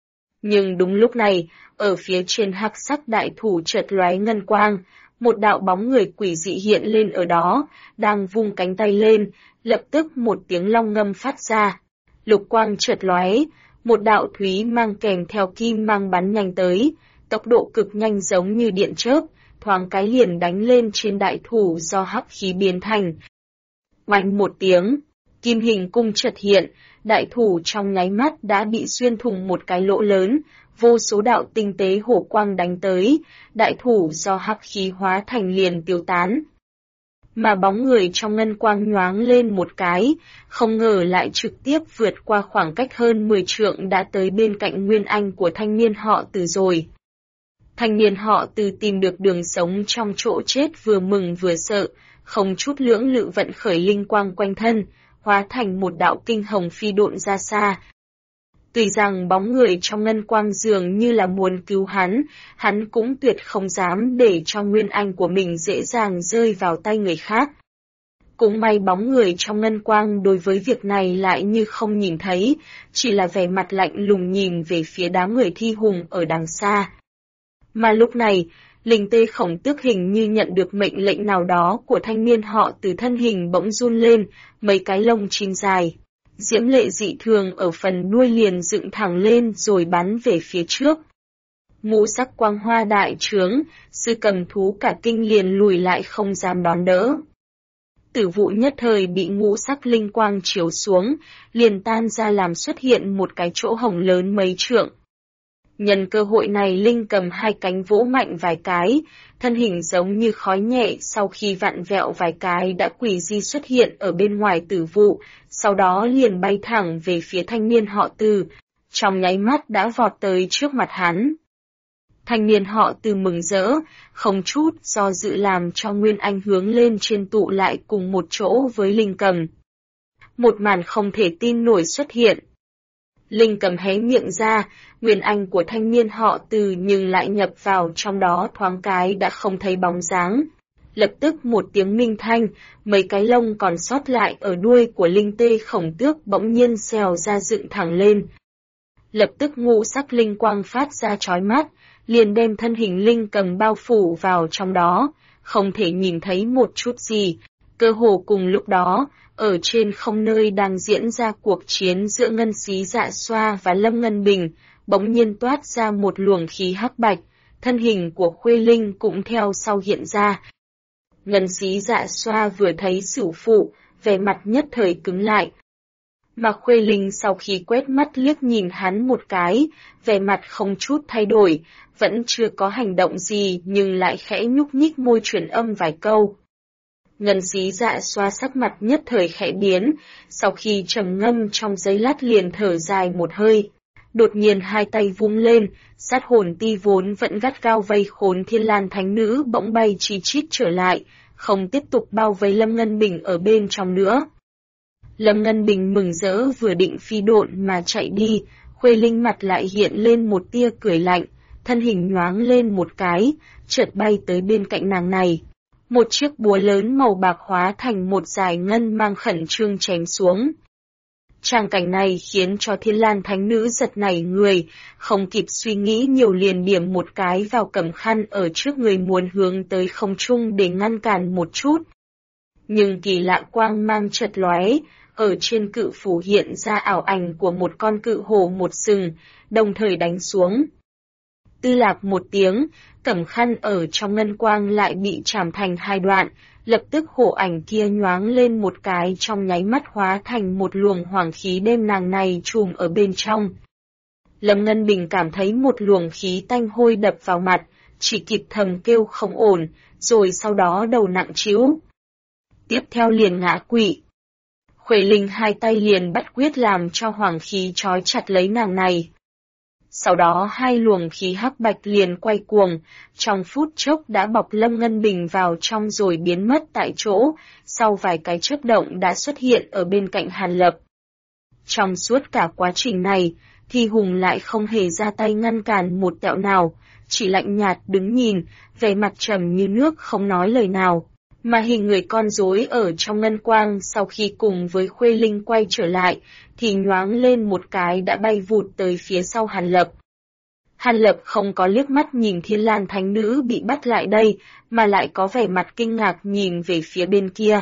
A: Nhưng đúng lúc này, ở phía trên hắc sắc đại thủ chợt lóe ngân quang, một đạo bóng người quỷ dị hiện lên ở đó, đang vung cánh tay lên, lập tức một tiếng long ngâm phát ra. Lục quang chợt lóe, một đạo thúy mang kèm theo kim mang bắn nhanh tới, tốc độ cực nhanh giống như điện chớp, thoáng cái liền đánh lên trên đại thủ do hắc khí biến thành. Oanh một tiếng, kim hình cung chợt hiện, đại thủ trong nháy mắt đã bị xuyên thủng một cái lỗ lớn, vô số đạo tinh tế hổ quang đánh tới, đại thủ do hắc khí hóa thành liền tiêu tán. Mà bóng người trong ngân quang nhoáng lên một cái, không ngờ lại trực tiếp vượt qua khoảng cách hơn 10 trượng đã tới bên cạnh Nguyên Anh của thanh niên họ Từ rồi. Thanh niên họ Từ tìm được đường sống trong chỗ chết vừa mừng vừa sợ, không chút lưỡng lự vận khởi linh quang quanh thân, hóa thành một đạo kinh hồng phi độn ra xa. Tuy rằng bóng người trong ngân quang dường như là muốn cứu hắn cũng tuyệt không dám để cho Nguyên Anh của mình dễ dàng rơi vào tay người khác. Cũng may bóng người trong ngân quang đối với việc này lại như không nhìn thấy, chỉ là vẻ mặt lạnh lùng nhìn về phía đám người thi hùng ở đằng xa. Mà lúc này, Linh Tê Khổng Tước hình như nhận được mệnh lệnh nào đó của thanh niên họ Từ, thân hình bỗng run lên, mấy cái lông chim dài. Diễm lệ dị thường ở phần đuôi liền dựng thẳng lên rồi bắn về phía trước. Ngũ sắc quang hoa đại trướng, sư cầm thú cả kinh liền lùi lại không dám đón đỡ. Tử vụ nhất thời bị ngũ sắc linh quang chiếu xuống, liền tan ra làm xuất hiện một cái chỗ hổng lớn mấy trượng. Nhân cơ hội này Linh cầm hai cánh vỗ mạnh vài cái, thân hình giống như khói nhẹ sau khi vặn vẹo vài cái đã quỷ dị xuất hiện ở bên ngoài tử vụ, sau đó liền bay thẳng về phía thanh niên họ Từ, trong nháy mắt đã vọt tới trước mặt hắn. Thanh niên họ Từ mừng rỡ, không chút do dự làm cho Nguyên Anh hướng lên trên tụ lại cùng một chỗ với Linh cầm. Một màn không thể tin nổi xuất hiện. Linh cầm hé miệng ra, Nguyên Anh của thanh niên họ Từ nhưng lại nhập vào trong đó thoáng cái đã không thấy bóng dáng. Lập tức một tiếng minh thanh, mấy cái lông còn sót lại ở đuôi của Linh Tê Khổng Tước bỗng nhiên xèo ra dựng thẳng lên. Lập tức ngũ sắc linh quang phát ra chói mắt, liền đem thân hình Linh cầm bao phủ vào trong đó, không thể nhìn thấy một chút gì. Cơ hồ cùng lúc đó, ở trên không nơi đang diễn ra cuộc chiến giữa Ngân Xí Dạ Xoa và Lâm Ngân Bình, bỗng nhiên toát ra một luồng khí hắc bạch, thân hình của Khuê Linh cũng theo sau hiện ra. Ngân Xí Dạ Xoa vừa thấy Sửu Phụ, vẻ mặt nhất thời cứng lại. Mà Khuê Linh sau khi quét mắt liếc nhìn hắn một cái, vẻ mặt không chút thay đổi, vẫn chưa có hành động gì nhưng lại khẽ nhúc nhích môi truyền âm vài câu. Ngân Xí Dạ Xoa sắc mặt nhất thời khẽ biến, sau khi trầm ngâm trong giây lát liền thở dài một hơi. Đột nhiên hai tay vung lên, sát hồn ti vốn vẫn gắt gao vây khốn Thiên Lan Thánh Nữ bỗng bay chi chít trở lại, không tiếp tục bao vây Lâm Ngân Bình ở bên trong nữa. Lâm Ngân Bình mừng rỡ vừa định phi độn mà chạy đi, Khuê Linh mặt lại hiện lên một tia cười lạnh, thân hình nhoáng lên một cái, chợt bay tới bên cạnh nàng này. Một chiếc búa lớn màu bạc hóa thành một dải ngân mang khẩn trương chém xuống. Tràng cảnh này khiến cho Thiên Lan Thánh Nữ giật nảy người, không kịp suy nghĩ nhiều liền điểm một cái vào cầm khăn ở trước người muốn hướng tới không trung để ngăn cản một chút. Nhưng kỳ lạ quang mang chợt lóe, ở trên cự phủ hiện ra ảo ảnh của một con cự hổ một sừng, đồng thời đánh xuống. Tư lạc một tiếng, cẩm khăn ở trong ngân quang lại bị chảm thành hai đoạn, lập tức hổ ảnh kia nhoáng lên một cái trong nháy mắt hóa thành một luồng hoàng khí đem nàng này trùm ở bên trong. Lâm Ngân Bình cảm thấy một luồng khí tanh hôi đập vào mặt, chỉ kịp thầm kêu không ổn, rồi sau đó đầu nặng trĩu. Tiếp theo liền ngã quỵ. Khuê Linh hai tay liền bắt quyết làm cho hoàng khí trói chặt lấy nàng này. Sau đó hai luồng khí hắc bạch liền quay cuồng, trong phút chốc đã bọc Lâm Ngân Bình vào trong rồi biến mất tại chỗ, sau vài cái chớp động đã xuất hiện ở bên cạnh Hàn Lập. Trong suốt cả quá trình này, Thi Hùng lại không hề ra tay ngăn cản một tẹo nào, chỉ lạnh nhạt đứng nhìn, vẻ mặt trầm như nước không nói lời nào. Mà hình người con rối ở trong ngân quang sau khi cùng với Khuê Linh quay trở lại, thì nhoáng lên một cái đã bay vụt tới phía sau Hàn Lập. Hàn Lập không có liếc mắt nhìn Thiên Lan Thánh Nữ bị bắt lại đây, mà lại có vẻ mặt kinh ngạc nhìn về phía bên kia.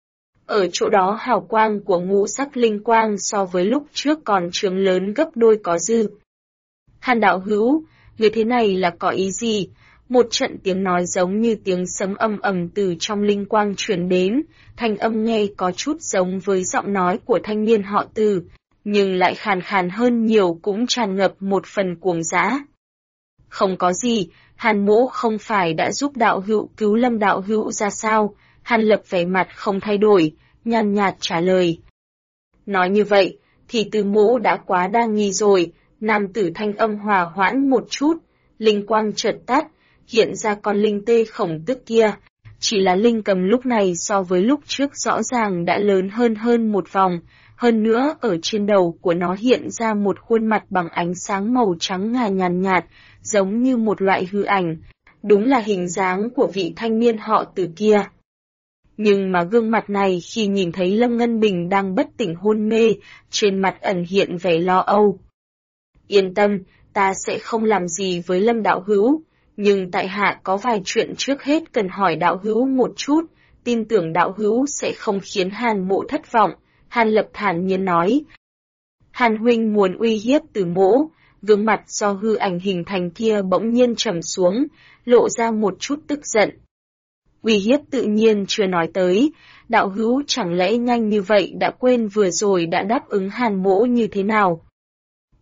A: Ở chỗ đó hào quang của ngũ sắc linh quang so với lúc trước còn trướng lớn gấp đôi có dư. Hàn đạo hữu, người thế này là có ý gì? Một trận tiếng nói giống như tiếng sấm âm ầm từ trong linh quang truyền đến, thanh âm nghe có chút giống với giọng nói của thanh niên họ Từ, nhưng lại khàn khàn hơn nhiều cũng tràn ngập một phần cuồng dã. Không có gì, Hàn mỗ không phải đã giúp đạo hữu cứu Lâm đạo hữu ra sao? Hàn Lập vẻ mặt không thay đổi, nhàn nhạt trả lời. Nói như vậy, thì Từ mỗ đã quá đa nghi rồi, nam tử thanh âm hòa hoãn một chút, linh quang chợt tắt, hiện ra con linh tê khổng tước kia, chỉ là linh cầm lúc này so với lúc trước rõ ràng đã lớn hơn một vòng, hơn nữa ở trên đầu của nó hiện ra một khuôn mặt bằng ánh sáng màu trắng ngà nhàn nhạt, giống như một loại hư ảnh, đúng là hình dáng của vị thanh niên họ Từ kia. Nhưng mà gương mặt này khi nhìn thấy Lâm Ngân Bình đang bất tỉnh hôn mê, trên mặt ẩn hiện vẻ lo âu. Yên tâm, ta sẽ không làm gì với Lâm đạo hữu. Nhưng tại hạ có vài chuyện trước hết cần hỏi đạo hữu một chút, tin tưởng đạo hữu sẽ không khiến Hàn mỗ thất vọng, Hàn Lập thản nhiên nói. Hàn huynh muốn uy hiếp Từ mỗ, gương mặt do hư ảnh hình thành kia bỗng nhiên trầm xuống, lộ ra một chút tức giận. Uy hiếp tự nhiên chưa nói tới, đạo hữu chẳng lẽ nhanh như vậy đã quên vừa rồi đã đáp ứng Hàn mỗ như thế nào?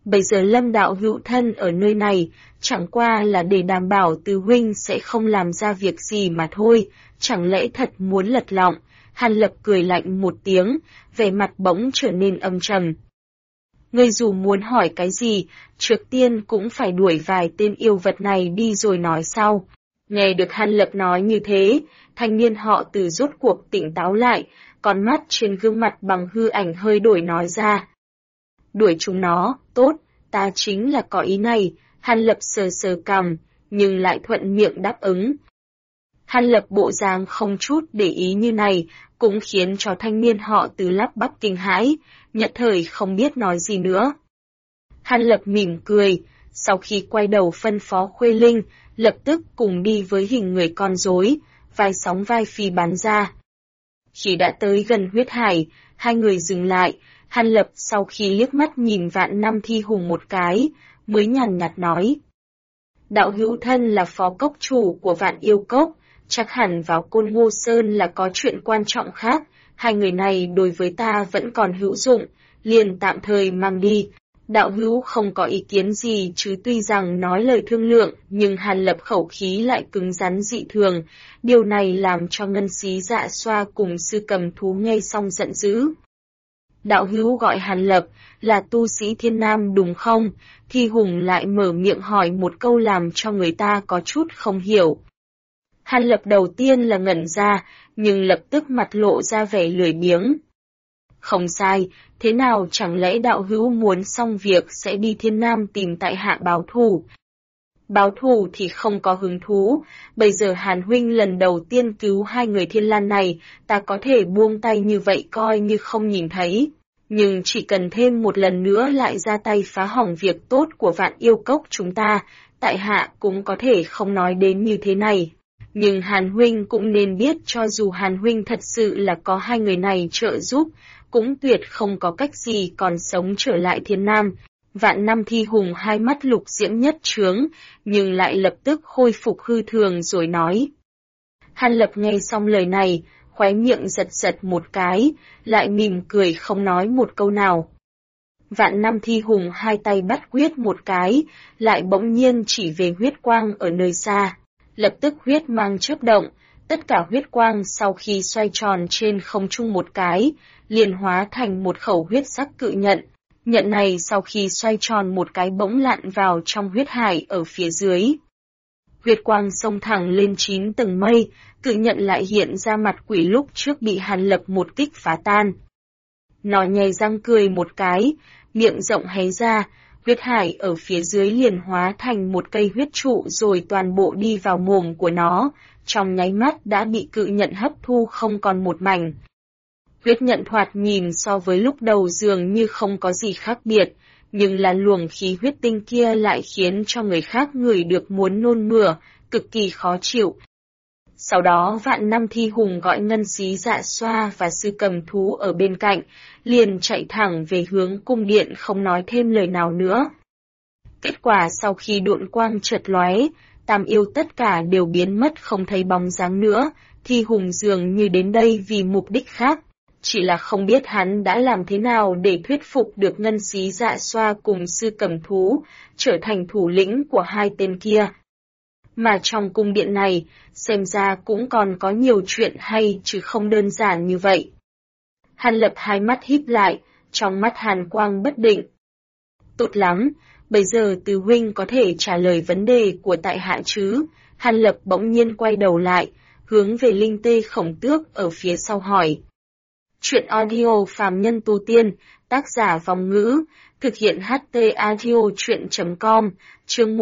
A: Bây giờ Lâm đạo hữu thân ở nơi này, chẳng qua là để đảm bảo Từ huynh sẽ không làm ra việc gì mà thôi, chẳng lẽ thật muốn lật lọng. Hàn Lập cười lạnh một tiếng, vẻ mặt bỗng trở nên âm trầm. Ngươi dù muốn hỏi cái gì, trước tiên cũng phải đuổi vài tên yêu vật này đi rồi nói sau. Nghe được Hàn Lập nói như thế, thanh niên họ Từ rốt cuộc tỉnh táo lại, con mắt trên gương mặt bằng hư ảnh hơi đổi nói ra. Đuổi chúng nó, tốt, ta chính là có ý này. Hàn Lập sờ sờ cằm, nhưng lại thuận miệng đáp ứng. Hàn Lập bộ dáng không chút để ý như này, cũng khiến cho thanh niên họ Từ lắp bắp kinh hãi, nhất thời không biết nói gì nữa. Hàn Lập mỉm cười, sau khi quay đầu phân phó Khuê Linh, lập tức cùng đi với hình người con rối, vai sóng vai phi bắn ra. Khi đã tới gần huyết hải, hai người dừng lại, Hàn Lập sau khi liếc mắt nhìn Vạn Năm Thi Hùng một cái, mới nhàn nhạt nói. Đạo hữu thân là phó cốc chủ của Vạn Yêu Cốc, chắc hẳn vào Côn Ngô Sơn là có chuyện quan trọng khác, hai người này đối với ta vẫn còn hữu dụng, liền tạm thời mang đi. Đạo hữu không có ý kiến gì chứ tuy rằng nói lời thương lượng, nhưng Hàn Lập khẩu khí lại cứng rắn dị thường, điều này làm cho Ngân Xí Dạ Xoa cùng Sư Cầm Thú nghe xong giận dữ. Đạo hữu gọi Hàn Lập là tu sĩ Thiên Nam đúng không? Thi Hùng lại mở miệng hỏi một câu làm cho người ta có chút không hiểu. Hàn Lập đầu tiên là ngẩn ra, nhưng lập tức mặt lộ ra vẻ lười biếng. Không sai, thế nào chẳng lẽ đạo hữu muốn xong việc sẽ đi Thiên Nam tìm tại hạ báo thù? Báo thù thì không có hứng thú, bây giờ Hàn huynh lần đầu tiên cứu hai người Thiên Lan này, ta có thể buông tay như vậy coi như không nhìn thấy. Nhưng chỉ cần thêm một lần nữa lại ra tay phá hỏng việc tốt của Vạn Yêu Cốc chúng ta, tại hạ cũng có thể không nói đến như thế này. Nhưng Hàn huynh cũng nên biết cho dù Hàn huynh thật sự là có hai người này trợ giúp, cũng tuyệt không có cách gì còn sống trở lại Thiên Nam. Vạn Năm Thi Hùng hai mắt lục diễm nhất trướng, nhưng lại lập tức khôi phục hư thường rồi nói. Hàn Lập nghe xong lời này, khóe miệng giật giật một cái, lại mỉm cười không nói một câu nào. Vạn Năm Thi Hùng hai tay bắt quyết một cái, lại bỗng nhiên chỉ về huyết quang ở nơi xa. Lập tức huyết mang chớp động, tất cả huyết quang sau khi xoay tròn trên không trung một cái, liền hóa thành một khẩu huyết sắc cự nhận. Nhận này sau khi xoay tròn một cái bỗng lặn vào trong huyết hải ở phía dưới. Huyết quang xông thẳng lên 9 tầng mây, cự nhận lại hiện ra mặt quỷ lúc trước bị Hàn Lập một kích phá tan. Nó nhè răng cười một cái, miệng rộng hé ra, huyết hải ở phía dưới liền hóa thành một cây huyết trụ rồi toàn bộ đi vào mồm của nó, trong nháy mắt đã bị cự nhận hấp thu không còn một mảnh. Huyết nhận thoạt nhìn so với lúc đầu dường như không có gì khác biệt, nhưng là luồng khí huyết tinh kia lại khiến cho người khác ngửi được muốn nôn mửa, cực kỳ khó chịu. Sau đó Vạn Năm Thi Hùng gọi Ngân Xí Dạ Xoa và Sư Cầm Thú ở bên cạnh, liền chạy thẳng về hướng cung điện không nói thêm lời nào nữa. Kết quả sau khi độn quang chợt lóe, tam yêu tất cả đều biến mất không thấy bóng dáng nữa, Thi Hùng dường như đến đây vì mục đích khác. Chỉ là không biết hắn đã làm thế nào để thuyết phục được Ngân Xí Dạ Xoa cùng Sư Cầm Thú, trở thành thủ lĩnh của hai tên kia. Mà trong cung điện này, xem ra cũng còn có nhiều chuyện hay chứ không đơn giản như vậy. Hàn Lập hai mắt híp lại, trong mắt hàn quang bất định. Tốt lắm, bây giờ Từ huynh có thể trả lời vấn đề của tại hạ chứ? Hàn Lập bỗng nhiên quay đầu lại, hướng về Linh Tê Khổng Tước ở phía sau hỏi. Chuyện audio phàm nhân tu tiên, tác giả Vong Ngữ, thực hiện HT audio chuyện.com, chương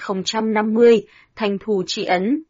A: 1050, Thành thù trị ấn.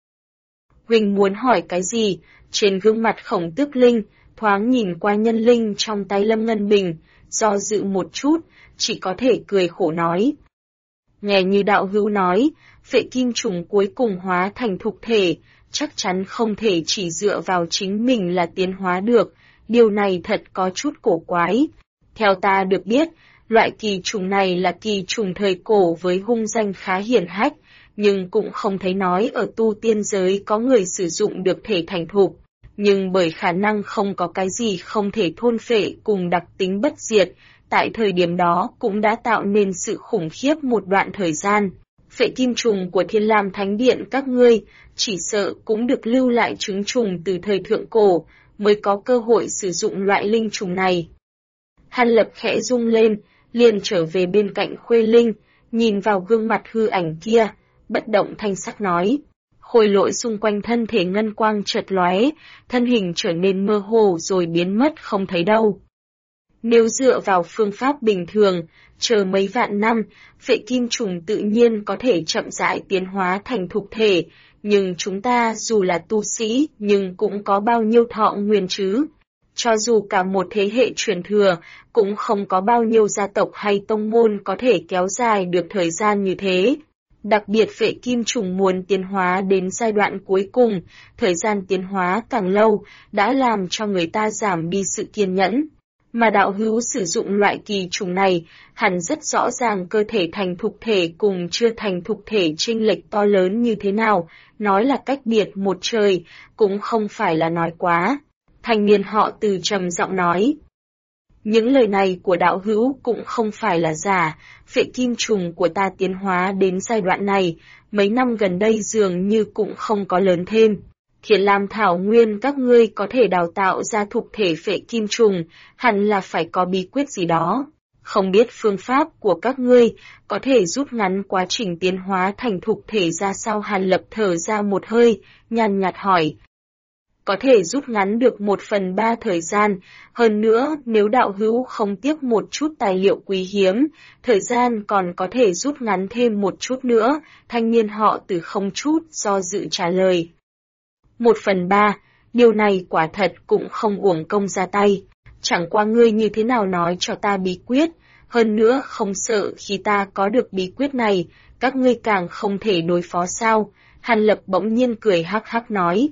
A: Huynh muốn hỏi cái gì? Trên gương mặt Khổng Tước Linh, thoáng nhìn qua nhân linh trong tay Lâm Ngân Bình, do dự một chút, chỉ có thể cười khổ nói. Nghe như đạo hữu nói, phệ kim trùng cuối cùng hóa thành thục thể, chắc chắn không thể chỉ dựa vào chính mình là tiến hóa được, điều này thật có chút cổ quái. Theo ta được biết, loại kỳ trùng này là kỳ trùng thời cổ với hung danh khá hiển hách, nhưng cũng không thấy nói ở tu tiên giới có người sử dụng được thể thành thục. Nhưng bởi khả năng không có cái gì không thể thôn phệ cùng đặc tính bất diệt, tại thời điểm đó cũng đã tạo nên sự khủng khiếp một đoạn thời gian. Phệ kim trùng của Thiên Lam Thánh Điện các ngươi, chỉ sợ cũng được lưu lại trứng trùng từ thời thượng cổ, mới có cơ hội sử dụng loại linh trùng này. Hàn Lập khẽ rung lên, liền trở về bên cạnh Khuê Linh, nhìn vào gương mặt hư ảnh kia, bất động thanh sắc nói. Khôi lỗi xung quanh thân thể ngân quang chợt lóe, thân hình trở nên mơ hồ rồi biến mất không thấy đâu. Nếu dựa vào phương pháp bình thường, chờ mấy vạn năm, phệ kim trùng tự nhiên có thể chậm rãi tiến hóa thành thục thể, nhưng chúng ta dù là tu sĩ nhưng cũng có bao nhiêu thọ nguyên chứ. Cho dù cả một thế hệ truyền thừa, cũng không có bao nhiêu gia tộc hay tông môn có thể kéo dài được thời gian như thế. Đặc biệt phệ kim trùng muốn tiến hóa đến giai đoạn cuối cùng, thời gian tiến hóa càng lâu, đã làm cho người ta giảm đi sự kiên nhẫn. Mà đạo hữu sử dụng loại kỳ trùng này, hẳn rất rõ ràng cơ thể thành thục thể cùng chưa thành thục thể chênh lệch to lớn như thế nào, nói là cách biệt một trời, cũng không phải là nói quá. Thanh niên họ Từ trầm giọng nói. Những lời này của đạo hữu cũng không phải là giả, phệ kim trùng của ta tiến hóa đến giai đoạn này, mấy năm gần đây dường như cũng không có lớn thêm. Thiên Lam Thảo Nguyên các ngươi có thể đào tạo ra thục thể phệ kim trùng, hẳn là phải có bí quyết gì đó. Không biết phương pháp của các ngươi có thể rút ngắn quá trình tiến hóa thành thục thể ra sao? Hàn Lập thở ra một hơi, nhàn nhạt hỏi. Có thể rút ngắn được 1/3 thời gian, hơn nữa nếu đạo hữu không tiếc một chút tài liệu quý hiếm, thời gian còn có thể rút ngắn thêm một chút nữa, thanh niên họ Từ không chút do dự trả lời. 1/3, điều này quả thật cũng không uổng công ra tay, chẳng qua ngươi như thế nào nói cho ta bí quyết, hơn nữa không sợ khi ta có được bí quyết này, các ngươi càng không thể đối phó sao? Hàn Lập bỗng nhiên cười hắc hắc nói.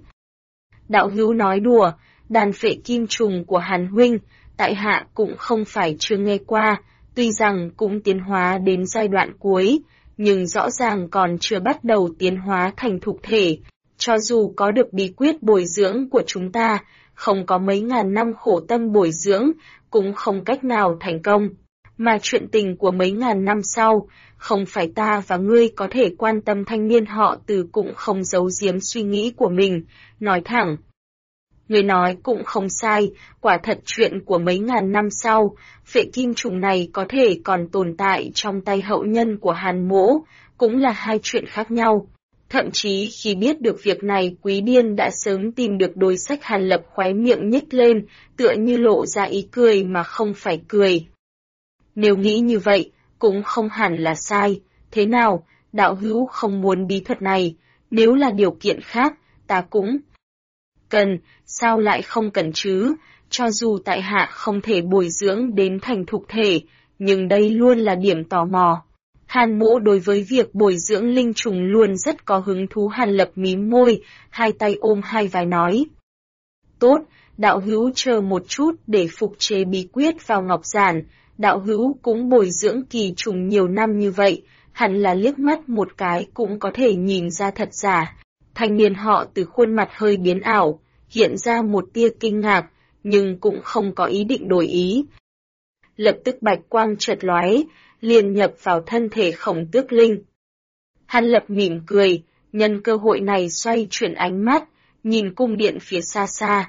A: Đạo hữu nói đùa, đàn phệ kim trùng của Hàn huynh, tại hạ cũng không phải chưa nghe qua, tuy rằng cũng tiến hóa đến giai đoạn cuối, nhưng rõ ràng còn chưa bắt đầu tiến hóa thành thục thể. Cho dù có được bí quyết bồi dưỡng của chúng ta, không có mấy ngàn năm khổ tâm bồi dưỡng, cũng không cách nào thành công. Mà chuyện tình của mấy ngàn năm sau, không phải ta và ngươi có thể quan tâm. Thanh niên họ Từ cũng không giấu giếm suy nghĩ của mình, nói thẳng. Người nói cũng không sai, quả thật chuyện của mấy ngàn năm sau, phệ kim trùng này có thể còn tồn tại trong tay hậu nhân của Hàn Mỗ, cũng là hai chuyện khác nhau. Thậm chí khi biết được việc này Quý Điên đã sớm tìm được đối sách. Hàn Lập khóe miệng nhếch lên, tựa như lộ ra ý cười mà không phải cười. Nếu nghĩ như vậy, cũng không hẳn là sai. Thế nào, đạo hữu không muốn bí thuật này, nếu là điều kiện khác, ta cũng cần, sao lại không cần chứ, cho dù tại hạ không thể bồi dưỡng đến thành thục thể, nhưng đây luôn là điểm tò mò. Hàn Mỗ đối với việc bồi dưỡng linh trùng luôn rất có hứng thú. Hàn Lập mím môi, hai tay ôm hai vai nói. Tốt, đạo hữu chờ một chút để phục chế bí quyết vào ngọc giản, đạo hữu cũng bồi dưỡng kỳ trùng nhiều năm như vậy, hẳn là liếc mắt một cái cũng có thể nhìn ra thật giả. Thanh niên họ Từ khuôn mặt hơi biến ảo, hiện ra một tia kinh ngạc, nhưng cũng không có ý định đổi ý. Lập tức bạch quang chợt lóe, liền nhập vào thân thể Khổng Tước Linh. Hàn Lập mỉm cười, nhân cơ hội này xoay chuyển ánh mắt, nhìn cung điện phía xa xa.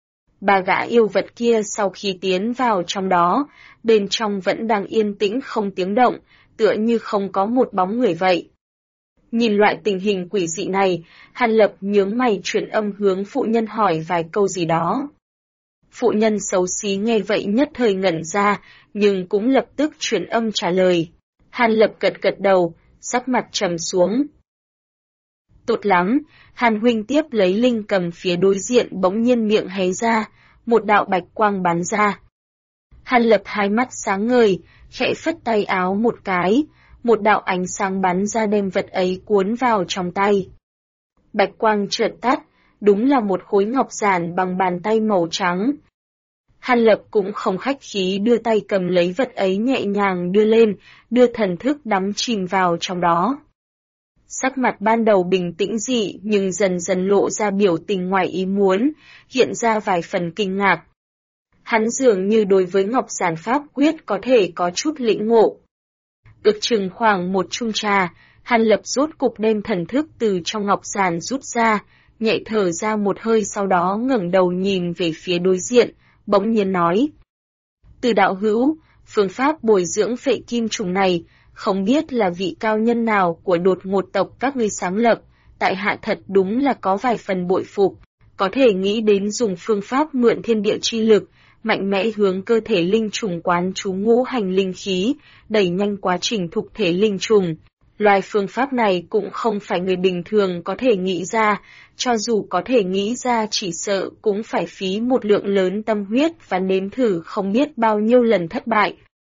A: Ba gã yêu vật kia sau khi tiến vào trong đó, bên trong vẫn đang yên tĩnh không tiếng động, tựa như không có một bóng người vậy. Nhìn loại tình hình quỷ dị này, Hàn Lập nhướng mày truyền âm hướng phụ nhân hỏi vài câu gì đó. Phụ nhân xấu xí nghe vậy nhất thời ngẩn ra, nhưng cũng lập tức truyền âm trả lời. Hàn Lập gật gật đầu, sắc mặt trầm xuống. Tốt lắm, Hàn huynh tiếp lấy linh cầm phía đối diện, bỗng nhiên miệng hé ra, một đạo bạch quang bắn ra. Hàn Lập hai mắt sáng ngời, khẽ phất tay áo một cái, một đạo ánh sáng bắn ra đem vật ấy cuốn vào trong tay. Bạch quang chợt tắt, đúng là một khối ngọc giản bằng bàn tay màu trắng. Hàn Lập cũng không khách khí đưa tay cầm lấy vật ấy nhẹ nhàng đưa lên, đưa thần thức đắm chìm vào trong đó. Sắc mặt ban đầu bình tĩnh dị nhưng dần dần lộ ra biểu tình ngoài ý muốn, hiện ra vài phần kinh ngạc. Hắn dường như đối với Ngọc Giản pháp quyết có thể có chút lĩnh ngộ. Ước chừng khoảng một chung trà, Hàn Lập rốt cục đem thần thức từ trong Ngọc Giản rút ra, nhẹ thở ra một hơi, sau đó ngẩng đầu nhìn về phía đối diện, bỗng nhiên nói. Từ đạo hữu, phương pháp bồi dưỡng phệ kim trùng này, không biết là vị cao nhân nào của Đột Ngột tộc các ngươi sáng lập, tại hạ thật đúng là có vài phần bội phục, có thể nghĩ đến dùng phương pháp mượn thiên địa chi lực, mạnh mẽ hướng cơ thể linh trùng quán chú ngũ hành linh khí, đẩy nhanh quá trình thục thể linh trùng. Loại phương pháp này cũng không phải người bình thường có thể nghĩ ra, cho dù có thể nghĩ ra chỉ sợ cũng phải phí một lượng lớn tâm huyết và nếm thử không biết bao nhiêu lần thất bại.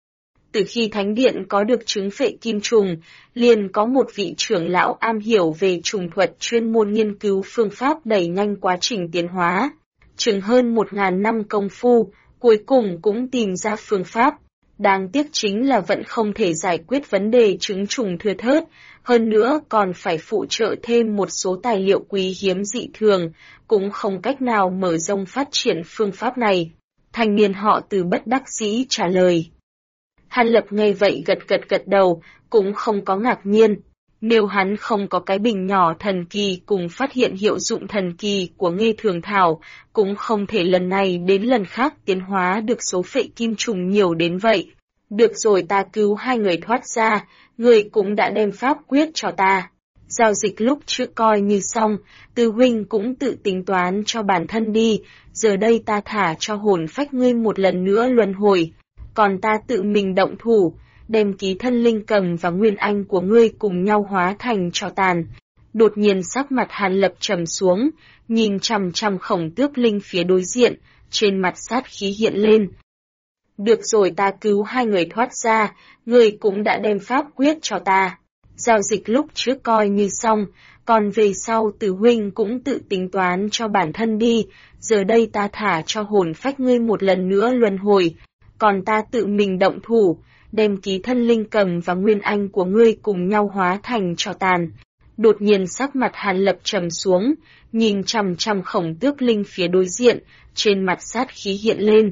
A: Từ khi Thánh Điện có được trứng phệ kim trùng, liền có một vị trưởng lão am hiểu về trùng thuật chuyên môn nghiên cứu phương pháp đẩy nhanh quá trình tiến hóa. Chừng hơn 1000 năm công phu, cuối cùng cũng tìm ra phương pháp. Đáng tiếc chính là vẫn không thể giải quyết vấn đề trứng trùng thưa thớt, hơn nữa còn phải phụ trợ thêm một số tài liệu quý hiếm dị thường, cũng không cách nào mở rộng phát triển phương pháp này. Thanh niên họ Từ bất đắc dĩ trả lời. Hàn Lập nghe vậy gật đầu, cũng không có ngạc nhiên. Nếu hắn không có cái bình nhỏ thần kỳ cùng phát hiện hiệu dụng thần kỳ của Nghê Thường Thảo, cũng không thể lần này đến lần khác tiến hóa được số phệ kim trùng nhiều đến vậy. Được rồi, ta cứu hai người thoát ra, người cũng đã đem pháp quyết cho ta. Giao dịch lúc trước coi như xong, Từ huynh cũng tự tính toán cho bản thân đi, giờ đây ta thả cho hồn phách ngươi một lần nữa luân hồi, còn ta tự mình động thủ, đem ký thân linh cầm và nguyên anh của ngươi cùng nhau hóa thành tro tàn. Đột nhiên sắc mặt Hàn Lập trầm xuống, nhìn chằm chằm Khổng Tước Linh phía đối diện, trên mặt sát khí hiện lên. Được rồi, ta cứu hai người thoát ra, ngươi cũng đã đem pháp quyết cho ta. Giao dịch lúc trước coi như xong, còn về sau Từ huynh cũng tự tính toán cho bản thân đi, giờ đây ta thả cho hồn phách ngươi một lần nữa luân hồi, còn ta tự mình động thủ, đem ký thân linh cầm và nguyên anh của ngươi cùng nhau hóa thành tro tàn. Đột nhiên sắc mặt Hàn Lập trầm xuống, nhìn chằm chằm Khổng Tước Linh phía đối diện, trên mặt sát khí hiện lên.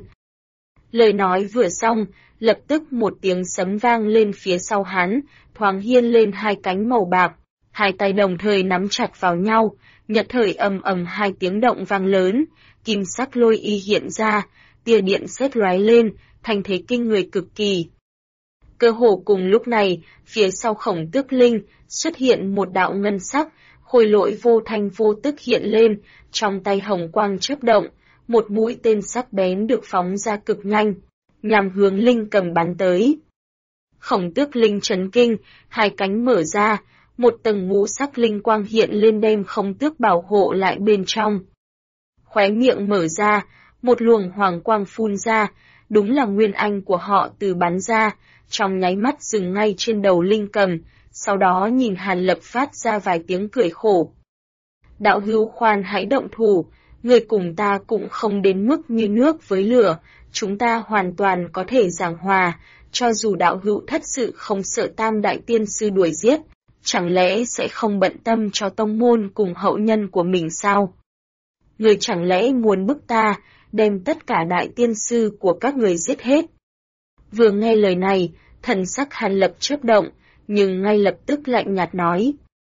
A: Lời nói vừa xong, lập tức một tiếng sấm vang lên phía sau hắn, thoáng hiên lên hai cánh màu bạc, hai tay đồng thời nắm chặt vào nhau, nhất thời ầm ầm hai tiếng động vang lớn, kim sắc lôi y hiện ra, tia điện sét lóe lên, thành thế kinh người cực kỳ. Cơ hồ cùng lúc này, phía sau Khổng Tước Linh xuất hiện một đạo ngân sắc, khôi lỗi vô thanh vô tức hiện lên, trong tay hồng quang chớp động, một mũi tên sắc bén được phóng ra cực nhanh, nhằm hướng linh cầm bắn tới. Khổng Tước Linh chấn kinh, hai cánh mở ra, một tầng ngũ sắc linh quang hiện lên đem Khổng Tước bảo hộ lại bên trong. Khóe miệng mở ra, một luồng hoàng quang phun ra, đúng là nguyên anh của họ Từ bắn ra, trong nháy mắt dừng ngay trên đầu linh cầm, sau đó nhìn Hàn Lập phát ra vài tiếng cười khổ. Đạo hữu khoan hãy động thủ, người cùng ta cũng không đến mức như nước với lửa, chúng ta hoàn toàn có thể giảng hòa, cho dù đạo hữu thất sự không sợ Tam Đại Tiên Sư đuổi giết, chẳng lẽ sẽ không bận tâm cho tông môn cùng hậu nhân của mình sao? Người chẳng lẽ muốn bức ta, đem tất cả Đại Tiên Sư của các người giết hết? Vừa nghe lời này, thần sắc Hàn Lập chớp động, nhưng ngay lập tức lạnh nhạt nói.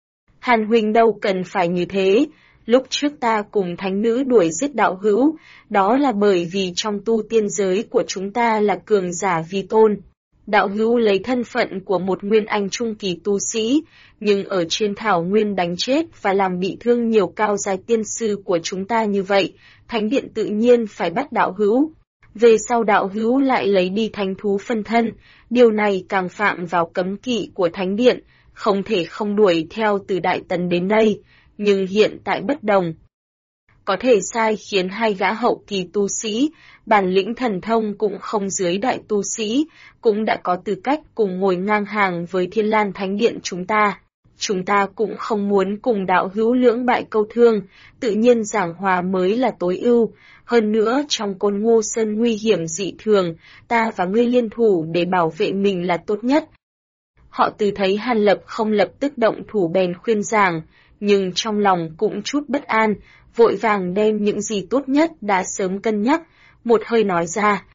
A: Hàn huynh đâu cần phải như thế, lúc trước ta cùng thánh nữ đuổi giết đạo hữu, đó là bởi vì trong tu tiên giới của chúng ta là cường giả vi tôn. Đạo hữu lấy thân phận của một nguyên anh trung kỳ tu sĩ, nhưng ở trên thảo nguyên đánh chết và làm bị thương nhiều cao giai tiên sư của chúng ta như vậy, thánh điện tự nhiên phải bắt đạo hữu. Về sau đạo hữu lại lấy đi thánh thú phân thân, điều này càng phạm vào cấm kỵ của thánh điện, không thể không đuổi theo từ Đại Tần đến đây, nhưng hiện tại bất đồng. Có thể sai khiến hai gã hậu kỳ tu sĩ, bản lĩnh thần thông cũng không dưới đại tu sĩ, cũng đã có tư cách cùng ngồi ngang hàng với Thiên Lan Thánh Điện chúng ta. Chúng ta cũng không muốn cùng đạo hữu lưỡng bại câu thương, tự nhiên giảng hòa mới là tối ưu. Hơn nữa trong Côn Ngô Sơn nguy hiểm dị thường, ta và ngươi liên thủ để bảo vệ mình là tốt nhất. Họ Từ thấy Hàn Lập không lập tức động thủ bèn khuyên giảng, nhưng trong lòng cũng chút bất an, vội vàng đem những gì tốt nhất đã sớm cân nhắc, một hơi nói ra.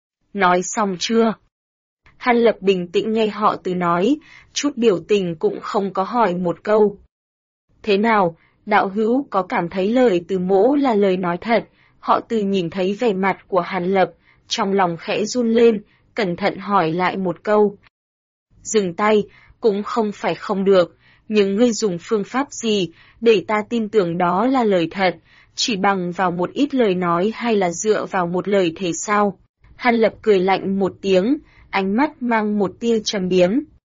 A: Nói xong chưa? Hàn Lập bình tĩnh nghe họ Từ nói, chút biểu tình cũng không có hỏi một câu. Thế nào, đạo hữu có cảm thấy lời Từ mỗ là lời nói thật? Họ Từ nhìn thấy vẻ mặt của Hàn Lập, trong lòng khẽ run lên, cẩn thận hỏi lại một câu. Dừng tay, cũng không phải không được, nhưng ngươi dùng phương pháp gì để ta tin tưởng đó là lời thật, chỉ bằng vào một ít lời nói hay là dựa vào một lời thề sao? Hàn Lập cười lạnh một tiếng, ánh mắt mang một tia trầm biếm.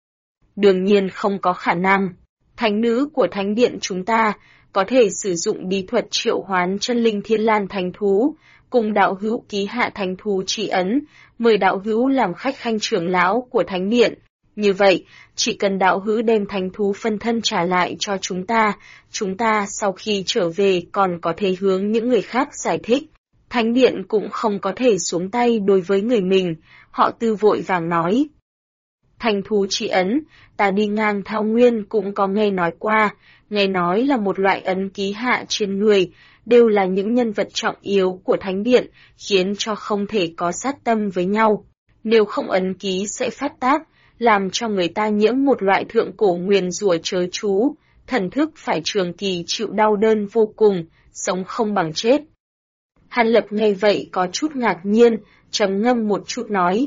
A: Đương nhiên không có khả năng. Thánh nữ của thánh điện chúng ta có thể sử dụng bí thuật triệu hoán chân linh thiên lan thánh thú, cùng đạo hữu ký hạ thánh thú chỉ ấn, mời đạo hữu làm khách khanh trưởng lão của thánh điện. Như vậy, chỉ cần đạo hữu đem thánh thú phân thân trả lại cho chúng ta sau khi trở về còn có thể hướng những người khác giải thích. Thánh điện cũng không có thể xuống tay đối với người mình, họ Từ vội vàng nói. Thánh thú chỉ ấn, ta đi ngang Thao Nguyên cũng có nghe nói qua, nghe nói là một loại ấn ký hạ trên người, đều là những nhân vật trọng yếu của thánh điện, khiến cho không thể có sát tâm với nhau. Nếu không ấn ký sẽ phát tác, làm cho người ta nhiễm một loại thượng cổ nguyền rủa chớ chú, thần thức phải trường kỳ chịu đau đớn vô cùng, sống không bằng chết. Hàn Lập nghe vậy có chút ngạc nhiên, trầm ngâm một chút nói.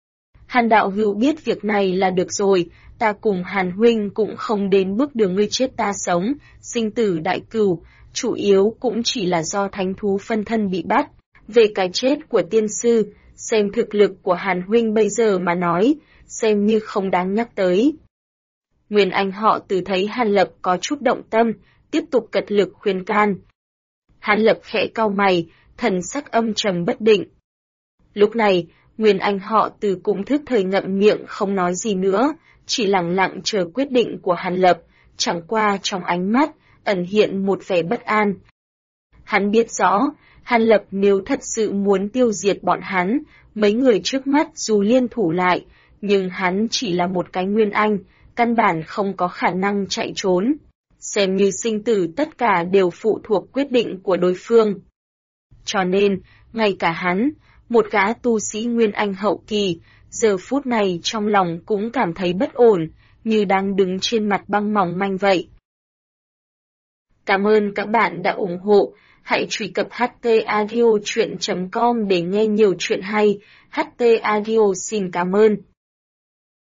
A: Hàn đạo hữu biết việc này là được rồi, ta cùng Hàn huynh cũng không đến bước đường ngươi chết ta sống, sinh tử đại cửu, chủ yếu cũng chỉ là do thánh thú phân thân bị bắt. Về cái chết của tiên sư, xem thực lực của Hàn huynh bây giờ mà nói, xem như không đáng nhắc tới. Nguyên Anh họ Từ thấy Hàn Lập có chút động tâm, tiếp tục cật lực khuyên can. Hàn Lập khẽ cau mày, thần sắc âm trầm bất định. Lúc này, Nguyên Anh họ Từ cũng thức thời ngậm miệng không nói gì nữa, chỉ lặng lặng chờ quyết định của Hàn Lập, chẳng qua trong ánh mắt, ẩn hiện một vẻ bất an. Hắn biết rõ, Hàn Lập nếu thật sự muốn tiêu diệt bọn hắn, mấy người trước mắt dù liên thủ lại, nhưng hắn chỉ là một cái Nguyên Anh, căn bản không có khả năng chạy trốn. Xem như sinh tử tất cả đều phụ thuộc quyết định của đối phương. Cho nên, ngay cả hắn, một gã tu sĩ Nguyên Anh hậu kỳ, giờ phút này trong lòng cũng cảm thấy bất ổn, như đang đứng trên mặt băng mỏng manh vậy. Cảm ơn các bạn đã ủng hộ, hãy truy cập htaudio.com để nghe nhiều chuyện hay. HT Audio xin cảm ơn.